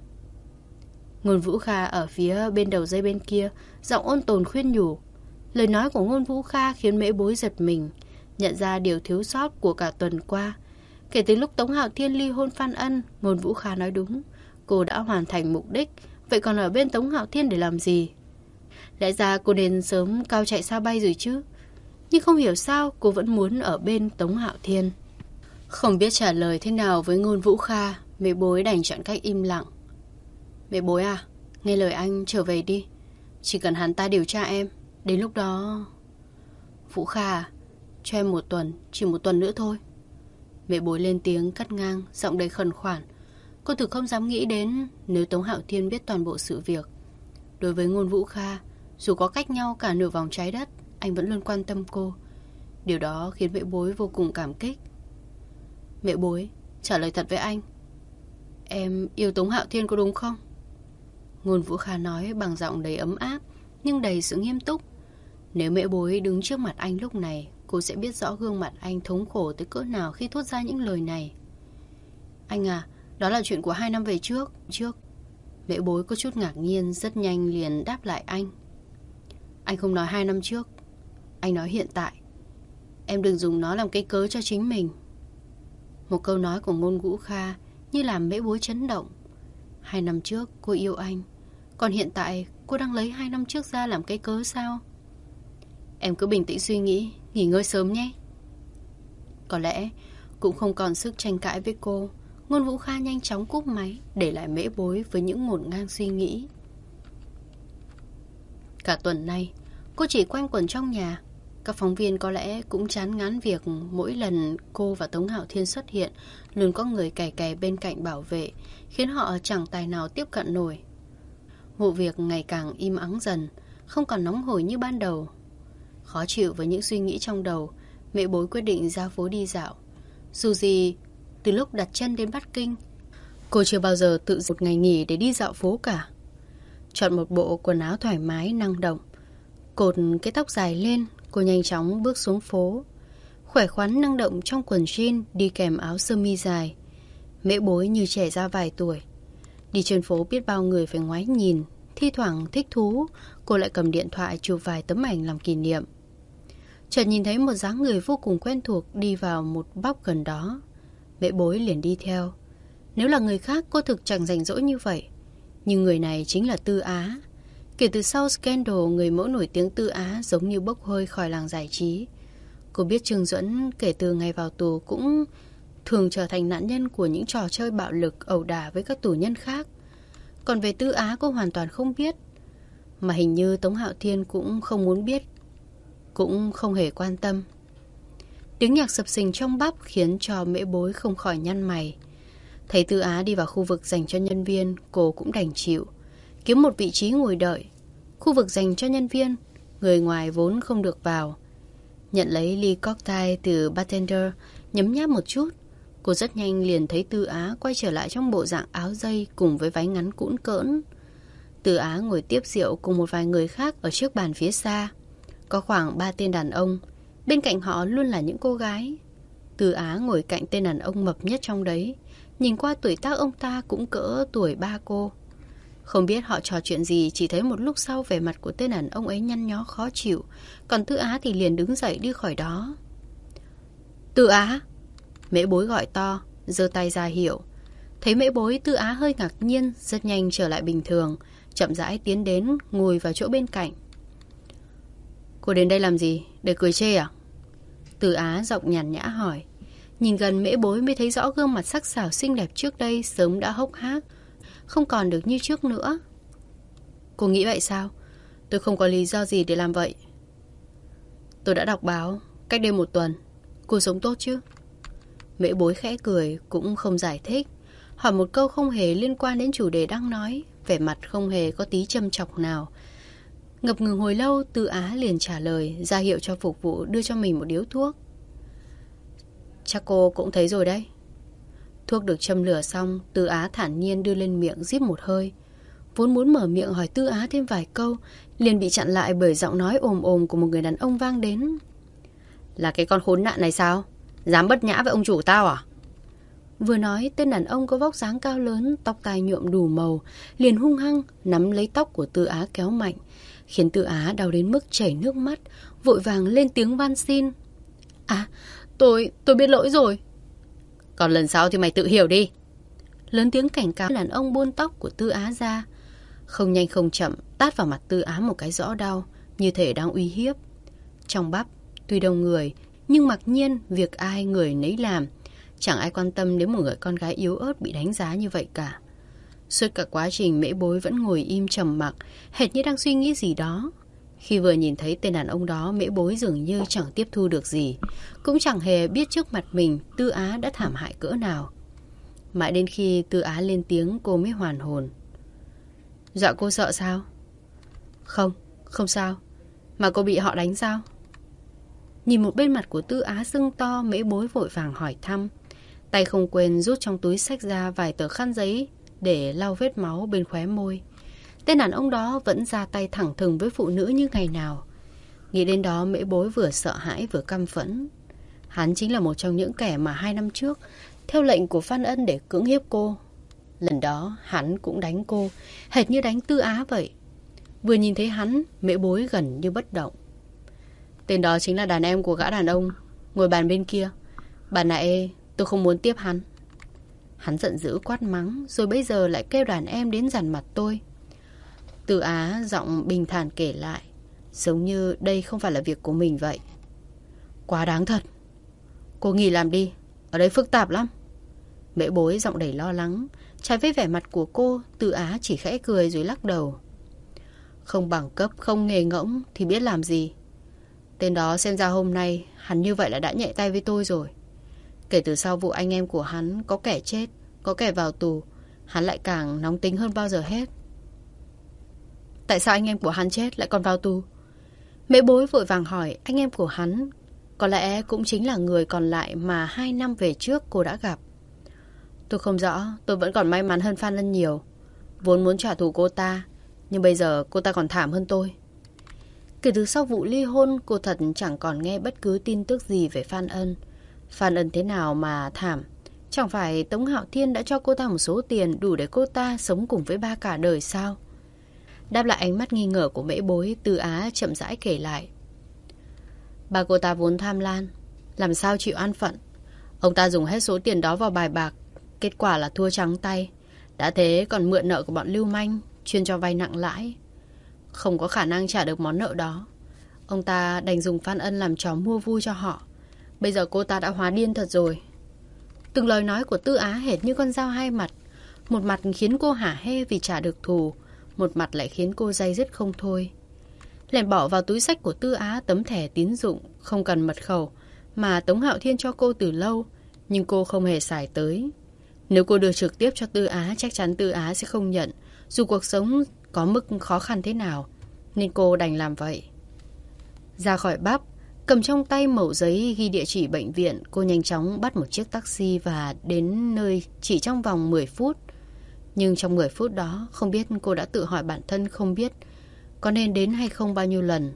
Ngôn Vũ Kha ở phía bên đầu dây bên kia, giọng ôn tồn khuyên nhủ. Lời nói của Ngôn Vũ Kha khiến Mễ Bối giật mình, nhận ra điều thiếu sót của cả tuần qua. Kể từ lúc Tống Hạo Thiên ly hôn Phan Ân, Ngôn Vũ Kha nói đúng, cô đã hoàn thành mục đích. Vậy còn ở bên Tống Hạo Thiên để làm gì? Lẽ ra cô nên sớm cao chạy xa bay rồi chứ. Nhưng không hiểu sao cô vẫn muốn ở bên Tống Hạo Thiên. Không biết trả lời thế nào với Ngôn Vũ Kha, Mễ Bối đành chọn cách im lặng. Mễ Bối à, nghe lời anh trở về đi. Chỉ cần hắn ta điều tra em, đến lúc đó... Vũ Kha à, cho em một tuần, chỉ một tuần nữa thôi. Mễ Bối lên tiếng cắt ngang, giọng đầy khẩn khoản. Cô thực không dám nghĩ đến nếu Tống Hạo Thiên biết toàn bộ sự việc. Đối với Ngôn Vũ Kha, dù có cách nhau cả nửa vòng trái đất, anh vẫn luôn quan tâm cô. Điều đó khiến Mễ Bối vô cùng cảm kích. Mễ Bối, trả lời thật với anh. Em yêu Tống Hạo Thiên có đúng không? Ngôn Vũ Kha nói bằng giọng đầy ấm áp, nhưng đầy sự nghiêm túc. Nếu Mễ Bối đứng trước mặt anh lúc này, cô sẽ biết rõ gương mặt anh thống khổ tới cỡ nào khi thốt ra những lời này. Anh à, đó là chuyện của hai năm về trước. Trước Mễ Bối có chút ngạc nhiên, rất nhanh liền đáp lại anh. Anh không nói hai năm trước, anh nói hiện tại. Em đừng dùng nó làm cái cớ cho chính mình. Một câu nói của Ngôn Vũ Kha như làm Mễ Bối chấn động. Hai năm trước cô yêu anh, còn hiện tại cô đang lấy hai năm trước ra làm cái cớ sao? Em cứ bình tĩnh suy nghĩ, nghỉ ngơi sớm nhé. Có lẽ cũng không còn sức tranh cãi với cô. Ngôn Vũ Kha nhanh chóng cúp máy, để lại Mễ Bối với những ngổn ngang suy nghĩ. Cả tuần nay cô chỉ quanh quẩn trong nhà. Các phóng viên có lẽ cũng chán ngán việc mỗi lần cô và Tống Hạo Thiên xuất hiện luôn có người kè kè bên cạnh bảo vệ, khiến họ chẳng tài nào tiếp cận nổi. Vụ việc ngày càng im ắng dần, không còn nóng hổi như ban đầu. Khó chịu với những suy nghĩ trong đầu, Mễ Bối quyết định ra phố đi dạo. Dù gì, từ lúc đặt chân đến Bắc Kinh, cô chưa bao giờ tự một ngày nghỉ để đi dạo phố cả. Chọn một bộ quần áo thoải mái, năng động, cột cái tóc dài lên, cô nhanh chóng bước xuống phố. Khỏe khoắn năng động trong quần jean đi kèm áo sơ mi dài, Mễ Bối như trẻ ra vài tuổi. Đi trên phố biết bao người phải ngoái nhìn, thi thoảng thích thú, cô lại cầm điện thoại chụp vài tấm ảnh làm kỷ niệm. Chợt nhìn thấy một dáng người vô cùng quen thuộc đi vào một bóc gần đó. Mễ Bối liền đi theo. Nếu là người khác cô thực chẳng rảnh rỗi như vậy, nhưng người này chính là Tư Á. Kể từ sau scandal, người mẫu nổi tiếng Tư Á giống như bốc hơi khỏi làng giải trí. Cô biết Trương Duẫn kể từ ngày vào tù cũng thường trở thành nạn nhân của những trò chơi bạo lực ẩu đả với các tù nhân khác. Còn về Tư Á cô hoàn toàn không biết, mà hình như Tống Hạo Thiên cũng không muốn biết, cũng không hề quan tâm. Tiếng nhạc sập sình trong bắp khiến cho Mễ Bối không khỏi nhăn mày. Thấy Tư Á đi vào khu vực dành cho nhân viên, cô cũng đành chịu, kiếm một vị trí ngồi đợi. Khu vực dành cho nhân viên, người ngoài vốn không được vào. Nhận lấy ly cocktail từ bartender, nhấm nháp một chút. Cô rất nhanh liền thấy Tư Á quay trở lại trong bộ dạng áo dây cùng với váy ngắn cũn cỡn. Tư Á ngồi tiếp rượu cùng một vài người khác ở trước bàn phía xa. Có khoảng ba tên đàn ông, bên cạnh họ luôn là những cô gái. Tư Á ngồi cạnh tên đàn ông mập nhất trong đấy. Nhìn qua tuổi tác ông ta cũng cỡ tuổi ba cô. Không biết họ trò chuyện gì, chỉ thấy một lúc sau vẻ mặt của tên đàn ông ấy nhăn nhó khó chịu. Còn Tư Á thì liền đứng dậy đi khỏi đó. Tư Á! Mễ Bối gọi to, giơ tay ra hiệu. Thấy Mễ Bối, Tư Á hơi ngạc nhiên, rất nhanh trở lại bình thường, chậm rãi tiến đến, ngồi vào chỗ bên cạnh. Cô đến đây làm gì? Để cười chê à? Tư Á giọng nhàn nhã hỏi. Nhìn gần Mễ Bối mới thấy rõ gương mặt sắc sảo xinh đẹp trước đây sớm đã hốc hác, không còn được như trước nữa. Cô nghĩ vậy sao? Tôi không có lý do gì để làm vậy. Tôi đã đọc báo cách đây một tuần. Cô sống tốt chứ? Mễ Bối khẽ cười, cũng không giải thích, hỏi một câu không hề liên quan đến chủ đề đang nói, vẻ mặt không hề có tí châm chọc nào. Ngập ngừng hồi lâu, Tư Á liền trả lời, ra hiệu cho phục vụ đưa cho mình một điếu thuốc. Chắc cô cũng thấy rồi đấy. Thuốc được châm lửa xong, Tư Á thản nhiên đưa lên miệng rít một hơi. Vốn muốn mở miệng hỏi Tư Á thêm vài câu, liền bị chặn lại bởi giọng nói ồm ồm của một người đàn ông vang đến. Là cái con khốn nạn này sao? Dám bất nhã với ông chủ tao à? Vừa nói, tên đàn ông có vóc dáng cao lớn, tóc tai nhuộm đủ màu, liền hung hăng nắm lấy tóc của Tư Á kéo mạnh, khiến Tư Á đau đến mức chảy nước mắt, vội vàng lên tiếng van xin. À, tôi, tôi biết lỗi rồi. Còn lần sau thì mày tự hiểu đi. Lớn tiếng cảnh cáo, đàn ông buôn tóc của Tư Á ra. Không nhanh không chậm, tát vào mặt Tư Á một cái rõ đau, như thể đang uy hiếp. Trong bắp, tuy đông người, nhưng mặc nhiên việc ai người nấy làm. Chẳng ai quan tâm đến một người con gái yếu ớt bị đánh giá như vậy cả. Suốt cả quá trình, Mễ Bối vẫn ngồi im trầm mặc, hệt như đang suy nghĩ gì đó. Khi vừa nhìn thấy tên đàn ông đó, Mễ Bối dường như chẳng tiếp thu được gì, cũng chẳng hề biết trước mặt mình Tư Á đã thảm hại cỡ nào. Mãi đến khi Tư Á lên tiếng, cô mới hoàn hồn. Dạ cô sợ sao? Không, không sao. Mà cô bị họ đánh sao? Nhìn một bên mặt của Tư Á sưng to, Mễ Bối vội vàng hỏi thăm. Tay không quên rút trong túi xách ra vài tờ khăn giấy để lau vết máu bên khóe môi. Tên đàn ông đó vẫn ra tay thẳng thừng với phụ nữ như ngày nào. Nghĩ đến đó, Mễ Bối vừa sợ hãi vừa căm phẫn. Hắn chính là một trong những kẻ mà hai năm trước theo lệnh của Phan Ân để cưỡng hiếp cô. Lần đó hắn cũng đánh cô, hệt như đánh Tư Á vậy. Vừa nhìn thấy hắn, Mễ Bối gần như bất động. Tên đó chính là đàn em của gã đàn ông ngồi bàn bên kia. Bà nãy tôi không muốn tiếp hắn. Hắn giận dữ quát mắng, rồi bây giờ lại kêu đàn em đến dằn mặt tôi. Tư Á giọng bình thản kể lại, giống như đây không phải là việc của mình vậy. Quá đáng thật. Cô nghỉ làm đi, ở đây phức tạp lắm. Mễ Bối giọng đầy lo lắng. Trái với vẻ mặt của cô, Tư Á chỉ khẽ cười rồi lắc đầu. Không bằng cấp, không nghề ngỗng thì biết làm gì. Tên đó xem ra hôm nay hắn như vậy là đã nhẹ tay với tôi rồi. Kể từ sau vụ anh em của hắn có kẻ chết, có kẻ vào tù, hắn lại càng nóng tính hơn bao giờ hết. Tại sao anh em của hắn chết lại còn vào tù? Mễ Bối vội vàng hỏi. Anh em của hắn có lẽ cũng chính là người còn lại mà hai năm về trước cô đã gặp. Tôi không rõ, tôi vẫn còn may mắn hơn Phan Ân nhiều. Vốn muốn trả thù cô ta, nhưng bây giờ cô ta còn thảm hơn tôi. Kể từ sau vụ ly hôn, cô thật chẳng còn nghe bất cứ tin tức gì về Phan Ân. Phan Ân thế nào mà thảm? Chẳng phải Tống Hạo Thiên đã cho cô ta một số tiền đủ để cô ta sống cùng với ba cả đời sao? Đáp lại ánh mắt nghi ngờ của Mễ Bối, Tư Á chậm rãi kể lại. Ba cô ta vốn tham lam, làm sao chịu an phận. Ông ta dùng hết số tiền đó vào bài bạc, kết quả là thua trắng tay. Đã thế còn mượn nợ của bọn lưu manh, chuyên cho vay nặng lãi. Không có khả năng trả được món nợ đó, ông ta đành dùng Phan Ân làm trò mua vui cho họ. Bây giờ cô ta đã hóa điên thật rồi. Từng lời nói của Tư Á hệt như con dao hai mặt. Một mặt khiến cô hả hê vì trả được thù, một mặt lại khiến cô day dứt không thôi. Lèn bỏ vào túi xách của Tư Á tấm thẻ tín dụng không cần mật khẩu mà Tống Hạo Thiên cho cô từ lâu, nhưng cô không hề xài tới. Nếu cô đưa trực tiếp cho Tư Á, chắc chắn Tư Á sẽ không nhận, dù cuộc sống có mức khó khăn thế nào, nên cô đành làm vậy. Ra khỏi pub, cầm trong tay mẩu giấy ghi địa chỉ bệnh viện, cô nhanh chóng bắt một chiếc taxi và đến nơi chỉ trong vòng mười phút. Nhưng trong mười phút đó, không biết cô đã tự hỏi bản thân không biết có nên đến hay không bao nhiêu lần.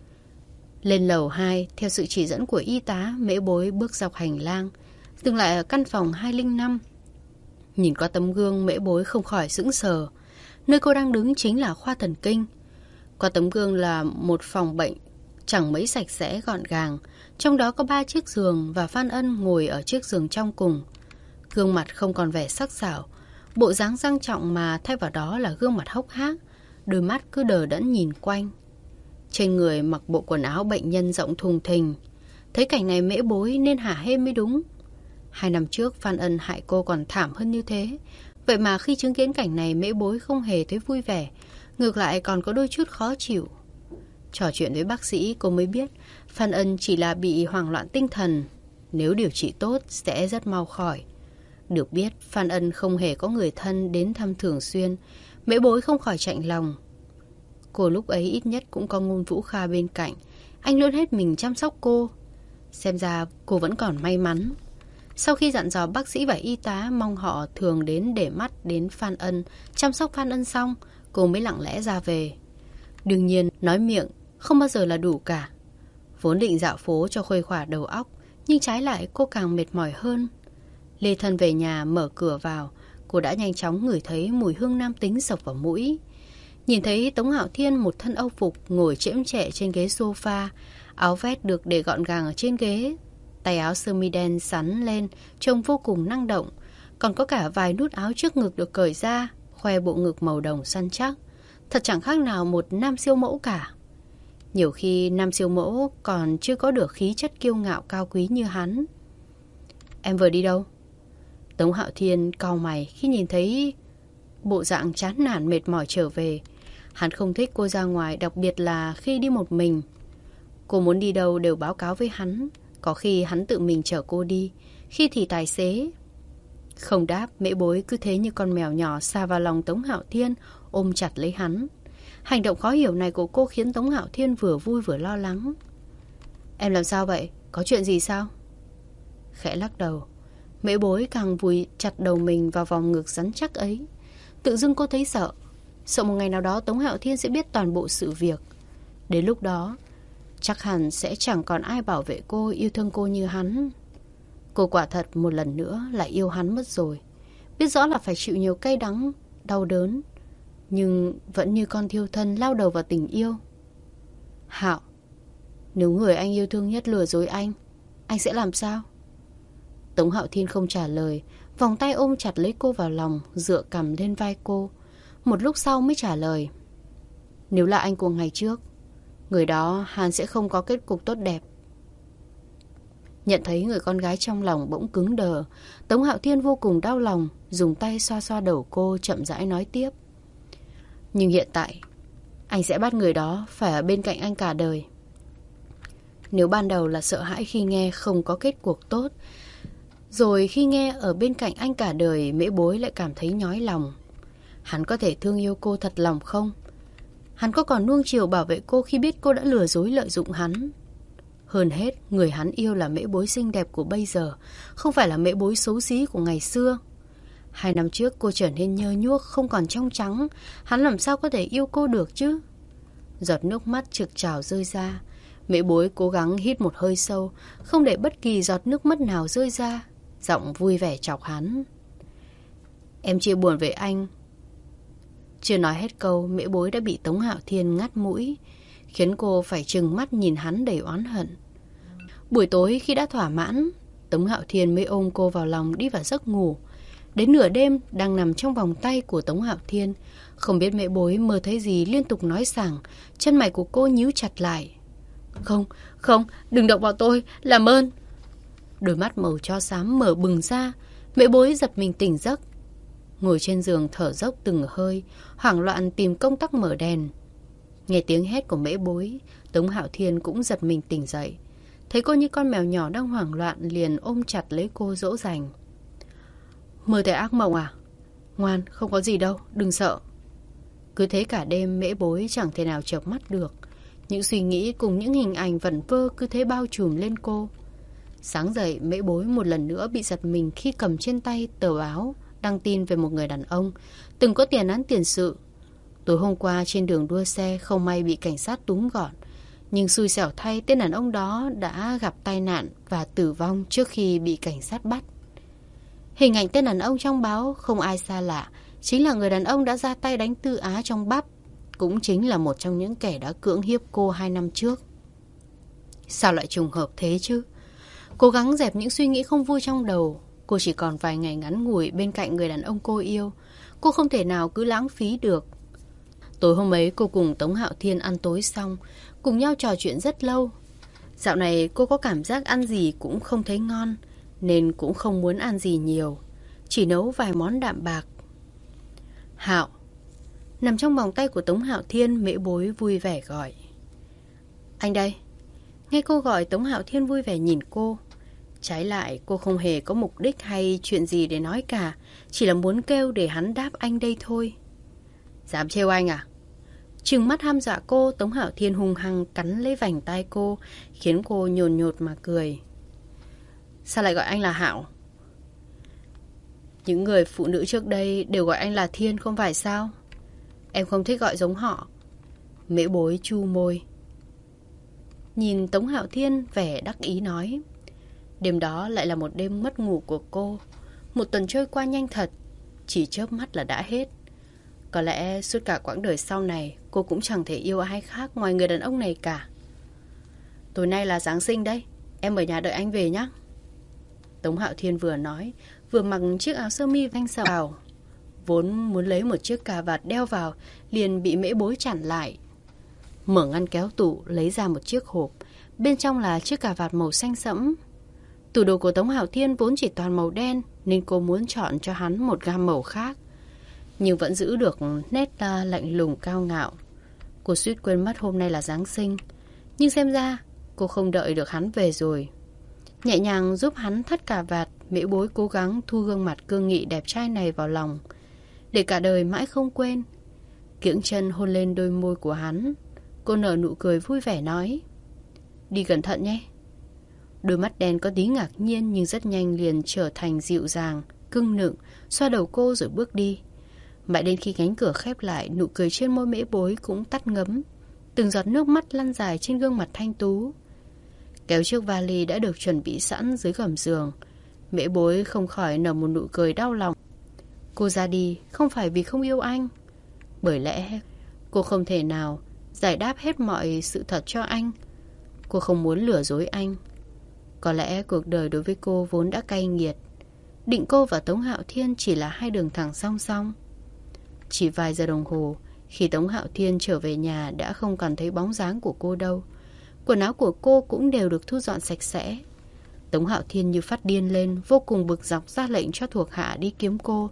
Lên lầu hai, theo sự chỉ dẫn của y tá, Mễ Bối bước dọc hành lang, dừng lại ở căn phòng hai không năm. Nhìn qua tấm gương, Mễ Bối không khỏi sững sờ. Nơi cô đang đứng chính là khoa thần kinh. Qua tấm gương là một phòng bệnh chẳng mấy sạch sẽ gọn gàng. Trong đó có ba chiếc giường và Phan Ân ngồi ở chiếc giường trong cùng. Gương mặt không còn vẻ sắc sảo, bộ dáng sang trọng mà thay vào đó là gương mặt hốc hác, đôi mắt cứ đờ đẫn nhìn quanh. Trên người mặc bộ quần áo bệnh nhân rộng thùng thình. Thấy cảnh này Mễ Bối nên hả hê mới đúng. Hai năm trước Phan Ân hại cô còn thảm hơn như thế. Vậy mà khi chứng kiến cảnh này, Mễ Bối không hề thấy vui vẻ, ngược lại còn có đôi chút khó chịu. Trò chuyện với bác sĩ, cô mới biết Phan Ân chỉ là bị hoảng loạn tinh thần. Nếu điều trị tốt sẽ rất mau khỏi. Được biết Phan Ân không hề có người thân đến thăm thường xuyên. Mễ Bối không khỏi chạnh lòng. Cô lúc ấy ít nhất cũng có Ngôn Vũ Kha bên cạnh. Anh luôn hết mình chăm sóc cô. Xem ra cô vẫn còn may mắn. Sau khi dặn dò bác sĩ và y tá mong họ thường đến để mắt đến Phan Ân, chăm sóc Phan Ân xong, cô mới lặng lẽ ra về. Đương nhiên, nói miệng không bao giờ là đủ cả. Vốn định dạo phố cho khuây khỏa đầu óc, nhưng trái lại cô càng mệt mỏi hơn. Lê thân về nhà mở cửa vào, cô đã nhanh chóng ngửi thấy mùi hương nam tính sộc vào mũi. Nhìn thấy Tống Hạo Thiên một thân âu phục ngồi chễm chệ trên ghế sofa, áo vest được để gọn gàng ở trên ghế, tay áo sơ mi đen sắn lên trông vô cùng năng động, còn có cả vài nút áo trước ngực được cởi ra, khoe bộ ngực màu đồng săn chắc. Thật chẳng khác nào một nam siêu mẫu cả. Nhiều khi nam siêu mẫu còn chưa có được khí chất kiêu ngạo cao quý như hắn. Em vừa đi đâu? Tống Hạo Thiên cau mày khi nhìn thấy bộ dạng chán nản mệt mỏi trở về. Hắn không thích cô ra ngoài, đặc biệt là khi đi một mình. Cô muốn đi đâu đều báo cáo với hắn. Có khi hắn tự mình chở cô đi, khi thì tài xế. Không đáp, Mễ Bối cứ thế như con mèo nhỏ sa vào lòng Tống Hạo Thiên, ôm chặt lấy hắn. Hành động khó hiểu này của cô khiến Tống Hạo Thiên vừa vui vừa lo lắng. Em làm sao vậy? Có chuyện gì sao? Khẽ lắc đầu, Mễ Bối càng vùi chặt đầu mình vào vòng ngực rắn chắc ấy. Tự dưng cô thấy sợ. Sợ một ngày nào đó Tống Hạo Thiên sẽ biết toàn bộ sự việc. Đến lúc đó chắc hẳn sẽ chẳng còn ai bảo vệ cô, yêu thương cô như hắn. Cô quả thật một lần nữa lại yêu hắn mất rồi. Biết rõ là phải chịu nhiều cay đắng, đau đớn, nhưng vẫn như con thiêu thân lao đầu vào tình yêu. Hạo, nếu người anh yêu thương nhất lừa dối anh, anh sẽ làm sao? Tống Hạo Thiên không trả lời, vòng tay ôm chặt lấy cô vào lòng, dựa cằm lên vai cô. Một lúc sau mới trả lời. Nếu là anh của ngày trước, người đó hắn sẽ không có kết cục tốt đẹp. Nhận thấy người con gái trong lòng bỗng cứng đờ, Tống Hạo Thiên vô cùng đau lòng, dùng tay xoa xoa đầu cô, chậm rãi nói tiếp. Nhưng hiện tại, anh sẽ bắt người đó phải ở bên cạnh anh cả đời. Nếu ban đầu là sợ hãi khi nghe không có kết cuộc tốt, rồi khi nghe ở bên cạnh anh cả đời, Mễ Bối lại cảm thấy nhói lòng. Hắn có thể thương yêu cô thật lòng không? Hắn có còn nuông chiều bảo vệ cô khi biết cô đã lừa dối lợi dụng hắn? Hơn hết, người hắn yêu là Mễ Bối xinh đẹp của bây giờ, không phải là Mễ Bối xấu xí của ngày xưa. Hai năm trước cô trở nên nhơ nhuốc, không còn trong trắng. Hắn làm sao có thể yêu cô được chứ? Giọt nước mắt trực trào rơi ra. Mễ Bối cố gắng hít một hơi sâu, không để bất kỳ giọt nước mắt nào rơi ra. Giọng vui vẻ chọc hắn. Em chia buồn với anh. Chưa nói hết câu, Mễ Bối đã bị Tống Hạo Thiên ngắt mũi, khiến cô phải trừng mắt nhìn hắn đầy oán hận. Buổi tối khi đã thỏa mãn, Tống Hạo Thiên mới ôm cô vào lòng đi vào giấc ngủ. Đến nửa đêm đang nằm trong vòng tay của Tống Hạo Thiên, không biết Mễ Bối mơ thấy gì liên tục nói sảng, chân mày của cô nhíu chặt lại. Không, không, đừng động vào tôi, làm ơn. Đôi mắt màu tro xám mở bừng ra, Mễ Bối giật mình tỉnh giấc. Ngồi trên giường thở dốc từng hơi, hoảng loạn tìm công tắc mở đèn. Nghe tiếng hét của Mễ Bối, Tống Hạo Thiên cũng giật mình tỉnh dậy. Thấy cô như con mèo nhỏ đang hoảng loạn, liền ôm chặt lấy cô dỗ dành. Mơ thấy ác mộng à? Ngoan, không có gì đâu, đừng sợ. Cứ thế cả đêm Mễ Bối chẳng thể nào chợp mắt được. Những suy nghĩ cùng những hình ảnh vẩn vơ cứ thế bao trùm lên cô. Sáng dậy, Mễ Bối một lần nữa bị giật mình khi cầm trên tay tờ báo đăng tin về một người đàn ông từng có tiền án tiền sự. Tối hôm qua trên đường đua xe không may bị cảnh sát túm gọn, nhưng xui xẻo thay tên đàn ông đó đã gặp tai nạn và tử vong trước khi bị cảnh sát bắt. Hình ảnh tên đàn ông trong báo không ai xa lạ, chính là người đàn ông đã ra tay đánh Tư Á trong bắp, cũng chính là một trong những kẻ đã cưỡng hiếp cô hai năm trước. Sao lại trùng hợp thế chứ? Cố gắng dẹp những suy nghĩ không vui trong đầu. Cô chỉ còn vài ngày ngắn ngủi bên cạnh người đàn ông cô yêu. Cô không thể nào cứ lãng phí được. Tối hôm ấy cô cùng Tống Hạo Thiên ăn tối xong, cùng nhau trò chuyện rất lâu. Dạo này cô có cảm giác ăn gì cũng không thấy ngon, nên cũng không muốn ăn gì nhiều, chỉ nấu vài món đạm bạc. Hạo. Nằm trong vòng tay của Tống Hạo Thiên, Mễ Bối vui vẻ gọi. Anh đây. Nghe cô gọi, Tống Hạo Thiên vui vẻ nhìn cô. Trái lại, cô không hề có mục đích hay chuyện gì để nói cả, chỉ là muốn kêu để hắn đáp anh đây thôi. Dám trêu anh à? Trừng mắt ham dọa cô, Tống Hạo Thiên hung hăng cắn lấy vành tai cô, khiến cô nhồn nhột mà cười. Sao lại gọi anh là Hạo? Những người phụ nữ trước đây đều gọi anh là Thiên không phải sao? Em không thích gọi giống họ. Mễ Bối chu môi. Nhìn Tống Hạo Thiên vẻ đắc ý nói. Đêm đó lại là một đêm mất ngủ của cô. Một tuần trôi qua nhanh thật, chỉ chớp mắt là đã hết. Có lẽ suốt cả quãng đời sau này cô cũng chẳng thể yêu ai khác ngoài người đàn ông này cả. Tối nay là Giáng sinh đấy, em ở nhà đợi anh về nhé. Tống Hạo Thiên vừa nói, vừa mặc chiếc áo sơ mi vanh sào vào. Vốn muốn lấy một chiếc cà vạt đeo vào, liền bị Mễ Bối chặn lại. Mở ngăn kéo tủ, lấy ra một chiếc hộp. Bên trong là chiếc cà vạt màu xanh sẫm. Tủ đồ của Tống Hạo Thiên vốn chỉ toàn màu đen, nên cô muốn chọn cho hắn một gam màu khác, nhưng vẫn giữ được nét uh, lạnh lùng cao ngạo. Cô suýt quên mất hôm nay là Giáng sinh, nhưng xem ra cô không đợi được hắn về rồi. Nhẹ nhàng giúp hắn thắt cà vạt, Mễ Bối cố gắng thu gương mặt cương nghị đẹp trai này vào lòng, để cả đời mãi không quên. Kiễng chân hôn lên đôi môi của hắn, cô nở nụ cười vui vẻ nói. Đi cẩn thận nhé. Đôi mắt đen có tí ngạc nhiên nhưng rất nhanh liền trở thành dịu dàng, cưng nựng, xoa đầu cô rồi bước đi. Mãi đến khi cánh cửa khép lại, nụ cười trên môi Mễ Bối cũng tắt ngấm. Từng giọt nước mắt lăn dài trên gương mặt thanh tú. Kéo chiếc vali đã được chuẩn bị sẵn dưới gầm giường, Mễ Bối không khỏi nở một nụ cười đau lòng. Cô ra đi không phải vì không yêu anh, bởi lẽ cô không thể nào giải đáp hết mọi sự thật cho anh. Cô không muốn lừa dối anh. Có lẽ cuộc đời đối với cô vốn đã cay nghiệt. Định cô và Tống Hạo Thiên chỉ là hai đường thẳng song song. Chỉ vài giờ đồng hồ, khi Tống Hạo Thiên trở về nhà đã không còn thấy bóng dáng của cô đâu. Quần áo của cô cũng đều được thu dọn sạch sẽ. Tống Hạo Thiên như phát điên lên, vô cùng bực dọc ra lệnh cho thuộc hạ đi kiếm cô.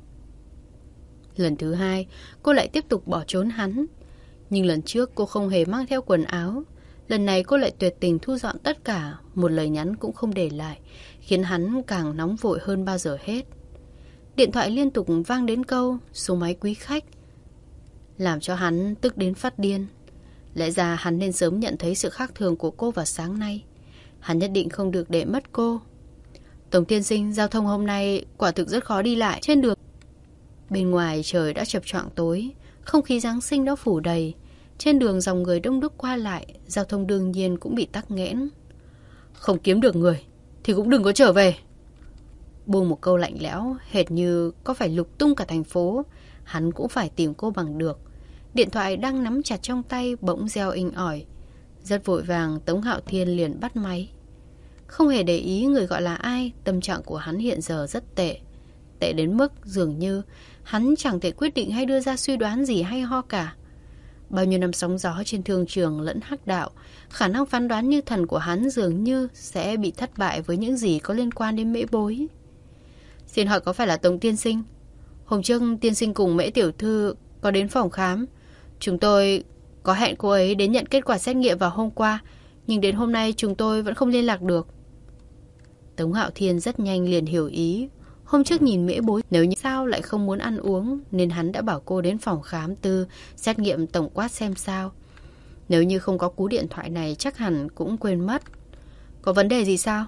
Lần thứ hai, cô lại tiếp tục bỏ trốn hắn. Nhưng lần trước cô không hề mang theo quần áo. Lần này cô lại tuyệt tình thu dọn tất cả, một lời nhắn cũng không để lại, khiến hắn càng nóng vội hơn bao giờ hết. Điện thoại liên tục vang đến câu số máy quý khách, làm cho hắn tức đến phát điên. Lẽ ra hắn nên sớm nhận thấy sự khác thường của cô vào sáng nay. Hắn nhất định không được để mất cô. Tổng tiên sinh, giao thông hôm nay quả thực rất khó đi lại trên đường. Bên ngoài trời đã chập choạng tối, không khí Giáng sinh đã phủ đầy. Trên đường dòng người đông đúc qua lại, giao thông đương nhiên cũng bị tắc nghẽn. Không kiếm được người thì cũng đừng có trở về. Buông một câu lạnh lẽo, hệt như có phải lục tung cả thành phố, hắn cũng phải tìm cô bằng được. Điện thoại đang nắm chặt trong tay bỗng reo inh ỏi. Rất vội vàng, Tống Hạo Thiên liền bắt máy. Không hề để ý người gọi là ai, tâm trạng của hắn hiện giờ rất tệ. Tệ đến mức dường như hắn chẳng thể quyết định hay đưa ra suy đoán gì hay ho cả. Bao nhiêu năm sóng gió trên thương trường lẫn hắc đạo, khả năng phán đoán như thần của hắn dường như sẽ bị thất bại với những gì có liên quan đến Mễ Bối. Xin hỏi có phải là Tống tiên sinh? Hôm trước tiên sinh cùng Mễ tiểu thư có đến phòng khám. Chúng tôi có hẹn cô ấy đến nhận kết quả xét nghiệm vào hôm qua, nhưng đến hôm nay chúng tôi vẫn không liên lạc được. Tống Hạo Thiên rất nhanh liền hiểu ý. Hôm trước nhìn Mễ Bối nếu như sao lại không muốn ăn uống, nên hắn đã bảo cô đến phòng khám tư xét nghiệm tổng quát xem sao. Nếu như không có cú điện thoại này chắc hẳn cũng quên mất. Có vấn đề gì sao?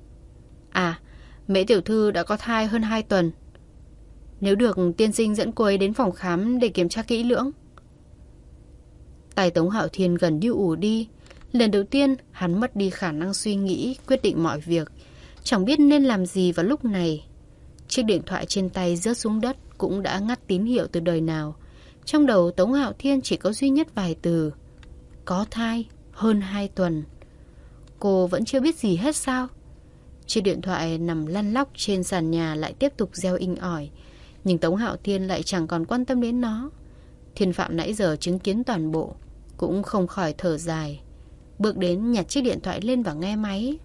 À, Mễ tiểu thư đã có thai hơn hai tuần. Nếu được, tiên sinh dẫn cô ấy đến phòng khám để kiểm tra kỹ lưỡng. Tay Tống Hạo Thiên gần như ù đi. Lần đầu tiên hắn mất đi khả năng suy nghĩ, quyết định mọi việc. Chẳng biết nên làm gì vào lúc này. Chiếc điện thoại trên tay rớt xuống đất cũng đã ngắt tín hiệu từ đời nào. Trong đầu Tống Hạo Thiên chỉ có duy nhất vài từ: có thai hơn hai tuần. Cô vẫn chưa biết gì hết sao? Chiếc điện thoại nằm lăn lóc trên sàn nhà lại tiếp tục reo inh ỏi. Nhưng Tống Hạo Thiên lại chẳng còn quan tâm đến nó. Thiên Phạm nãy giờ chứng kiến toàn bộ, cũng không khỏi thở dài. Bước đến nhặt chiếc điện thoại lên và nghe máy.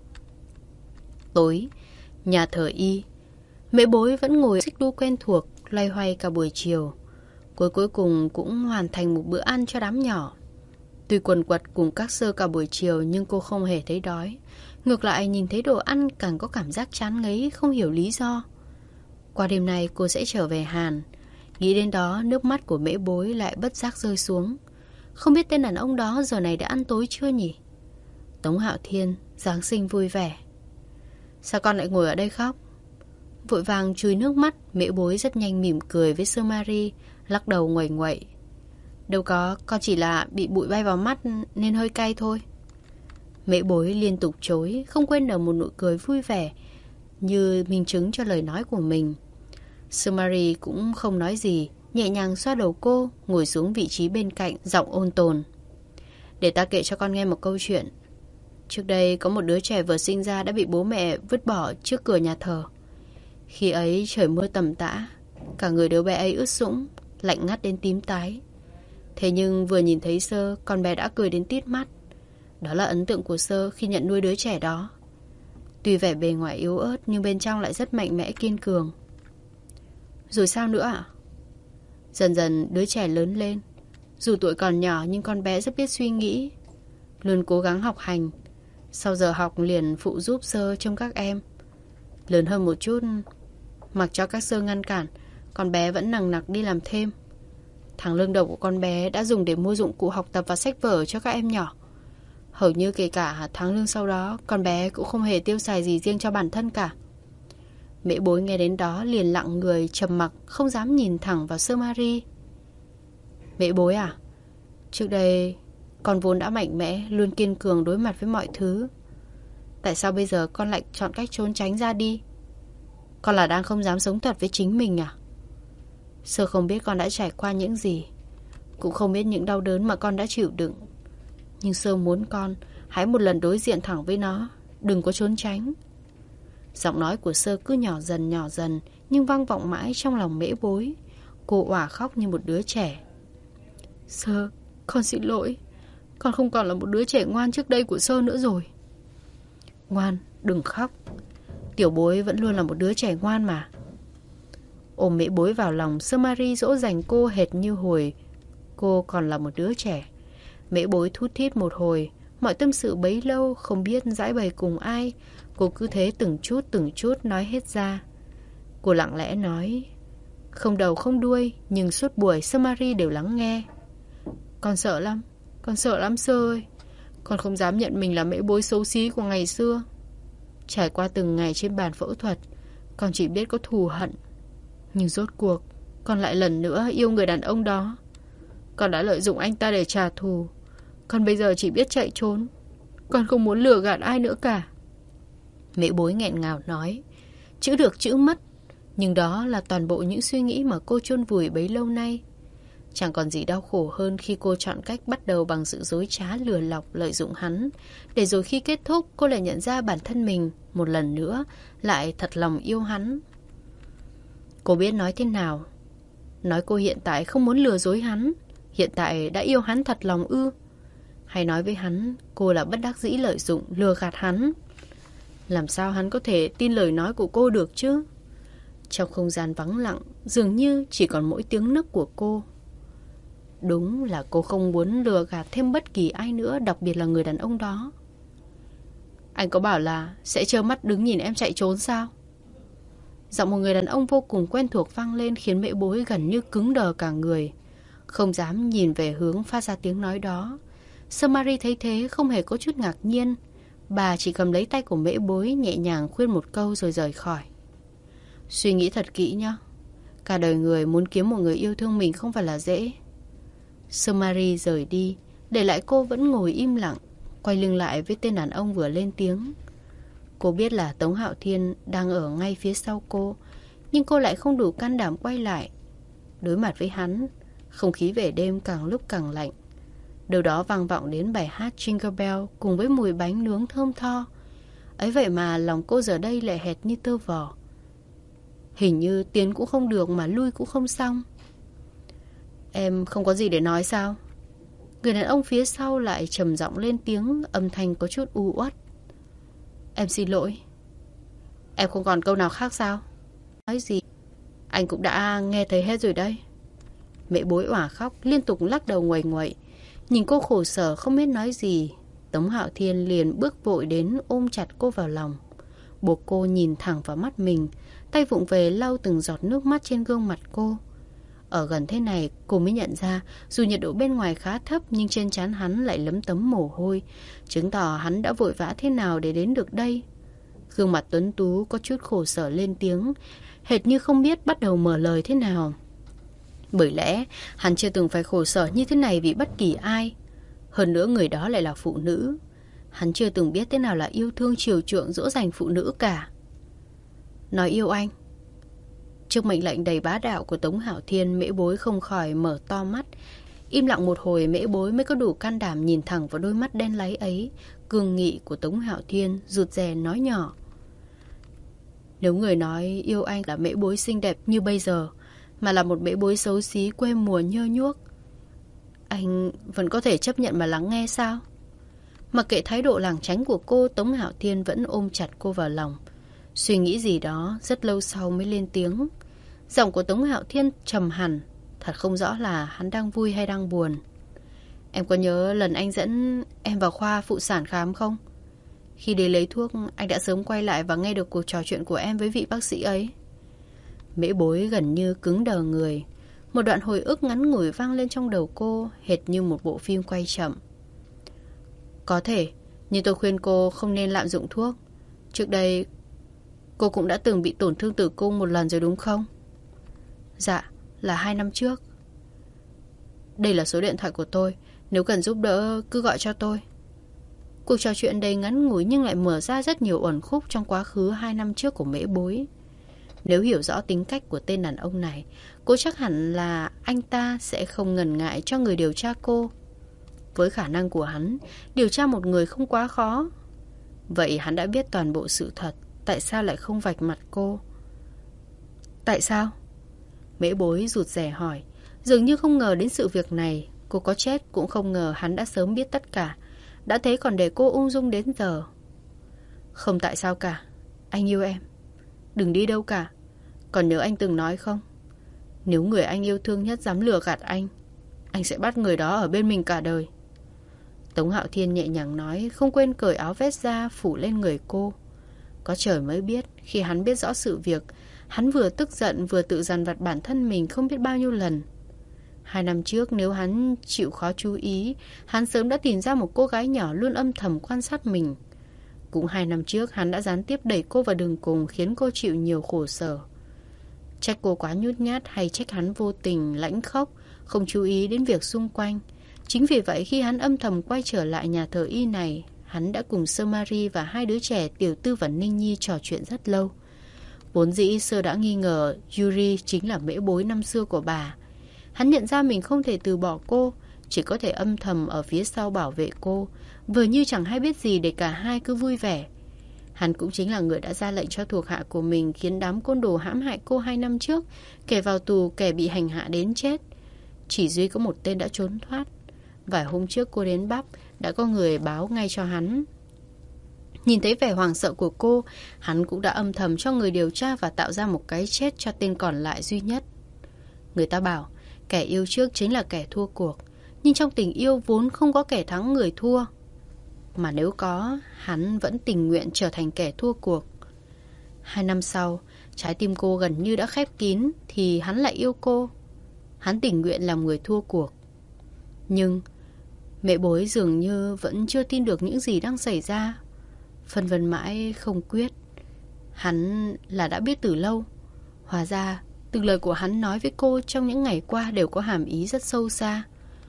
Tối, nhà thờ y. Mễ Bối vẫn ngồi xích đu quen thuộc, loay hoay cả buổi chiều. Cuối cuối cùng cũng hoàn thành một bữa ăn cho đám nhỏ. Tuy quần quật cùng các sơ cả buổi chiều nhưng cô không hề thấy đói. Ngược lại nhìn thấy đồ ăn càng có cảm giác chán ngấy, không hiểu lý do. Qua đêm nay cô sẽ trở về Hàn. Nghĩ đến đó nước mắt của Mễ Bối lại bất giác rơi xuống. Không biết tên đàn ông đó giờ này đã ăn tối chưa nhỉ? Tống Hạo Thiên, Giáng sinh vui vẻ. Sao con lại ngồi ở đây khóc? Vội vàng chùi nước mắt, Mễ Bối rất nhanh mỉm cười với Sơ Marie, lắc đầu nguẩy nguậy. Đâu có, con chỉ là bị bụi bay vào mắt nên hơi cay thôi. Mễ Bối liên tục chối, không quên nở một nụ cười vui vẻ như minh chứng cho lời nói của mình. Sơ Marie cũng không nói gì, nhẹ nhàng xoa đầu cô, ngồi xuống vị trí bên cạnh, giọng ôn tồn. Để ta kể cho con nghe một câu chuyện. Trước đây có một đứa trẻ vừa sinh ra đã bị bố mẹ vứt bỏ trước cửa nhà thờ. Khi ấy trời mưa tầm tã, cả người đứa bé ấy ướt sũng, lạnh ngắt đến tím tái. Thế nhưng vừa nhìn thấy Sơ, con bé đã cười đến tít mắt. Đó là ấn tượng của Sơ khi nhận nuôi đứa trẻ đó. Tuy vẻ bề ngoài yếu ớt nhưng bên trong lại rất mạnh mẽ kiên cường. Rồi sao nữa ạ? Dần dần đứa trẻ lớn lên. Dù tuổi còn nhỏ nhưng con bé rất biết suy nghĩ, luôn cố gắng học hành. Sau giờ học liền phụ giúp Sơ trông các em. Lớn hơn một chút, mặc cho các Sơ ngăn cản, con bé vẫn nằng nặc đi làm thêm. Tháng lương đầu của con bé đã dùng để mua dụng cụ học tập và sách vở cho các em nhỏ. Hầu như kể cả tháng lương sau đó, con bé cũng không hề tiêu xài gì riêng cho bản thân cả. Mễ Bối nghe đến đó liền lặng người trầm mặc, không dám nhìn thẳng vào Sơ Marie. Mễ Bối à, trước đây con vốn đã mạnh mẽ, luôn kiên cường đối mặt với mọi thứ. Tại sao bây giờ con lại chọn cách trốn tránh ra đi? Con là đang không dám sống thật với chính mình à? Sơ không biết con đã trải qua những gì, cũng không biết những đau đớn mà con đã chịu đựng. Nhưng Sơ muốn con hãy một lần đối diện thẳng với nó, đừng có trốn tránh. Giọng nói của Sơ cứ nhỏ dần nhỏ dần nhưng vang vọng mãi trong lòng Mễ Bối. Cô òa khóc như một đứa trẻ. Sơ, con xin lỗi. Con không còn là một đứa trẻ ngoan trước đây của Sơ nữa rồi. Ngoan, đừng khóc. Tiểu Bối vẫn luôn là một đứa trẻ ngoan mà. Ôm Mễ Bối vào lòng, Sơ Marie dỗ dành cô hệt như hồi cô còn là một đứa trẻ. Mễ Bối thút thít một hồi, mọi tâm sự bấy lâu không biết giải bày cùng ai. Cô cứ thế từng chút từng chút nói hết ra. Cô lặng lẽ nói, không đầu không đuôi, nhưng suốt buổi Sơ Marie đều lắng nghe. Con sợ lắm, con sợ lắm Sơ ơi. Con không dám nhận mình là Mễ Bối xấu xí của ngày xưa. Trải qua từng ngày trên bàn phẫu thuật, con chỉ biết có thù hận. Nhưng rốt cuộc con lại lần nữa yêu người đàn ông đó. Con đã lợi dụng anh ta để trả thù. Con bây giờ chỉ biết chạy trốn. Con không muốn lừa gạt ai nữa cả. Mễ Bối nghẹn ngào nói, chữ được chữ mất. Nhưng đó là toàn bộ những suy nghĩ mà cô chôn vùi bấy lâu nay. Chẳng còn gì đau khổ hơn khi cô chọn cách bắt đầu bằng sự dối trá lừa lọc lợi dụng hắn. Để rồi khi kết thúc cô lại nhận ra bản thân mình một lần nữa lại thật lòng yêu hắn. Cô biết nói thế nào. Nói cô hiện tại không muốn lừa dối hắn, hiện tại đã yêu hắn thật lòng ư? Hay nói với hắn cô là bất đắc dĩ lợi dụng lừa gạt hắn? Làm sao hắn có thể tin lời nói của cô được chứ? Trong không gian vắng lặng, dường như chỉ còn mỗi tiếng nấc của cô. Đúng là cô không muốn lừa gạt thêm bất kỳ ai nữa, đặc biệt là người đàn ông đó. Anh có bảo là sẽ trơ mắt đứng nhìn em chạy trốn sao? Giọng một người đàn ông vô cùng quen thuộc vang lên khiến Mễ Bối gần như cứng đờ cả người, không dám nhìn về hướng phát ra tiếng nói đó. Samari thấy thế không hề có chút ngạc nhiên. Bà chỉ cầm lấy tay của Mễ Bối, nhẹ nhàng khuyên một câu rồi rời khỏi. Suy nghĩ thật kỹ nhé. Cả đời người muốn kiếm một người yêu thương mình không phải là dễ. Samari rời đi, để lại cô vẫn ngồi im lặng, quay lưng lại với tên đàn ông vừa lên tiếng. Cô biết là Tống Hạo Thiên đang ở ngay phía sau cô, nhưng cô lại không đủ can đảm quay lại. Đối mặt với hắn, không khí về đêm càng lúc càng lạnh. Điều đó vang vọng đến bài hát Jingle Bell cùng với mùi bánh nướng thơm tho. Ấy vậy mà lòng cô giờ đây lại hệt như tơ vò. Hình như tiến cũng không được mà lui cũng không xong. Em không có gì để nói sao? Người đàn ông phía sau lại trầm giọng lên tiếng, âm thanh có chút u uất. Em xin lỗi. Em không còn câu nào khác sao? Nói gì? Anh cũng đã nghe thấy hết rồi đấy. Mẹ Bối òa khóc, liên tục lắc đầu nguầy nguậy. Nhìn cô khổ sở không biết nói gì, Tống Hạo Thiên liền bước vội đến ôm chặt cô vào lòng. Buộc cô nhìn thẳng vào mắt mình, tay vụng về lau từng giọt nước mắt trên gương mặt cô. Ở gần thế này cô mới nhận ra, dù nhiệt độ bên ngoài khá thấp nhưng trên trán hắn lại lấm tấm mồ hôi, chứng tỏ hắn đã vội vã thế nào để đến được đây. Gương mặt tuấn tú có chút khổ sở lên tiếng, hệt như không biết bắt đầu mở lời thế nào. Bởi lẽ hắn chưa từng phải khổ sở như thế này vì bất kỳ ai. Hơn nữa người đó lại là phụ nữ. Hắn chưa từng biết thế nào là yêu thương chiều chuộng dỗ dành phụ nữ cả. Nói yêu anh. Trước mệnh lệnh đầy bá đạo của Tống Hạo Thiên, Mễ Bối không khỏi mở to mắt. Im lặng một hồi, Mễ Bối mới có đủ can đảm nhìn thẳng vào đôi mắt đen láy ấy, cương nghị của Tống Hạo Thiên, rụt rè nói nhỏ. Nếu người nói yêu anh là Mễ Bối xinh đẹp như bây giờ, mà là một Mễ Bối xấu xí quê mùa nhơ nhuốc, anh vẫn có thể chấp nhận mà lắng nghe sao? Mặc kệ thái độ lảng tránh của cô, Tống Hạo Thiên vẫn ôm chặt cô vào lòng. Suy nghĩ gì đó, rất lâu sau mới lên tiếng. Giọng của Tống Hạo Thiên trầm hẳn, thật không rõ là hắn đang vui hay đang buồn. Em có nhớ lần anh dẫn em vào khoa phụ sản khám không? Khi đi lấy thuốc, anh đã sớm quay lại và nghe được cuộc trò chuyện của em với vị bác sĩ ấy. Mễ Bối gần như cứng đờ người. Một đoạn hồi ức ngắn ngủi vang lên trong đầu cô, hệt như một bộ phim quay chậm. Có thể, nhưng tôi khuyên cô không nên lạm dụng thuốc. Trước đây, cô cũng đã từng bị tổn thương tử cung một lần rồi đúng không? Dạ, là hai năm trước. Đây là số điện thoại của tôi, nếu cần giúp đỡ cứ gọi cho tôi. Cuộc trò chuyện đầy ngắn ngủi nhưng lại mở ra rất nhiều uẩn khúc trong quá khứ hai năm trước của Mễ Bối. Nếu hiểu rõ tính cách của tên đàn ông này, cô chắc hẳn là anh ta sẽ không ngần ngại cho người điều tra cô. Với khả năng của hắn, điều tra một người không quá khó. Vậy hắn đã biết toàn bộ sự thật, tại sao lại không vạch mặt cô? Tại sao? Mễ Bối rụt rè hỏi. Dường như không ngờ đến sự việc này. Cô có chết cũng không ngờ hắn đã sớm biết tất cả. Đã thế còn để cô ung dung đến giờ. Không tại sao cả. Anh yêu em. Đừng đi đâu cả. Còn nhớ anh từng nói không? Nếu người anh yêu thương nhất dám lừa gạt anh, anh sẽ bắt người đó ở bên mình cả đời. Tống Hạo Thiên nhẹ nhàng nói, không quên cởi áo vest ra phủ lên người cô. Có trời mới biết, khi hắn biết rõ sự việc, hắn vừa tức giận vừa tự dằn vặt bản thân mình không biết bao nhiêu lần. Hai năm trước nếu hắn chịu khó chú ý, hắn sớm đã tìm ra một cô gái nhỏ luôn âm thầm quan sát mình. Cũng hai năm trước hắn đã gián tiếp đẩy cô vào đường cùng, khiến cô chịu nhiều khổ sở. Trách cô quá nhút nhát hay trách hắn vô tình, lãnh khốc, không chú ý đến việc xung quanh. Chính vì vậy khi hắn âm thầm quay trở lại nhà thờ y này, hắn đã cùng Sơ Marie và hai đứa trẻ Tiểu Tư và Ninh Nhi trò chuyện rất lâu. Vốn dĩ Sơ đã nghi ngờ Yuri chính là Mễ Bối năm xưa của bà. Hắn nhận ra mình không thể từ bỏ cô, chỉ có thể âm thầm ở phía sau bảo vệ cô, vừa như chẳng hay biết gì để cả hai cứ vui vẻ. Hắn cũng chính là người đã ra lệnh cho thuộc hạ của mình khiến đám côn đồ hãm hại cô hai năm trước, kẻ vào tù kẻ bị hành hạ đến chết. Chỉ duy có một tên đã trốn thoát. Vài hôm trước cô đến Bắc, đã có người báo ngay cho hắn. Nhìn thấy vẻ hoảng sợ của cô, hắn cũng đã âm thầm cho người điều tra và tạo ra một cái chết cho tên còn lại duy nhất. Người ta bảo, kẻ yêu trước chính là kẻ thua cuộc. Nhưng trong tình yêu vốn không có kẻ thắng người thua. Mà nếu có, hắn vẫn tình nguyện trở thành kẻ thua cuộc. Hai năm sau, trái tim cô gần như đã khép kín thì hắn lại yêu cô. Hắn tình nguyện làm người thua cuộc. Nhưng mẹ bối dường như vẫn chưa tin được những gì đang xảy ra. Phân vân mãi không quyết. Hắn là đã biết từ lâu. Hóa ra từng lời của hắn nói với cô trong những ngày qua đều có hàm ý rất sâu xa.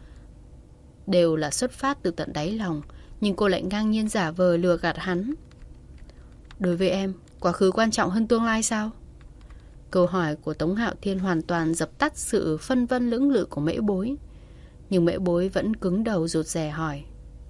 Đều là xuất phát từ tận đáy lòng, nhưng cô lại ngang nhiên giả vờ lừa gạt hắn. Đối với em, quá khứ quan trọng hơn tương lai sao? Câu hỏi của Tống Hạo Thiên hoàn toàn dập tắt sự phân vân lưỡng lự của Mễ Bối. Nhưng Mễ Bối vẫn cứng đầu rụt rè hỏi.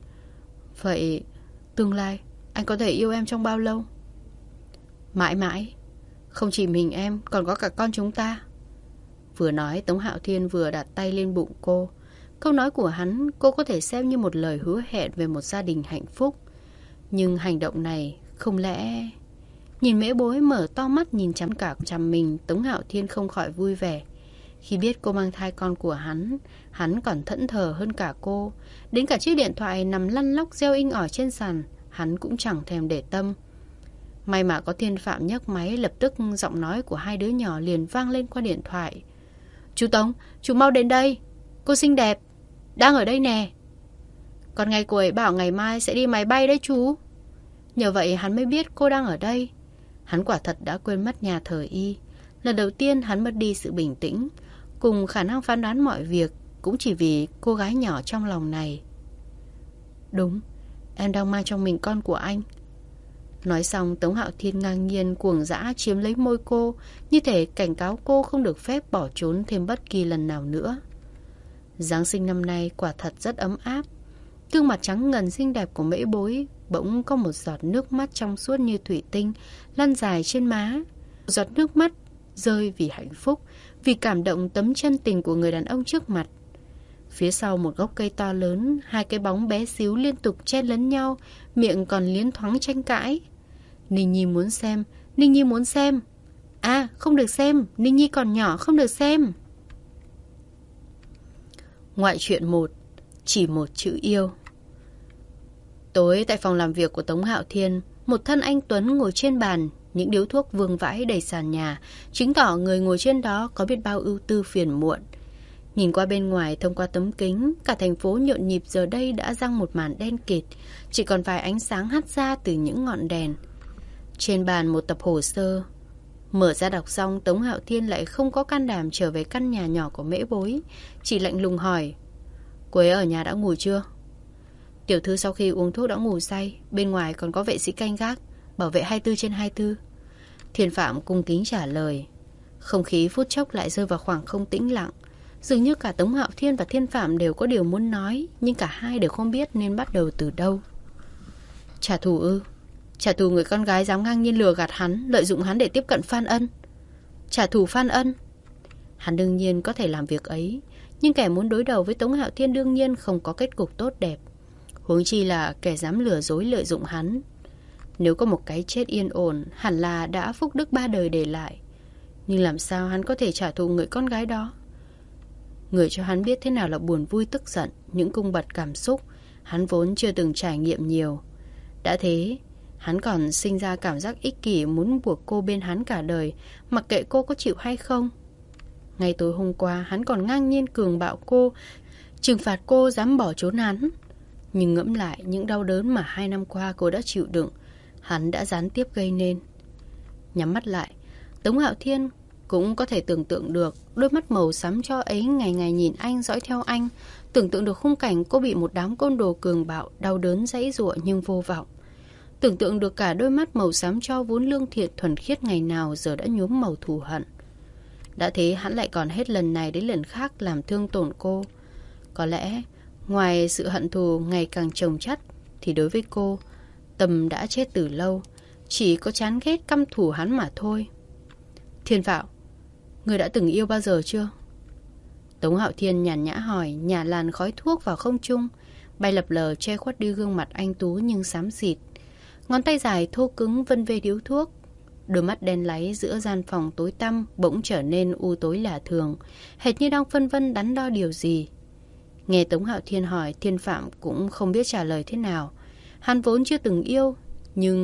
Vậy tương lai anh có thể yêu em trong bao lâu? Mãi mãi. Không chỉ mình em, còn có cả con chúng ta. Vừa nói Tống Hạo Thiên vừa đặt tay lên bụng cô. Câu nói của hắn cô có thể xem như một lời hứa hẹn về một gia đình hạnh phúc. Nhưng hành động này không lẽ... Nhìn Mễ Bối mở to mắt nhìn chăm cả chăm mình, Tống Hạo Thiên không khỏi vui vẻ. Khi biết cô mang thai con của hắn, hắn còn thẫn thờ hơn cả cô. Đến cả chiếc điện thoại nằm lăn lóc reo inh ỏi trên sàn, hắn cũng chẳng thèm để tâm. May mà có Thiên Phạm nhấc máy, lập tức giọng nói của hai đứa nhỏ liền vang lên qua điện thoại. Chú Tống, chú mau đến đây. Cô xinh đẹp, đang ở đây nè. Còn ngày cô ấy bảo ngày mai sẽ đi máy bay đấy chú. Nhờ vậy hắn mới biết cô đang ở đây. Hắn quả thật đã quên mất nhà thờ y. Lần đầu tiên hắn mất đi sự bình tĩnh cùng khả năng phán đoán mọi việc, cũng chỉ vì cô gái nhỏ trong lòng này. Đúng, em đang mang trong mình con của anh. Nói xong Tống Hạo Thiên ngang nhiên cuồng dã chiếm lấy môi cô, như thể cảnh cáo cô không được phép bỏ trốn thêm bất kỳ lần nào nữa. Giáng sinh năm nay quả thật rất ấm áp. Gương mặt trắng ngần xinh đẹp của Mễ Bối bỗng có một giọt nước mắt trong suốt như thủy tinh lăn dài trên má. Giọt nước mắt rơi vì hạnh phúc, vì cảm động tấm chân tình của người đàn ông trước mặt. Phía sau một gốc cây to lớn, hai cái bóng bé xíu liên tục chen lấn nhau, miệng còn liến thoáng tranh cãi. Ninh Nhi muốn xem, Ninh Nhi muốn xem. À, không được xem, Ninh Nhi còn nhỏ, không được xem. Ngoại truyện một, chỉ một chữ yêu. Tối tại phòng làm việc của Tống Hạo Thiên, một thân anh tuấn ngồi trên bàn, những điếu thuốc vương vãi đầy sàn nhà, chứng tỏ người ngồi trên đó có biết bao ưu tư phiền muộn. Nhìn qua bên ngoài thông qua tấm kính, cả thành phố nhộn nhịp giờ đây đã giăng một màn đen kịt, chỉ còn vài ánh sáng hắt ra từ những ngọn đèn. Trên bàn một tập hồ sơ. Mở ra đọc xong, Tống Hạo Thiên lại không có can đảm trở về căn nhà nhỏ của Mễ Bối, chỉ lạnh lùng hỏi. Cô ấy ở nhà đã ngủ chưa? Tiểu thư sau khi uống thuốc đã ngủ say, bên ngoài còn có vệ sĩ canh gác, bảo vệ hai mươi bốn trên hai mươi bốn. Thiên Phạm cung kính trả lời. Không khí phút chốc lại rơi vào khoảng không tĩnh lặng. Dường như cả Tống Hạo Thiên và Thiên Phạm đều có điều muốn nói, nhưng cả hai đều không biết nên bắt đầu từ đâu. Trả thù ư? Trả thù người con gái dám ngang nhiên lừa gạt hắn, lợi dụng hắn để tiếp cận Phan Ân. Trả thù Phan Ân? Hắn đương nhiên có thể làm việc ấy, nhưng kẻ muốn đối đầu với Tống Hạo Thiên đương nhiên không có kết cục tốt đẹp. Huống chi là kẻ dám lừa dối lợi dụng hắn. Nếu có một cái chết yên ổn, hẳn là đã phúc đức ba đời để lại. Nhưng làm sao hắn có thể trả thù người con gái đó? Người cho hắn biết thế nào là buồn vui tức giận, những cung bậc cảm xúc hắn vốn chưa từng trải nghiệm nhiều. Đã thế, hắn còn sinh ra cảm giác ích kỷ muốn buộc cô bên hắn cả đời, mặc kệ cô có chịu hay không. Ngày tối hôm qua hắn còn ngang nhiên cường bạo cô, trừng phạt cô dám bỏ trốn hắn. Nhưng ngẫm lại những đau đớn mà hai năm qua cô đã chịu đựng, hắn đã gián tiếp gây nên. Nhắm mắt lại, Tống Hạo Thiên cũng có thể tưởng tượng được đôi mắt màu xám cho ấy ngày ngày nhìn anh, dõi theo anh. Tưởng tượng được khung cảnh cô bị một đám côn đồ cường bạo, đau đớn giãy giụa nhưng vô vọng. Tưởng tượng được cả đôi mắt màu xám cho vốn lương thiện thuần khiết ngày nào giờ đã nhuốm màu thù hận. Đã thế hắn lại còn hết lần này đến lần khác làm thương tổn cô. Có lẽ ngoài sự hận thù ngày càng chồng chất, thì đối với cô, Tâm đã chết từ lâu, chỉ có chán ghét căm thù hắn mà thôi. Thiên Phạm, người đã từng yêu bao giờ chưa? Tống Hạo Thiên nhàn nhã hỏi, nhả làn khói thuốc vào không trung, bay lập lờ che khuất đi gương mặt anh tú nhưng xám xịt. Ngón tay dài thô cứng vân vê điếu thuốc. Đôi mắt đen láy giữa gian phòng tối tăm bỗng trở nên u tối lạ thường, hệt như đang phân vân đắn đo điều gì. Nghe Tống Hạo Thiên hỏi, Thiên Phạm cũng không biết trả lời thế nào. Hắn vốn chưa từng yêu, nhưng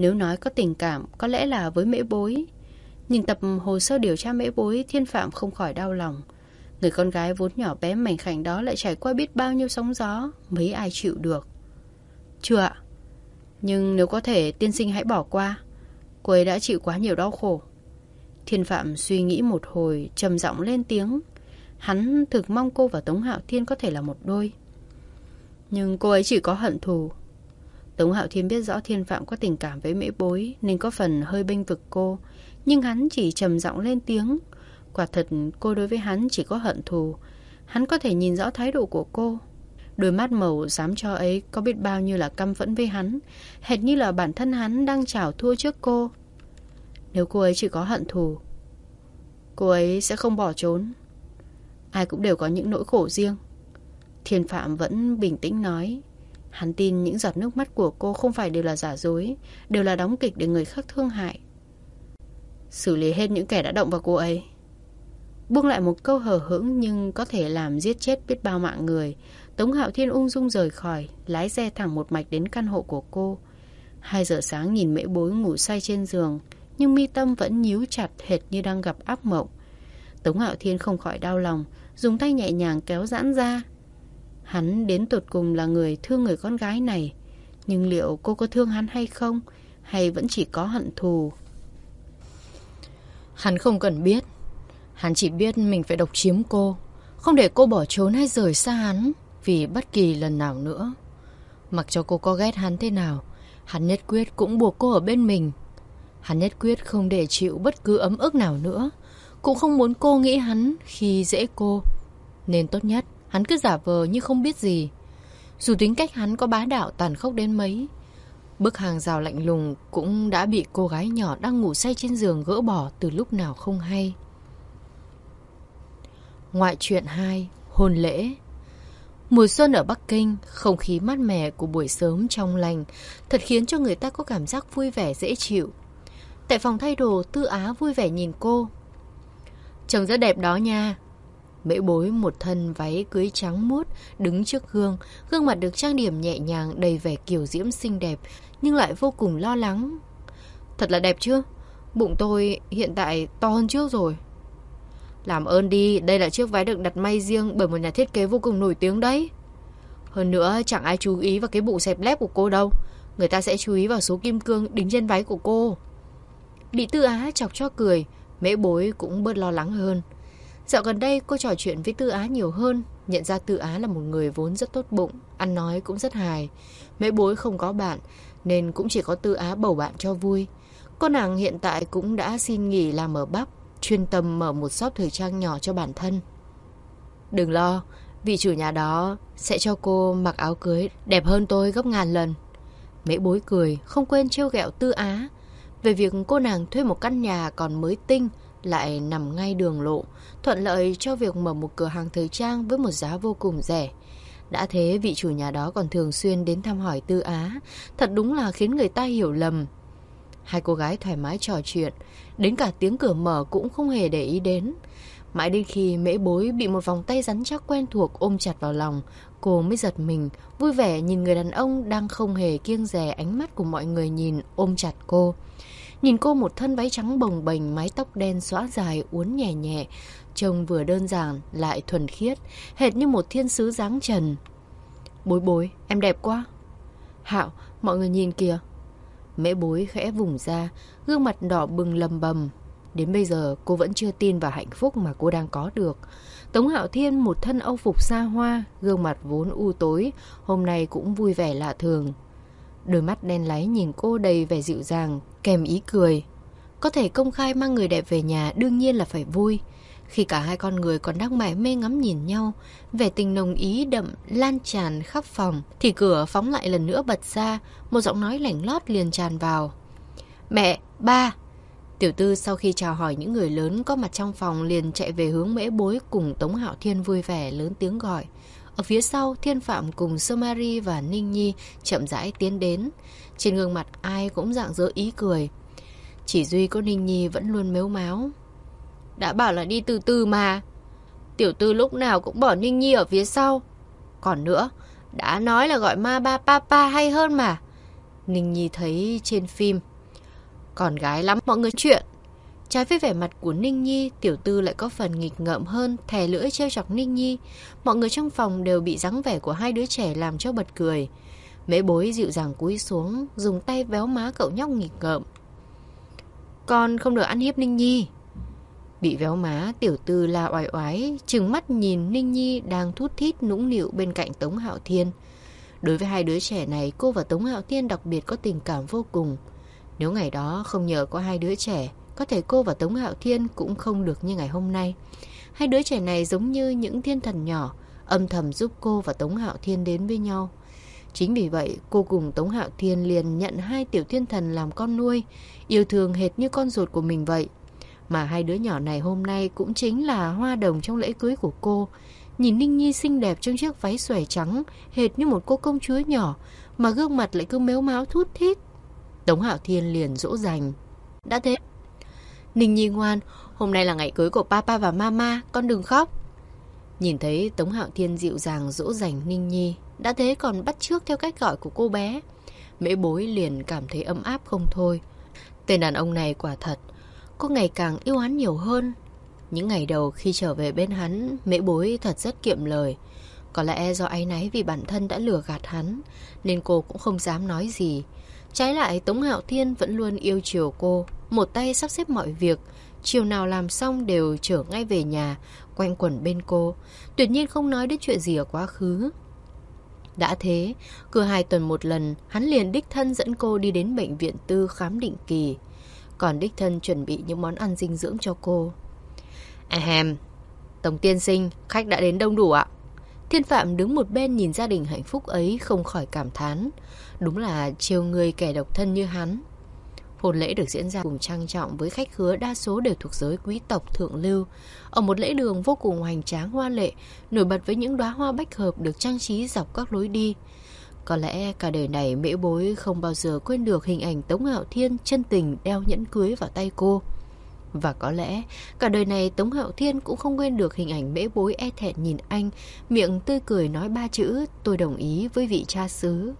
Nếu nói có tình cảm, có lẽ là với Mễ Bối. Nhìn tập hồ sơ điều tra Mễ Bối, Thiên Phạm không khỏi đau lòng. Người con gái vốn nhỏ bé mảnh khảnh đó lại trải qua biết bao nhiêu sóng gió, mấy ai chịu được. Chưa ạ. Nhưng nếu có thể, tiên sinh hãy bỏ qua. Cô ấy đã chịu quá nhiều đau khổ. Thiên Phạm suy nghĩ một hồi, trầm giọng lên tiếng. Hắn thực mong cô và Tống Hạo Thiên có thể là một đôi. Nhưng cô ấy chỉ có hận thù. Tống Hạo Thiên biết rõ Thiên Phạm có tình cảm với Mễ Bối nên có phần hơi bênh vực cô. Nhưng hắn chỉ trầm giọng lên tiếng. Quả thật cô đối với hắn chỉ có hận thù. Hắn có thể nhìn rõ thái độ của cô. Đôi mắt màu xám cho ấy có biết bao nhiêu là căm phẫn với hắn, hệt như là bản thân hắn đang chảo thua trước cô. Nếu cô ấy chỉ có hận thù, cô ấy sẽ không bỏ trốn. Ai cũng đều có những nỗi khổ riêng. Thiên Phạm vẫn bình tĩnh nói. Hắn tin những giọt nước mắt của cô không phải đều là giả dối, đều là đóng kịch để người khác thương hại. Xử lý hết những kẻ đã động vào cô ấy. Buông lại một câu hờ hững nhưng có thể làm giết chết biết bao mạng người. Tống Hạo Thiên ung dung rời khỏi, lái xe thẳng một mạch đến căn hộ của cô. Hai giờ sáng nhìn Mễ Bối ngủ say trên giường, nhưng mi tâm vẫn nhíu chặt hệt như đang gặp ác mộng. Tống Hạo Thiên không khỏi đau lòng, dùng tay nhẹ nhàng kéo giãn ra. Hắn đến tột cùng là người thương người con gái này, nhưng liệu cô có thương hắn hay không, hay vẫn chỉ có hận thù? Hắn không cần biết. Hắn chỉ biết mình phải độc chiếm cô, không để cô bỏ trốn hay rời xa hắn vì bất kỳ lần nào nữa. Mặc cho cô có ghét hắn thế nào, hắn nhất quyết cũng buộc cô ở bên mình. Hắn nhất quyết không để chịu bất cứ ấm ức nào nữa, cũng không muốn cô nghĩ hắn khi dễ cô. Nên tốt nhất hắn cứ giả vờ như không biết gì. Dù tính cách hắn có bá đạo tàn khốc đến mấy, bức hàng rào lạnh lùng cũng đã bị cô gái nhỏ đang ngủ say trên giường gỡ bỏ từ lúc nào không hay. Ngoại truyện hai, hôn lễ. Mùa xuân ở Bắc Kinh, không khí mát mẻ của buổi sớm trong lành thật khiến cho người ta có cảm giác vui vẻ dễ chịu. Tại phòng thay đồ, Tư Á vui vẻ nhìn cô. Trông rất đẹp đó nha. Mễ Bối một thân váy cưới trắng muốt, đứng trước gương, gương mặt được trang điểm nhẹ nhàng đầy vẻ kiều diễm xinh đẹp, nhưng lại vô cùng lo lắng. Thật là đẹp chứ? Bụng tôi hiện tại to hơn trước rồi. Làm ơn đi, đây là chiếc váy được đặt may riêng bởi một nhà thiết kế vô cùng nổi tiếng đấy. Hơn nữa chẳng ai chú ý vào cái bụng xẹp lép của cô đâu. Người ta sẽ chú ý vào số kim cương đính trên váy của cô. Bị Tư Á chọc cho cười, Mễ Bối cũng bớt lo lắng hơn. Dạo gần đây cô trò chuyện với Tư Á nhiều hơn, nhận ra Tư Á là một người vốn rất tốt bụng, ăn nói cũng rất hài. Mễ Bối không có bạn nên cũng chỉ có Tư Á bầu bạn cho vui. Cô nàng hiện tại cũng đã xin nghỉ làm ở Bắc, chuyên tâm mở một shop thời trang nhỏ cho bản thân. Đừng lo, vị chủ nhà đó sẽ cho cô mặc áo cưới đẹp hơn tôi gấp ngàn lần. Mễ Bối cười, không quên trêu ghẹo Tư Á về việc cô nàng thuê một căn nhà còn mới tinh, lại nằm ngay đường lộ, thuận lợi cho việc mở một cửa hàng thời trang với một giá vô cùng rẻ. Đã thế vị chủ nhà đó còn thường xuyên đến thăm hỏi Tư Á, thật đúng là khiến người ta hiểu lầm. Hai cô gái thoải mái trò chuyện, đến cả tiếng cửa mở cũng không hề để ý đến. Mãi đến khi Mễ Bối bị một vòng tay rắn chắc quen thuộc ôm chặt vào lòng, cô mới giật mình, vui vẻ nhìn người đàn ông đang không hề kiêng dè ánh mắt của mọi người nhìn ôm chặt cô. Nhìn cô một thân váy trắng bồng bềnh, mái tóc đen xõa dài uốn nhẹ nhẹ, trông vừa đơn giản lại thuần khiết, hệt như một thiên sứ dáng trần. Bối Bối, em đẹp quá. Hạo, mọi người nhìn kìa. Mễ Bối khẽ vùng ra, gương mặt đỏ bừng lầm bầm. Đến bây giờ cô vẫn chưa tin vào hạnh phúc mà cô đang có được. Tống Hạo Thiên một thân âu phục xa hoa, gương mặt vốn u tối, hôm nay cũng vui vẻ lạ thường. Đôi mắt đen láy nhìn cô đầy vẻ dịu dàng, kèm ý cười. Có thể công khai mang người đẹp về nhà đương nhiên là phải vui. Khi cả hai con người còn đang mải mê ngắm nhìn nhau, vẻ tình nồng ý đậm lan tràn khắp phòng, thì cửa phóng lại lần nữa bật ra, một giọng nói lảnh lót liền tràn vào. Mẹ, ba. Tiểu Tư sau khi chào hỏi những người lớn có mặt trong phòng liền chạy về hướng Mễ Bối cùng Tống Hạo Thiên vui vẻ lớn tiếng gọi. Ở phía sau, Thiên Phạm cùng Sơ Mari và Ninh Nhi chậm rãi tiến đến. Trên gương mặt ai cũng rạng rỡ ý cười. Chỉ duy có Ninh Nhi vẫn luôn mếu máo. Đã bảo là đi từ từ mà. Tiểu Tư lúc nào cũng bỏ Ninh Nhi ở phía sau. Còn nữa, đã nói là gọi ma ba papa hay hơn mà. Ninh Nhi thấy trên phim Con gái lắm mọi người chuyện. Trái với vẻ mặt của Ninh Nhi, Tiểu Tư lại có phần nghịch ngợm hơn, thè lưỡi trêu chọc Ninh Nhi. Mọi người trong phòng đều bị dáng vẻ của hai đứa trẻ làm cho bật cười. Mễ Bối dịu dàng cúi xuống, dùng tay véo má cậu nhóc nghịch ngợm. Con không được ăn hiếp Ninh Nhi. Bị véo má, Tiểu Tư la oai oái, trừng mắt nhìn Ninh Nhi đang thút thít nũng nịu bên cạnh Tống Hạo Thiên. Đối với hai đứa trẻ này, cô và Tống Hạo Thiên đặc biệt có tình cảm vô cùng. Nếu ngày đó không nhờ có hai đứa trẻ, có thể cô và Tống Hạo Thiên cũng không được như ngày hôm nay. Hai đứa trẻ này giống như những thiên thần nhỏ, âm thầm giúp cô và Tống Hạo Thiên đến với nhau. Chính vì vậy, cô cùng Tống Hạo Thiên liền nhận hai tiểu thiên thần làm con nuôi, yêu thương hệt như con ruột của mình vậy. Mà hai đứa nhỏ này hôm nay cũng chính là hoa đồng trong lễ cưới của cô. Nhìn Ninh Nhi xinh đẹp trong chiếc váy xòe trắng, hệt như một cô công chúa nhỏ, mà gương mặt lại cứ mếu máo thút thít. Tống Hạo Thiên liền dỗ dành. Đã thế, Ninh Nhi ngoan, hôm nay là ngày cưới của Papa và Mama, con đừng khóc. Nhìn thấy Tống Hạo Thiên dịu dàng dỗ dành Ninh Nhi, đã thế còn bắt chước theo cách gọi của cô bé, Mễ Bối liền cảm thấy ấm áp không thôi. Tên đàn ông này quả thật, cô ngày càng yêu hắn nhiều hơn. Những ngày đầu khi trở về bên hắn, Mễ Bối thật rất kiệm lời. Có lẽ do áy náy vì bản thân đã lừa gạt hắn, nên cô cũng không dám nói gì. Trái lại, Tống Hạo Thiên vẫn luôn yêu chiều cô, một tay sắp xếp mọi việc, chiều nào làm xong đều trở ngay về nhà, quanh quẩn bên cô, tuyệt nhiên không nói đến chuyện gì ở quá khứ. Đã thế, cứ hai tuần một lần, hắn liền đích thân dẫn cô đi đến bệnh viện tư khám định kỳ, còn đích thân chuẩn bị những món ăn dinh dưỡng cho cô. Ahem, Tống tiên sinh, khách đã đến đông đủ ạ. Thiên Phạm đứng một bên nhìn gia đình hạnh phúc ấy không khỏi cảm thán. Đúng là trêu người kẻ độc thân như hắn. Hôn lễ được diễn ra cùng trang trọng với khách khứa đa số đều thuộc giới quý tộc thượng lưu. Ở một lễ đường vô cùng hoành tráng hoa lệ, nổi bật với những đóa hoa bách hợp được trang trí dọc các lối đi. Có lẽ cả đời này Mễ Bối không bao giờ quên được hình ảnh Tống Hạo Thiên chân tình đeo nhẫn cưới vào tay cô. Và có lẽ cả đời này Tống Hạo Thiên cũng không quên được hình ảnh Mễ Bối e thẹn nhìn anh, miệng tươi cười nói ba chữ tôi đồng ý với vị cha xứ.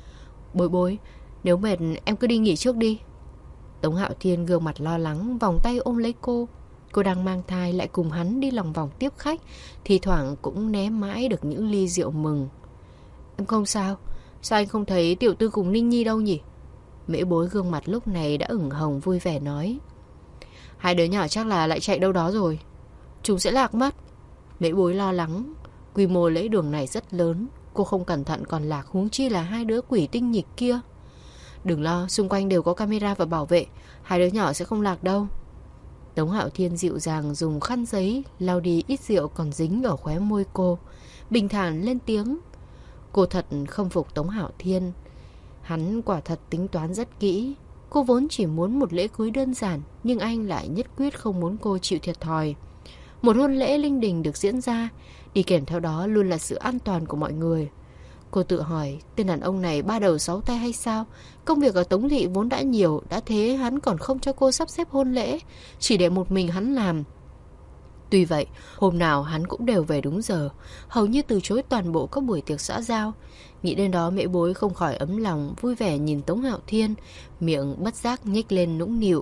Bối Bối, nếu mệt em cứ đi nghỉ trước đi. Tống Hạo Thiên gương mặt lo lắng, vòng tay ôm lấy cô. Cô đang mang thai lại cùng hắn đi lòng vòng tiếp khách, thì thoảng cũng né mãi được những ly rượu mừng. Em không sao, sao anh không thấy Tiểu Tư cùng Ninh Nhi đâu nhỉ? Mễ Bối gương mặt lúc này đã ửng hồng vui vẻ nói. Hai đứa nhỏ chắc là lại chạy đâu đó rồi, chúng sẽ lạc mất. Mễ Bối lo lắng, quy mô lễ đường này rất lớn, cô không cẩn thận còn lạc, huống chi là hai đứa quỷ tinh nhịch kia. Đừng lo, xung quanh đều có camera và bảo vệ, hai đứa nhỏ sẽ không lạc đâu. Tống Hạo Thiên dịu dàng dùng khăn giấy lau đi ít rượu còn dính ở khóe môi cô, bình thản lên tiếng. Cô thật không phục Tống Hạo Thiên, hắn quả thật tính toán rất kỹ. Cô vốn chỉ muốn một lễ cưới đơn giản, nhưng anh lại nhất quyết không muốn cô chịu thiệt thòi. Một hôn lễ linh đình được diễn ra, đi kèm theo đó luôn là sự an toàn của mọi người. Cô tự hỏi, tên đàn ông này ba đầu sáu tay hay sao? Công việc ở Tống Thị vốn đã nhiều, đã thế hắn còn không cho cô sắp xếp hôn lễ, chỉ để một mình hắn làm. Tuy vậy, hôm nào hắn cũng đều về đúng giờ, hầu như từ chối toàn bộ các buổi tiệc xã giao. Nghĩ đến đó Mễ Bối không khỏi ấm lòng, vui vẻ nhìn Tống Hạo Thiên, miệng bất giác nhếch lên nũng nịu.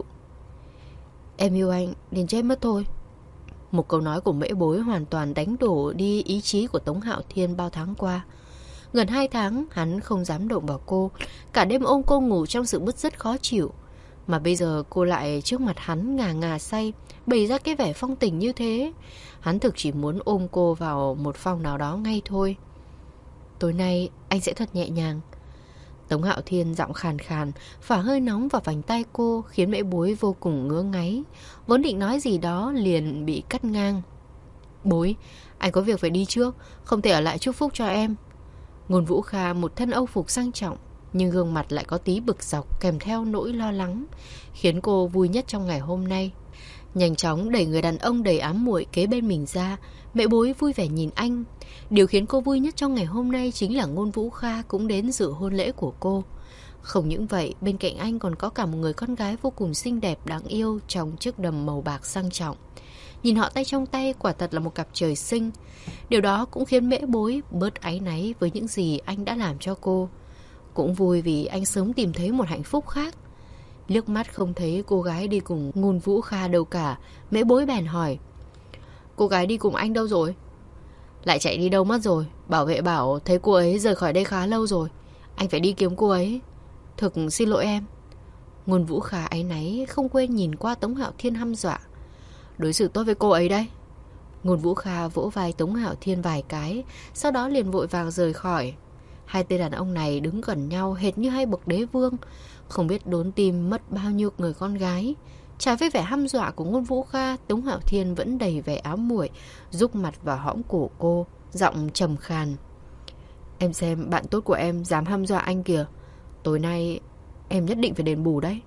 Em yêu anh, đến chết mất thôi. Một câu nói của Mễ Bối hoàn toàn đánh đổ đi ý chí của Tống Hạo Thiên bao tháng qua. Gần hai tháng, hắn không dám động vào cô, cả đêm ôm cô ngủ trong sự bứt rứt khó chịu. Mà bây giờ cô lại trước mặt hắn ngà ngà say, bày ra cái vẻ phong tình như thế. Hắn thực chỉ muốn ôm cô vào một phòng nào đó ngay thôi. Tối nay anh sẽ thật nhẹ nhàng. Tống Hạo Thiên giọng khàn khàn, phả hơi nóng vào vành tay cô, khiến Mễ Bối vô cùng ngứa ngáy. Vốn định nói gì đó liền bị cắt ngang. Bối, anh có việc phải đi trước, không thể ở lại chúc phúc cho em. Ngôn Vũ Kha một thân âu phục sang trọng, nhưng gương mặt lại có tí bực dọc kèm theo nỗi lo lắng, khiến cô vui nhất trong ngày hôm nay. Nhanh chóng đẩy người đàn ông đầy ám muội kế bên mình ra, Mễ Bối vui vẻ nhìn anh. Điều khiến cô vui nhất trong ngày hôm nay chính là Ngôn Vũ Kha cũng đến dự hôn lễ của cô. Không những vậy, bên cạnh anh còn có cả một người con gái vô cùng xinh đẹp đáng yêu trong chiếc đầm màu bạc sang trọng. Nhìn họ tay trong tay quả thật là một cặp trời sinh. Điều đó cũng khiến Mễ Bối bớt áy náy với những gì anh đã làm cho cô. Cũng vui vì anh sớm tìm thấy một hạnh phúc khác. Liếc mắt không thấy cô gái đi cùng Ngôn Vũ Kha đâu cả, Mễ Bối bèn hỏi: Cô gái đi cùng anh đâu rồi? Lại chạy đi đâu mất rồi? Bảo vệ bảo thấy cô ấy rời khỏi đây khá lâu rồi. Anh phải đi kiếm cô ấy. Thực xin lỗi em. Ngôn Vũ Kha áy náy không quên nhìn qua Tống Hạo Thiên hăm dọa. Đối xử tốt với cô ấy đấy. Ngôn Vũ Kha vỗ vai Tống Hạo Thiên vài cái, sau đó liền vội vàng rời khỏi. Hai tên đàn ông này đứng gần nhau hệt như hai bậc đế vương, không biết đốn tim mất bao nhiêu người con gái. Trái với vẻ hăm dọa của Ngôn Vũ Kha, Tống Hạo Thiên vẫn đầy vẻ áo muội, rúc mặt vào hõm cổ cô, giọng trầm khàn: Em xem bạn tốt của em dám hăm dọa anh kìa. Tối nay em nhất định phải đền bù đấy.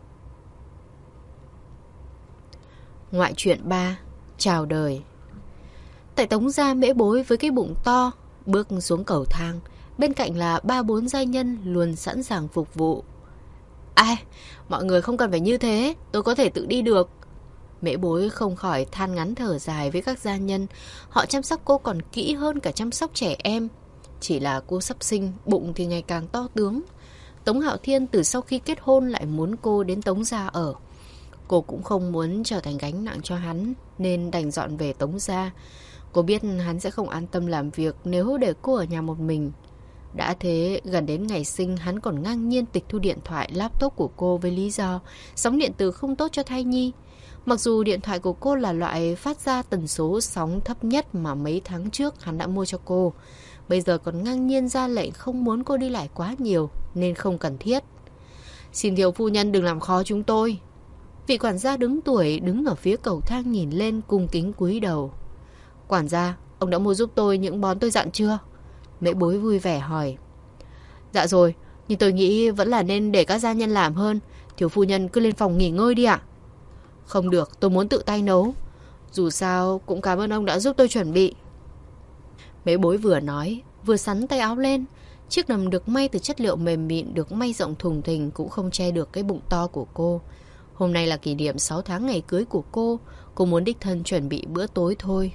Ngoại truyện ba: Chào đời. Tại Tống gia Mễ Bối với cái bụng to bước xuống cầu thang, bên cạnh là ba bốn giai nhân luôn sẵn sàng phục vụ. Ai, mọi người không cần phải như thế, tôi có thể tự đi được. Mễ Bối không khỏi than ngắn thở dài với các gia nhân. Họ chăm sóc cô còn kỹ hơn cả chăm sóc trẻ em. Chỉ là cô sắp sinh, bụng thì ngày càng to tướng. Tống Hạo Thiên từ sau khi kết hôn lại muốn cô đến Tống gia ở. Cô cũng không muốn trở thành gánh nặng cho hắn, nên đành dọn về Tống gia. Cô biết hắn sẽ không an tâm làm việc nếu để cô ở nhà một mình. Đã thế, gần đến ngày sinh hắn còn ngang nhiên tịch thu điện thoại, laptop của cô với lý do sóng điện tử không tốt cho thai nhi. Mặc dù điện thoại của cô là loại phát ra tần số sóng thấp nhất mà mấy tháng trước hắn đã mua cho cô, bây giờ còn ngang nhiên ra lệnh không muốn cô đi lại quá nhiều nên không cần thiết. Xin thiếu phu nhân đừng làm khó chúng tôi. Vị quản gia đứng tuổi đứng ở phía cầu thang nhìn lên cung kính cúi đầu. Quản gia, ông đã mua giúp tôi những món tôi dặn chưa? Mễ Bối vui vẻ hỏi. Dạ rồi, nhưng tôi nghĩ vẫn là nên để các gia nhân làm hơn. Thiếu phu nhân cứ lên phòng nghỉ ngơi đi ạ. Không được, tôi muốn tự tay nấu. Dù sao cũng cảm ơn ông đã giúp tôi chuẩn bị. Mễ Bối vừa nói vừa xắn tay áo lên. Chiếc đầm được may từ chất liệu mềm mịn, được may rộng thùng thình cũng không che được cái bụng to của cô. Hôm nay là kỷ niệm sáu tháng ngày cưới của cô. Cô muốn đích thân chuẩn bị bữa tối thôi.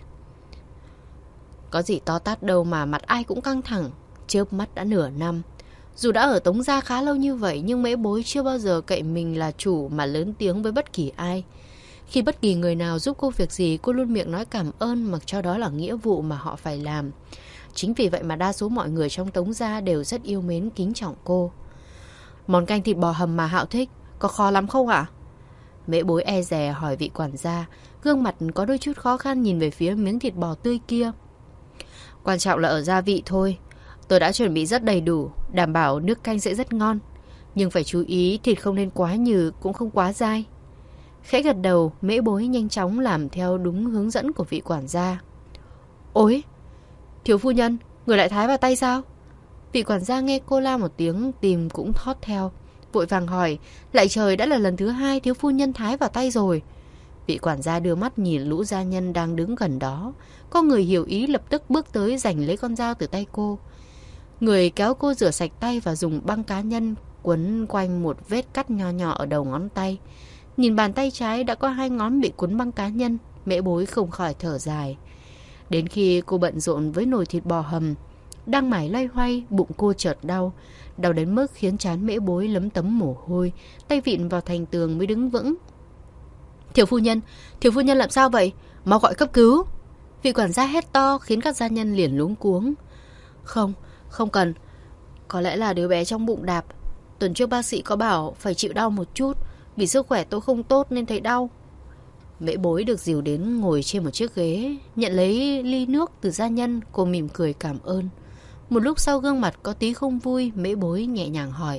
Có gì to tát đâu mà mặt ai cũng căng thẳng. Chớp mắt đã nửa năm. Dù đã ở Tống gia khá lâu như vậy, nhưng Mễ Bối chưa bao giờ cậy mình là chủ mà lớn tiếng với bất kỳ ai. Khi bất kỳ người nào giúp cô việc gì, cô luôn miệng nói cảm ơn, mặc cho đó là nghĩa vụ mà họ phải làm. Chính vì vậy mà đa số mọi người trong Tống gia đều rất yêu mến kính trọng cô. Món canh thịt bò hầm mà Hạo thích có khó lắm không ạ? Mễ Bối e dè hỏi vị quản gia, gương mặt có đôi chút khó khăn nhìn về phía miếng thịt bò tươi kia. Quan trọng là ở gia vị thôi. Tôi đã chuẩn bị rất đầy đủ, đảm bảo nước canh sẽ rất ngon. Nhưng phải chú ý thịt không nên quá nhừ, cũng không quá dai. Khẽ gật đầu, Mễ Bối nhanh chóng làm theo đúng hướng dẫn của vị quản gia. Ôi, thiếu phu nhân, người lại thái vào tay sao? Vị quản gia nghe cô la một tiếng, tim cũng thót theo, vội vàng hỏi. Lại trời, đã là lần thứ hai thiếu phu nhân thái vào tay rồi. Vị quản gia đưa mắt nhìn lũ gia nhân đang đứng gần đó. Có người hiểu ý lập tức bước tới giành lấy con dao từ tay cô. Người kéo cô rửa sạch tay và dùng băng cá nhân quấn quanh một vết cắt nho nhỏ ở đầu ngón tay. Nhìn bàn tay trái đã có hai ngón bị quấn băng cá nhân, Mễ Bối không khỏi thở dài. Đến khi cô bận rộn với nồi thịt bò hầm, đang mải loay hoay, bụng cô chợt đau. Đau đến mức khiến trán Mễ Bối lấm tấm mồ hôi, tay vịn vào thành tường mới đứng vững. Thiếu phu nhân, thiếu phu nhân làm sao vậy? Mau gọi cấp cứu. Vị quản gia hét to khiến các gia nhân liền luống cuống. Không, không cần. Có lẽ là đứa bé trong bụng đạp. Tuần trước bác sĩ có bảo phải chịu đau một chút, vì sức khỏe tôi không tốt nên thấy đau. Mễ Bối được dìu đến ngồi trên một chiếc ghế, nhận lấy ly nước từ gia nhân. Cô mỉm cười cảm ơn. Một lúc sau gương mặt có tí không vui, Mễ Bối nhẹ nhàng hỏi.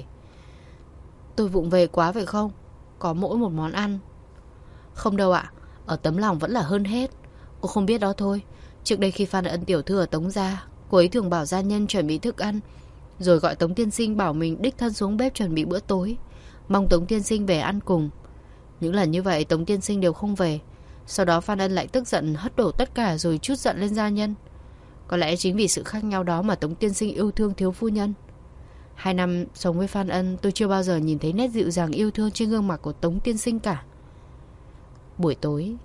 Tôi vụng về quá phải không? Có mỗi một món ăn. Không đâu ạ, ở tấm lòng vẫn là hơn hết. Cô không biết đó thôi. Trước đây khi Phan Ân tiểu thư ở Tống gia, cô ấy thường bảo gia nhân chuẩn bị thức ăn, rồi gọi Tống tiên sinh bảo mình đích thân xuống bếp chuẩn bị bữa tối, mong Tống tiên sinh về ăn cùng. Những lần như vậy Tống tiên sinh đều không về. Sau đó Phan Ân lại tức giận hất đổ tất cả rồi trút giận lên gia nhân. Có lẽ chính vì sự khác nhau đó mà Tống tiên sinh yêu thương thiếu phu nhân. Hai năm sống với Phan Ân, tôi chưa bao giờ nhìn thấy nét dịu dàng yêu thương trên gương mặt của Tống tiên sinh cả. Buổi tối,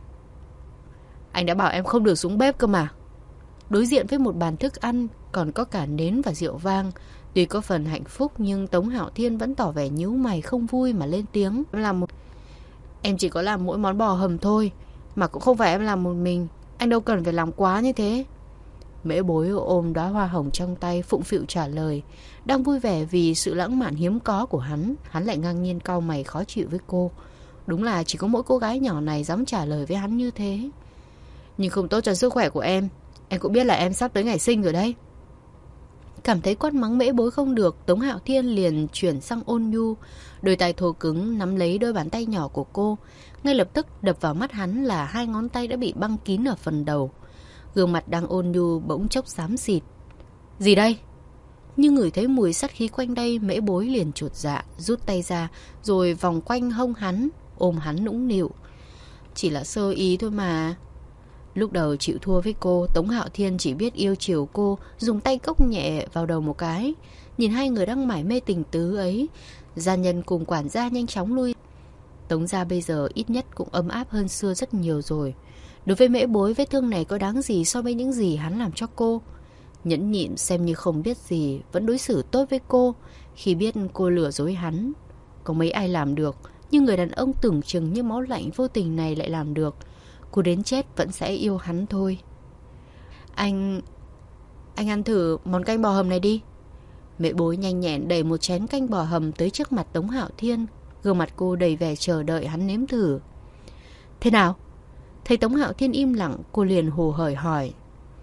anh đã bảo em không được xuống bếp cơ mà. Đối diện với một bàn thức ăn còn có cả nến và rượu vang, Tuy có phần hạnh phúc nhưng Tống Hạo Thiên vẫn tỏ vẻ nhíu mày không vui mà lên tiếng. Em làm một... Em chỉ có làm mỗi món bò hầm thôi, mà cũng không phải em làm một mình. Anh đâu cần phải làm quá như thế. Mễ Bối ôm đóa hoa hồng trong tay phụng phịu trả lời. Đang vui vẻ vì sự lãng mạn hiếm có của hắn, hắn lại ngang nhiên cau mày khó chịu với cô. Đúng là chỉ có mỗi cô gái nhỏ này dám trả lời với hắn như thế. Nhưng không tốt cho sức khỏe của em. Em cũng biết là em sắp tới ngày sinh rồi đấy. Cảm thấy quát mắng Mễ Bối không được, Tống Hạo Thiên liền chuyển sang ôn nhu. Đôi tay thô cứng nắm lấy đôi bàn tay nhỏ của cô. Ngay lập tức đập vào mắt hắn là hai ngón tay đã bị băng kín ở phần đầu. Gương mặt đang ôn nhu bỗng chốc xám xịt. Gì đây? Nhưng ngửi thấy mùi sát khí quanh đây, Mễ Bối liền chột dạ, rút tay ra rồi vòng quanh hông hắn, ôm hắn nũng nịu. Chỉ là sơ ý thôi mà. Lúc đầu chịu thua với cô, Tống Hạo Thiên chỉ biết yêu chiều cô, dùng tay cốc nhẹ vào đầu một cái. Nhìn hai người đang mải mê tình tứ ấy, gia nhân cùng quản gia nhanh chóng lui. Tống gia bây giờ ít nhất cũng ấm áp hơn xưa rất nhiều rồi. Đối với Mễ Bối, vết thương này có đáng gì so với những gì hắn làm cho cô. Nhẫn nhịn xem như không biết gì, vẫn đối xử tốt với cô khi biết cô lừa dối hắn. Có mấy ai làm được, nhưng người đàn ông tưởng chừng như máu lạnh vô tình này lại làm được. Cô đến chết vẫn sẽ yêu hắn thôi. Anh... Anh ăn thử món canh bò hầm này đi. Mẹ Bối nhanh nhẹn đẩy một chén canh bò hầm tới trước mặt Tống Hạo Thiên. Gương mặt cô đầy vẻ chờ đợi hắn nếm thử. Thế nào? Thấy Tống Hạo Thiên im lặng, cô liền hồ hởi hỏi.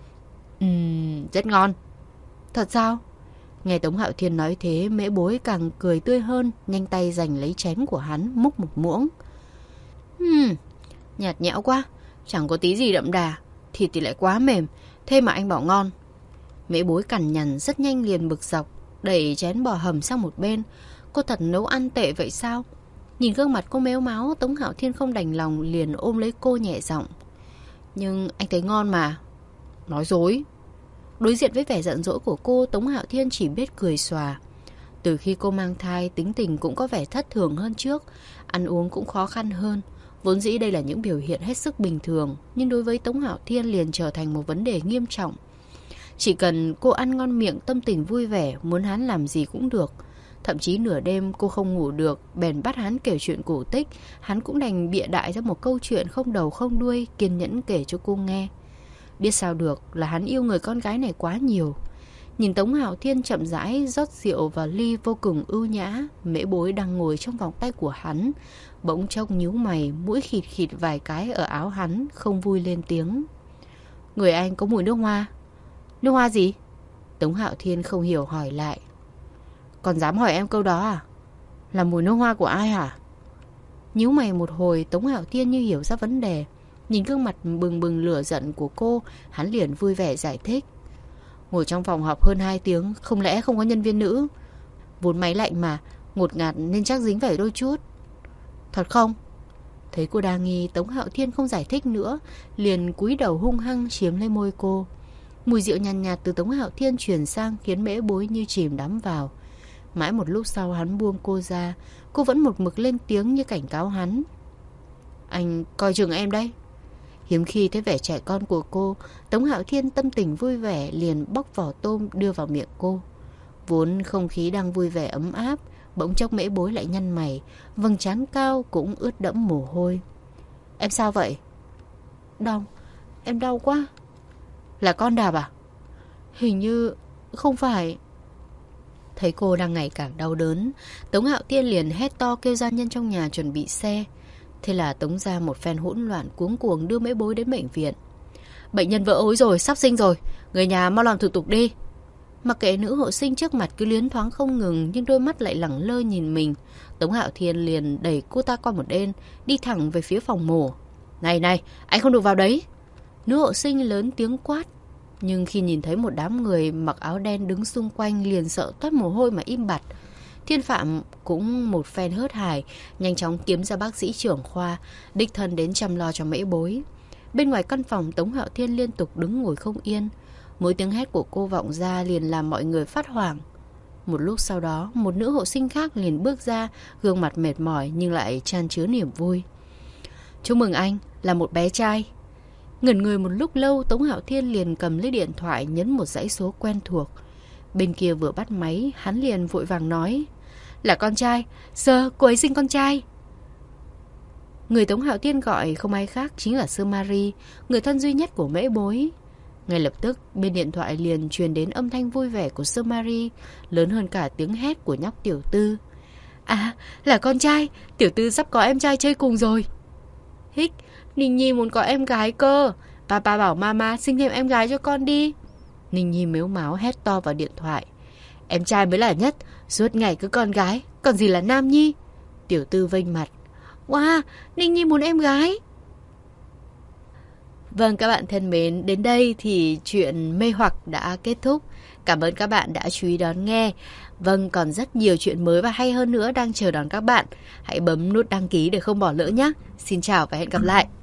Ừm, rất ngon. Thật sao? Nghe Tống Hạo Thiên nói thế, Mễ Bối càng cười tươi hơn, nhanh tay giành lấy chén của hắn, múc một muỗng. Ừm, nhạt nhẽo quá, chẳng có tí gì đậm đà, thịt thì lại quá mềm, thế mà anh bảo ngon. Mễ Bối cằn nhằn rất nhanh liền bực dọc, đẩy chén bò hầm sang một bên. Cô thật nấu ăn tệ vậy sao? Nhìn gương mặt cô méo máu, Tống Hạo Thiên không đành lòng liền ôm lấy cô nhẹ giọng. Nhưng anh thấy ngon mà. Nói dối. Đối diện với vẻ giận dỗi của cô, Tống Hạo Thiên chỉ biết cười xòa. Từ khi cô mang thai, tính tình cũng có vẻ thất thường hơn trước, ăn uống cũng khó khăn hơn. Vốn dĩ đây là những biểu hiện hết sức bình thường, nhưng đối với Tống Hạo Thiên liền trở thành một vấn đề nghiêm trọng. Chỉ cần cô ăn ngon miệng, tâm tình vui vẻ, muốn hắn làm gì cũng được. Thậm chí nửa đêm cô không ngủ được, bèn bắt hắn kể chuyện cổ tích. Hắn cũng đành bịa đại ra một câu chuyện không đầu không đuôi, kiên nhẫn kể cho cô nghe. Biết sao được là hắn yêu người con gái này quá nhiều. Nhìn Tống Hạo Thiên chậm rãi rót rượu vào ly vô cùng ưu nhã, Mễ Bối đang ngồi trong vòng tay của hắn, bỗng chốc nhíu mày, mũi khịt khịt vài cái ở áo hắn, không vui lên tiếng. Người anh có mùi nước hoa. Nước hoa gì? Tống Hạo Thiên không hiểu hỏi lại. Còn dám hỏi em câu đó à? Là mùi nước hoa của ai hả? Nhíu mày một hồi, Tống Hạo Thiên như hiểu ra vấn đề. Nhìn gương mặt bừng bừng lửa giận của cô, hắn liền vui vẻ giải thích. Ngồi trong phòng họp hơn hai tiếng, không lẽ không có nhân viên nữ? Vốn máy lạnh mà, ngột ngạt nên chắc dính phải đôi chút. Thật không? Thấy cô đa nghi, Tống Hạo Thiên không giải thích nữa, liền cúi đầu hung hăng chiếm lấy môi cô. Mùi rượu nhàn nhạt, nhạt từ Tống Hạo Thiên truyền sang khiến Mễ Bối như chìm đắm vào. Mãi một lúc sau hắn buông cô ra, cô vẫn một mực lên tiếng như cảnh cáo hắn. Anh coi chừng em đấy. Hiếm khi thấy vẻ trẻ con của cô, Tống Hạo Thiên tâm tình vui vẻ liền bóc vỏ tôm đưa vào miệng cô. Vốn không khí đang vui vẻ ấm áp, bỗng chốc Mễ Bối lại nhăn mày, vầng trán cao cũng ướt đẫm mồ hôi. Em sao vậy? Đau, em đau quá. Là con đạp à? Hình như không phải. Thấy cô đang ngày càng đau đớn, Tống Hạo Thiên liền hét to kêu gia nhân trong nhà chuẩn bị xe. Thế là Tống ra một phen hỗn loạn cuống cuồng đưa Mễ Bối đến bệnh viện. Bệnh nhân vỡ ối rồi, sắp sinh rồi, người nhà mau làm thủ tục đi. Mặc kệ nữ hộ sinh trước mặt cứ liến thoáng không ngừng, nhưng đôi mắt lại lẳng lơ nhìn mình. Tống Hạo Thiên liền đẩy cô ta qua một bên, đi thẳng về phía phòng mổ. Này này, anh không được vào đấy. Nữ hộ sinh lớn tiếng quát. Nhưng khi nhìn thấy một đám người mặc áo đen đứng xung quanh liền sợ toát mồ hôi mà im bặt. Thiên Phạm cũng một phen hớt hải, nhanh chóng kiếm ra bác sĩ trưởng khoa, đích thân đến chăm lo cho Mễ Bối. Bên ngoài căn phòng, Tống Hạo Thiên liên tục đứng ngồi không yên. Mỗi tiếng hét của cô vọng ra liền làm mọi người phát hoảng. Một lúc sau đó, một nữ hộ sinh khác liền bước ra, gương mặt mệt mỏi nhưng lại tràn chứa niềm vui. Chúc mừng anh, là một bé trai. Ngẩn người một lúc lâu, Tống Hạo Thiên liền cầm lấy điện thoại nhấn một dãy số quen thuộc. Bên kia vừa bắt máy, hắn liền vội vàng nói: Là con trai, Sơ, cô ấy sinh con trai. Người Tống Hạo Tiên gọi không ai khác chính là Sơ Marie, người thân duy nhất của Mễ Bối. Ngay lập tức, bên điện thoại liền truyền đến âm thanh vui vẻ của Sơ Marie, lớn hơn cả tiếng hét của nhóc Tiểu Tư. À, là con trai, Tiểu Tư sắp có em trai chơi cùng rồi. Hích, Ninh Nhi muốn có em gái cơ. Papa bảo mama sinh thêm em gái cho con đi. Ninh Nhi mếu máo hét to vào điện thoại. Em trai mới là nhất, suốt ngày cứ con gái, còn gì là nam nhi. Tiểu Tư vênh mặt. Wow, Ninh Nhi muốn em gái. Vâng, các bạn thân mến, đến đây thì chuyện mê hoặc đã kết thúc. Cảm ơn các bạn đã chú ý đón nghe. Vâng, còn rất nhiều chuyện mới và hay hơn nữa đang chờ đón các bạn. Hãy bấm nút đăng ký để không bỏ lỡ nhé. Xin chào và hẹn gặp lại.